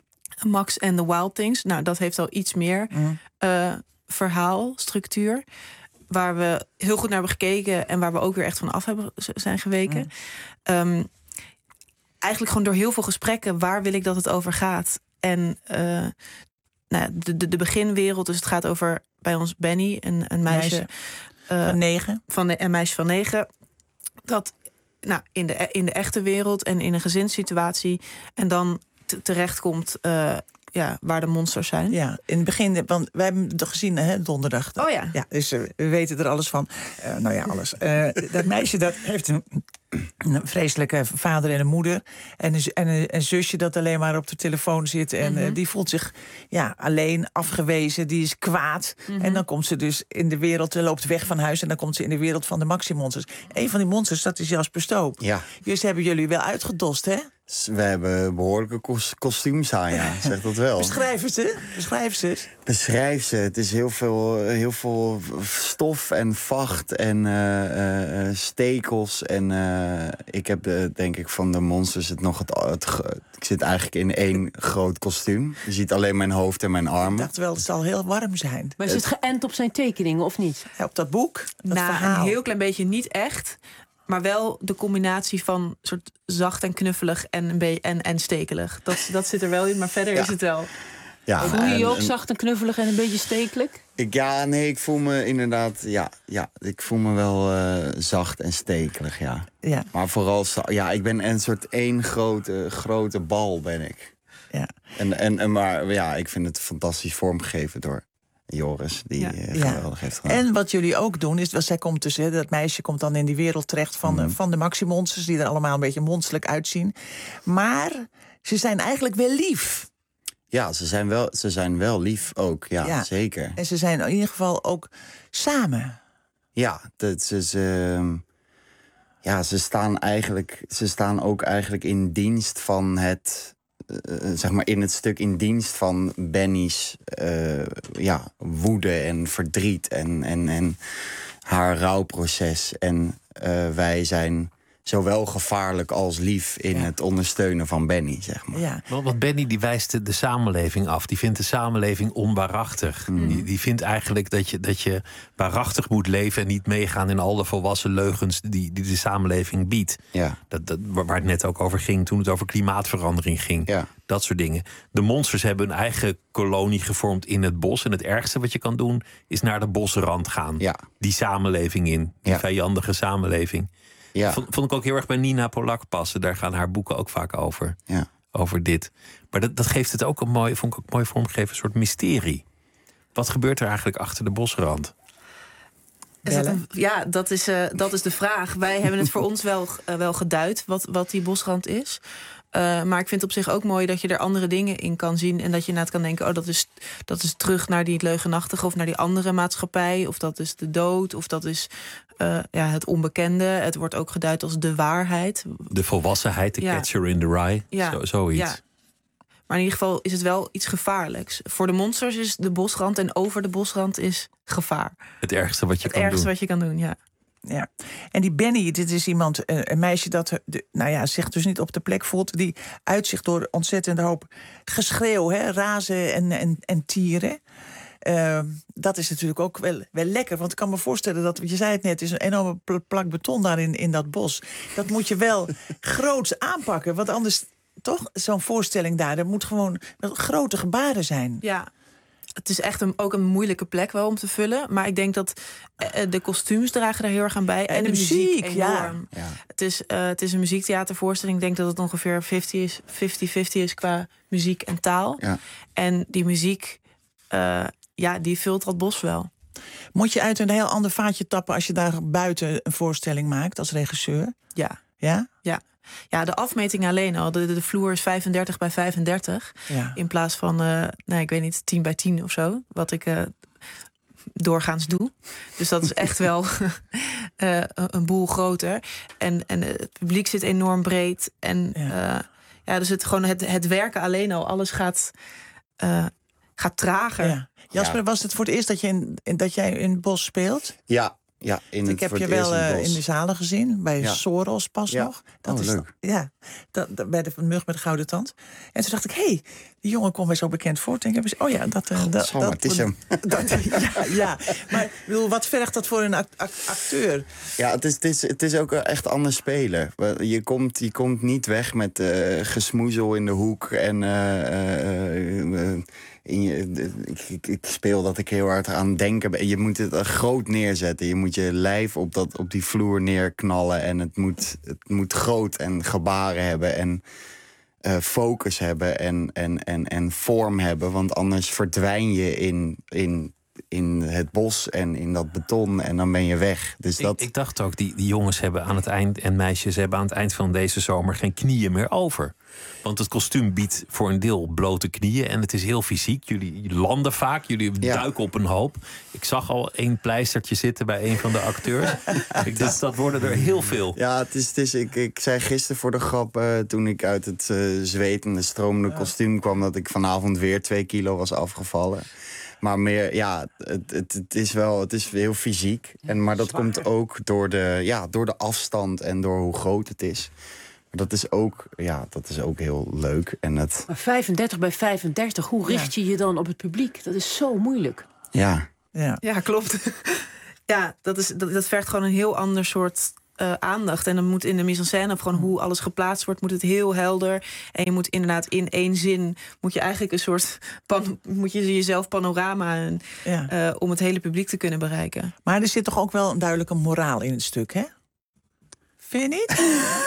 Max and the Wild Things. Nou, dat heeft al iets meer mm. uh, verhaalstructuur, waar we heel goed naar hebben gekeken en waar we ook weer echt van af hebben zijn geweken. Mm. Um, eigenlijk gewoon door heel veel gesprekken, waar wil ik dat het over gaat? En uh, nou, de, de, de beginwereld, dus het gaat over bij ons Benny, een, een meisje, meisje. Uh, van negen. Van de, een meisje van negen. Dat nou, in, de, in de echte wereld en in een gezinssituatie en dan t- terechtkomt uh, ja, waar de monsters zijn. Ja, in het begin, want wij hebben het gezien, hè, donderdag. Oh ja. Ja, dus uh, we weten er alles van. Uh, nou ja, alles. Uh, dat meisje dat heeft een, een vreselijke vader en een moeder. En een, en een, een zusje dat alleen maar op de telefoon zit. En mm-hmm. uh, die voelt zich ja, alleen, afgewezen. Die is kwaad. Mm-hmm. En dan komt ze dus in de wereld, loopt weg van huis. En dan komt ze in de wereld van de Maxi-monsters. Een van die monsters, dat is Jasper Stoop. Ja. Dus hebben jullie wel uitgedost, hè? We hebben behoorlijke kos- kostuums aan, ja. Zeg dat wel. Beschrijf ze. Beschrijf ze. Beschrijf ze. Het is heel veel, heel veel stof en vacht en uh, uh, stekels. En uh, ik heb de, denk ik van de monsters het nog het, het, het... Ik zit eigenlijk in één groot kostuum. Je ziet alleen mijn hoofd en mijn armen. Ik dacht wel, het zal heel warm zijn. Maar is het geënt op zijn tekeningen, of niet? Ja, op dat boek? Dat nou, verhaal. Een heel klein beetje, niet echt. Maar wel de combinatie van soort zacht en knuffelig en, een be- en, en stekelig. Dat, dat zit er wel in, maar verder ja. is het wel. Ja, voel je je ook en, zacht en knuffelig en een beetje stekelijk? Ik, ja, nee, ik voel me inderdaad... Ja, ja ik voel me wel uh, zacht en stekelig, ja. ja. Maar vooral... Ja, ik ben een soort één grote, grote bal, ben ik. Ja. En, en, en, maar ja, ik vind het fantastisch vormgegeven door Joris, die ja. uh, geweldig ja. heeft gedaan. En wat jullie ook doen, is dat zij komt dus, hè, dat meisje komt dan in die wereld terecht van, mm. uh, van de Maxi-monsters, die er allemaal een beetje monsterlijk uitzien. Maar ze zijn eigenlijk wel lief. Ja, ze zijn wel, ze zijn wel lief ook, ja, ja, zeker. En ze zijn in ieder geval ook samen. Ja, dat ze, ze, ja, ze staan eigenlijk, ze staan ook eigenlijk in dienst van het, uh, zeg maar in het stuk in dienst van Benny's uh, ja, woede en verdriet en, en, en haar rouwproces. En uh, wij zijn zowel gevaarlijk als lief in ja. het ondersteunen van Benny, zeg maar. Ja. Want Benny die wijst de, de samenleving af. Die vindt de samenleving onwaarachtig. Mm. Die, die vindt eigenlijk dat je, dat je waarachtig moet leven en niet meegaan in al de volwassen leugens die, die de samenleving biedt. Ja. Dat, dat, waar het net ook over ging toen het over klimaatverandering ging. Ja. Dat soort dingen. De monsters hebben een eigen kolonie gevormd in het bos. En het ergste wat je kan doen is naar de bosrand gaan. Ja. Die samenleving in. Die ja. vijandige samenleving. Ja. Vond, vond ik ook heel erg bij Nina Polak passen. Daar gaan haar boeken ook vaak over. Ja. Over dit. Maar dat, dat geeft het ook een mooi, vond ik ook mooi vormgegeven, een soort mysterie. Wat gebeurt er eigenlijk achter de bosrand? Is dat een, ja, dat is, uh, dat is de vraag. Wij hebben het voor ons wel, uh, wel geduid, wat, wat die bosrand is. Uh, maar ik vind het op zich ook mooi dat je er andere dingen in kan zien. En dat je inderdaad kan denken, oh, dat is, dat is terug naar die leugenachtige of naar die andere maatschappij. Of dat is de dood, of dat is uh, ja, het onbekende. Het wordt ook geduid als de waarheid. De volwassenheid, de ja. catcher in the rye, ja. Zo, zoiets. Ja. Maar in ieder geval is het wel iets gevaarlijks. Voor de monsters is de bosrand en over de bosrand is gevaar. Het ergste wat je het kan ergste doen. wat je kan doen, ja. Ja, en die Benny, dit is iemand, een meisje dat de, nou ja, zich dus niet op de plek voelt. Die uitzicht door ontzettend hoop geschreeuw, hè, razen en, en, en tieren. Uh, dat is natuurlijk ook wel, wel lekker. Want ik kan me voorstellen dat, je zei het net, is een enorme plak beton daar in, in dat bos. Dat moet je wel groots aanpakken. Want anders, toch, zo'n voorstelling daar, er moet gewoon grote gebaren zijn. Ja. Het is echt een, ook een moeilijke plek wel om te vullen. Maar ik denk dat uh, de kostuums dragen daar heel erg aan bij. En, en de, de muziek, muziek enorm. Ja. Ja. Het, is, uh, het is een muziektheatervoorstelling. Ik denk dat het ongeveer vijftig vijftig is qua muziek en taal. Ja. En die muziek, uh, ja, die vult dat bos wel. Moet je uit een heel ander vaatje tappen als je daar buiten een voorstelling maakt als regisseur? Ja. Ja? Ja. Ja, de afmeting alleen al. De, de, de vloer is vijfendertig bij vijfendertig. Ja. In plaats van, uh, nee, ik weet niet, tien bij tien of zo. Wat ik uh, doorgaans doe. Dus dat is echt wel uh, een boel groter. En, en het publiek zit enorm breed. En ja, uh, ja dus het, gewoon het, het werken alleen al. Alles gaat, uh, gaat trager. Ja. Jasper, ja. was het voor het eerst dat, je in, in, dat jij in het bos speelt? Ja. Ja, in het, ik heb je wel in, in de zalen gezien, bij ja. Soros pas ja. nog. Dat oh, is leuk. Ja, dat, dat, bij de mug met de gouden tand. En toen dacht ik, hé, hey, die jongen komt mij zo bekend voor. En ik heb oh ja, dat... Uh, God, dat, zo, dat het is hem. Dat, ja, ja, maar ik bedoel, wat vergt dat voor een acteur? Ja, het is, het, is, het is ook echt anders spelen. Je komt, je komt niet weg met uh, gesmoezel in de hoek en... Uh, uh, uh, In je, ik, ik, ik speel dat ik heel hard aan het denken ben. Je moet het groot neerzetten. Je moet je lijf op, dat, op die vloer neerknallen. En het moet, het moet groot en gebaren hebben. En uh, focus hebben. En, en, en, en vorm hebben. Want anders verdwijn je in, in, in het bos en in dat beton. En dan ben je weg. Dus dat... ik, ik dacht ook, die, die jongens hebben aan het eind... en meisjes hebben aan het eind van deze zomer geen knieën meer over. Want het kostuum biedt voor een deel blote knieën. En het is heel fysiek. Jullie landen vaak. Jullie ja. duiken op een hoop. Ik zag al één pleistertje zitten bij een van de acteurs. ik, dat, dat worden er heel veel. Ja, het is, het is, ik, ik zei gisteren voor de grap... Uh, toen ik uit het uh, zwetende, stromende kostuum kwam... dat ik vanavond weer twee kilo was afgevallen. Maar meer, ja, het, het, het is wel het is heel fysiek. En, maar dat Zwaar. komt ook door de, ja, door de afstand en door hoe groot het is. Dat is ook, ja, dat is ook heel leuk. En het... Maar vijfendertig bij vijfendertig, hoe richt je je dan op het publiek? Dat is zo moeilijk. Ja, ja. ja klopt. ja, dat, is, dat, dat vergt gewoon een heel ander soort uh, aandacht. En dan moet in de mise-en-scène, of gewoon hoe alles geplaatst wordt... moet het heel helder. En je moet inderdaad in één zin... moet je eigenlijk een soort... Pan, moet je jezelf panorama... En, ja. uh, om het hele publiek te kunnen bereiken. Maar er zit toch ook wel een duidelijke moraal in het stuk, hè? Vind je niet?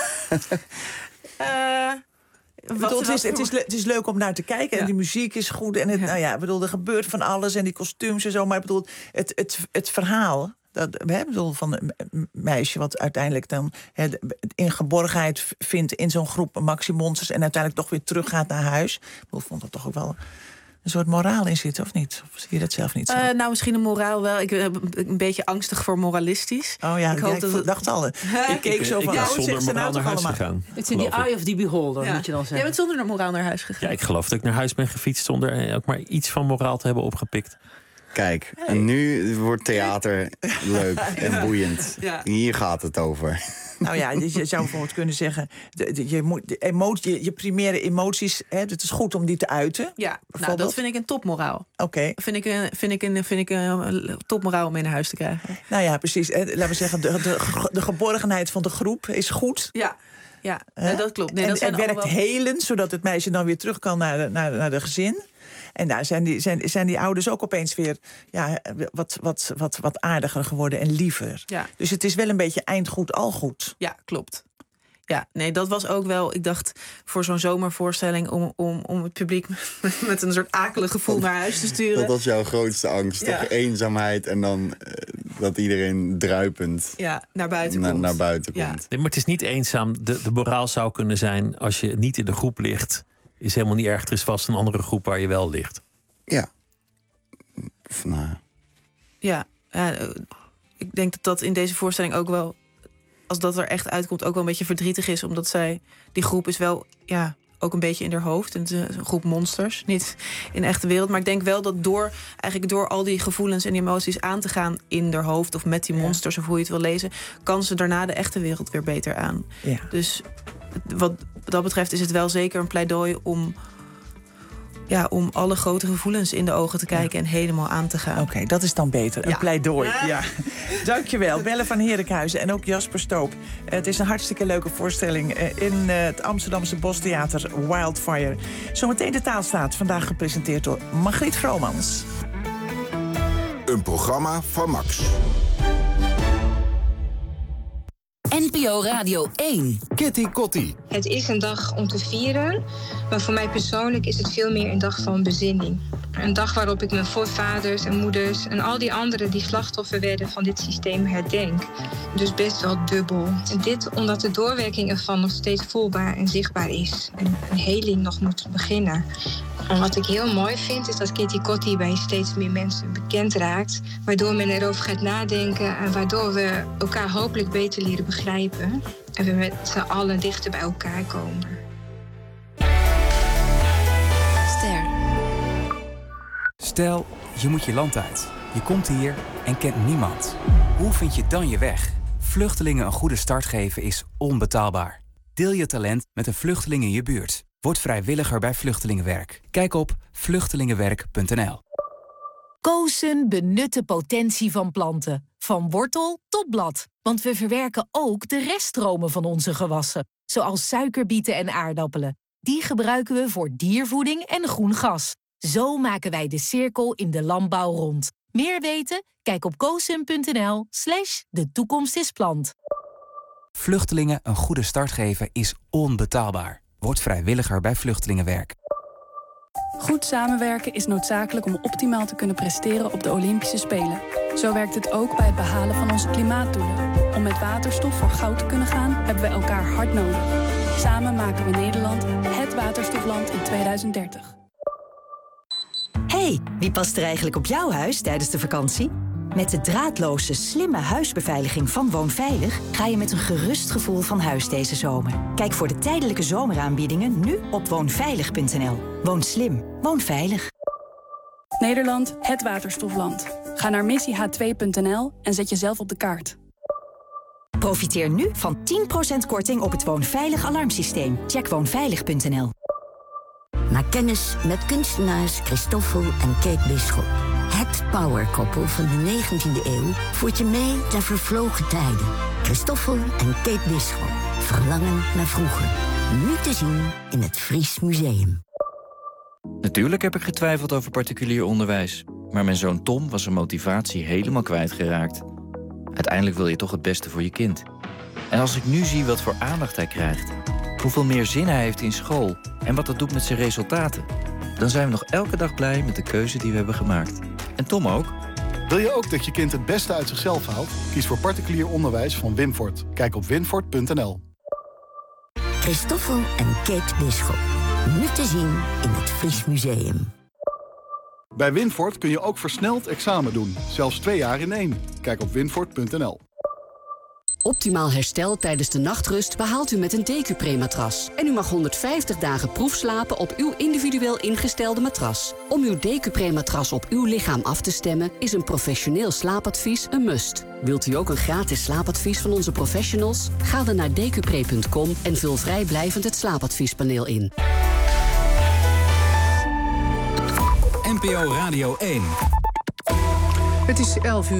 uh, bedoel, het, is, het, is, het is leuk om naar te kijken. Ja. En die muziek is goed. En het, ja. nou ja, bedoel, er gebeurt van alles. En die kostuums en zo. Maar ik bedoel, het, het, het verhaal... Dat, we bedoel, van een meisje wat uiteindelijk dan he, in geborgenheid vindt... in zo'n groep Maxi-monsters... en uiteindelijk toch weer teruggaat naar huis. Ik bedoel, vond dat toch ook wel... een soort moraal in zitten, of niet? Of zie je dat zelf niet zo? Uh, nou, misschien een moraal wel. Ik ben een beetje angstig voor moralistisch. Oh ja, ik, hoop ja, dat ik het... dacht al. Ik keek zo van... Ik ben zonder moraal naar huis gegaan. Het is in die eye of the beholder, ja. moet je dan zeggen. Jij bent zonder moraal naar huis gegaan. Ja, ik geloof dat ik naar huis ben gefietst... zonder ook maar iets van moraal te hebben opgepikt. Kijk, hey. En nu wordt theater leuk en boeiend. Ja. Hier gaat het over. Nou ja, je zou bijvoorbeeld kunnen zeggen... De, de, je, moet, de emotie, je, je primaire emoties, hè, het is goed om die te uiten. Ja, nou, dat vind ik een topmoraal. Oké. Okay. Vind ik een, vind ik een, vind ik een topmoraal om mee naar huis te krijgen. Nou ja, precies. Hè, laten we zeggen, de, de, de geborgenheid van de groep is goed. Ja. Ja, nee, dat klopt. Nee, en dat het werkt wel... helend, zodat het meisje dan weer terug kan naar de, naar, naar de gezin. En daar zijn die, zijn, zijn die ouders ook opeens weer ja, wat, wat, wat, wat aardiger geworden en liever. Ja. Dus het is wel een beetje eind goed, al goed. Ja, klopt. Ja, nee, dat was ook wel, ik dacht, voor zo'n zomervoorstelling... om, om, om het publiek met, met een soort akelig gevoel naar huis te sturen. Dat was jouw grootste angst, ja. Toch? Eenzaamheid en dan uh, dat iedereen druipend ja, naar buiten na, komt. Naar buiten ja. komt. Nee, maar het is niet eenzaam. De, de moraal zou kunnen zijn, als je niet in de groep ligt... is helemaal niet erg, er is vast een andere groep waar je wel ligt. Ja. Nou. Ja, ja, ik denk dat dat in deze voorstelling ook wel... als dat er echt uitkomt, ook wel een beetje verdrietig is. Omdat zij, die groep is wel ja, ook een beetje in haar hoofd. Het is een groep monsters, niet in de echte wereld. Maar ik denk wel dat door, eigenlijk door al die gevoelens en emoties aan te gaan... in haar hoofd of met die monsters, ja. of hoe je het wil lezen... kan ze daarna de echte wereld weer beter aan. Ja. Dus wat dat betreft is het wel zeker een pleidooi om... Ja, om alle grote gevoelens in de ogen te kijken ja. en helemaal aan te gaan. Oké, okay, dat is dan beter. Een ja. pleidooi. Ja. Ja. Dankjewel, Belle van Herikhuizen en ook Jasper Stoop. Het is een hartstikke leuke voorstelling in het Amsterdamse Bostheater Wildfire. Zometeen de Taalstaat, vandaag gepresenteerd door Margriet Vromans. Een programma van Max. N P O Radio één. Kitty Kotti. Het is een dag om te vieren, maar voor mij persoonlijk is het veel meer een dag van bezinning. Een dag waarop ik mijn voorvaders en moeders en al die anderen die slachtoffer werden van dit systeem herdenk. Dus best wel dubbel. En dit omdat de doorwerking ervan nog steeds voelbaar en zichtbaar is. En een heling nog moet beginnen. En wat ik heel mooi vind is dat Kitty Kotti bij steeds meer mensen bekend raakt. Waardoor men erover gaat nadenken en waardoor we elkaar hopelijk beter leren begrijpen. En we met z'n allen dichter bij elkaar komen. Ster. Stel, je moet je land uit. Je komt hier en kent niemand. Hoe vind je dan je weg? Vluchtelingen een goede start geven is onbetaalbaar. Deel je talent met een vluchteling in je buurt. Word vrijwilliger bij Vluchtelingenwerk. Kijk op vluchtelingenwerk punt n l. Koosen benut de potentie van planten. Van wortel tot blad. Want we verwerken ook de reststromen van onze gewassen. Zoals suikerbieten en aardappelen. Die gebruiken we voor diervoeding en groen gas. Zo maken wij de cirkel in de landbouw rond. Meer weten? Kijk op koosen punt n l slash de toekomst is plant. Vluchtelingen een goede start geven is onbetaalbaar. Word vrijwilliger bij Vluchtelingenwerk. Goed samenwerken is noodzakelijk om optimaal te kunnen presteren op de Olympische Spelen. Zo werkt het ook bij het behalen van onze klimaatdoelen. Om met waterstof voor goud te kunnen gaan, hebben we elkaar hard nodig. Samen maken we Nederland het waterstofland in tweeduizend dertig. Hey, wie past er eigenlijk op jouw huis tijdens de vakantie? Met de draadloze, slimme huisbeveiliging van Woonveilig ga je met een gerust gevoel van huis deze zomer. Kijk voor de tijdelijke zomeraanbiedingen nu op woonveilig punt n l. Woon slim, woon veilig. Nederland, het waterstofland. Ga naar missie h twee punt n l en zet jezelf op de kaart. Profiteer nu van tien procent korting op het Woonveilig alarmsysteem. Check woonveilig punt n l. Maak kennis met kunstenaars Christoffel en Kate Bisschop. Het powerkoppel van de negentiende eeuw voert je mee naar vervlogen tijden. Christoffel en Kate Bisschop. Verlangen naar vroeger. Nu te zien in het Fries Museum. Natuurlijk heb ik getwijfeld over particulier onderwijs. Maar mijn zoon Tom was zijn motivatie helemaal kwijtgeraakt. Uiteindelijk wil je toch het beste voor je kind. En als ik nu zie wat voor aandacht hij krijgt, hoeveel meer zin hij heeft in school en wat dat doet met zijn resultaten, dan zijn we nog elke dag blij met de keuze die we hebben gemaakt. En Tom ook. Wil je ook dat je kind het beste uit zichzelf haalt? Kies voor particulier onderwijs van Winfort. Kijk op winfort punt n l. Christoffel en Kate Bisschop. Nu te zien in het Fries Museum. Bij Winfort kun je ook versneld examen doen. Zelfs twee jaar in één. Kijk op winfort punt n l. Optimaal herstel tijdens de nachtrust behaalt u met een Decupre-matras. En u mag honderdvijftig dagen proefslapen op uw individueel ingestelde matras. Om uw Decupre-matras op uw lichaam af te stemmen is een professioneel slaapadvies een must. Wilt u ook een gratis slaapadvies van onze professionals? Ga dan naar decupre punt com en vul vrijblijvend het slaapadviespaneel in. N P O Radio één. Het is elf uur.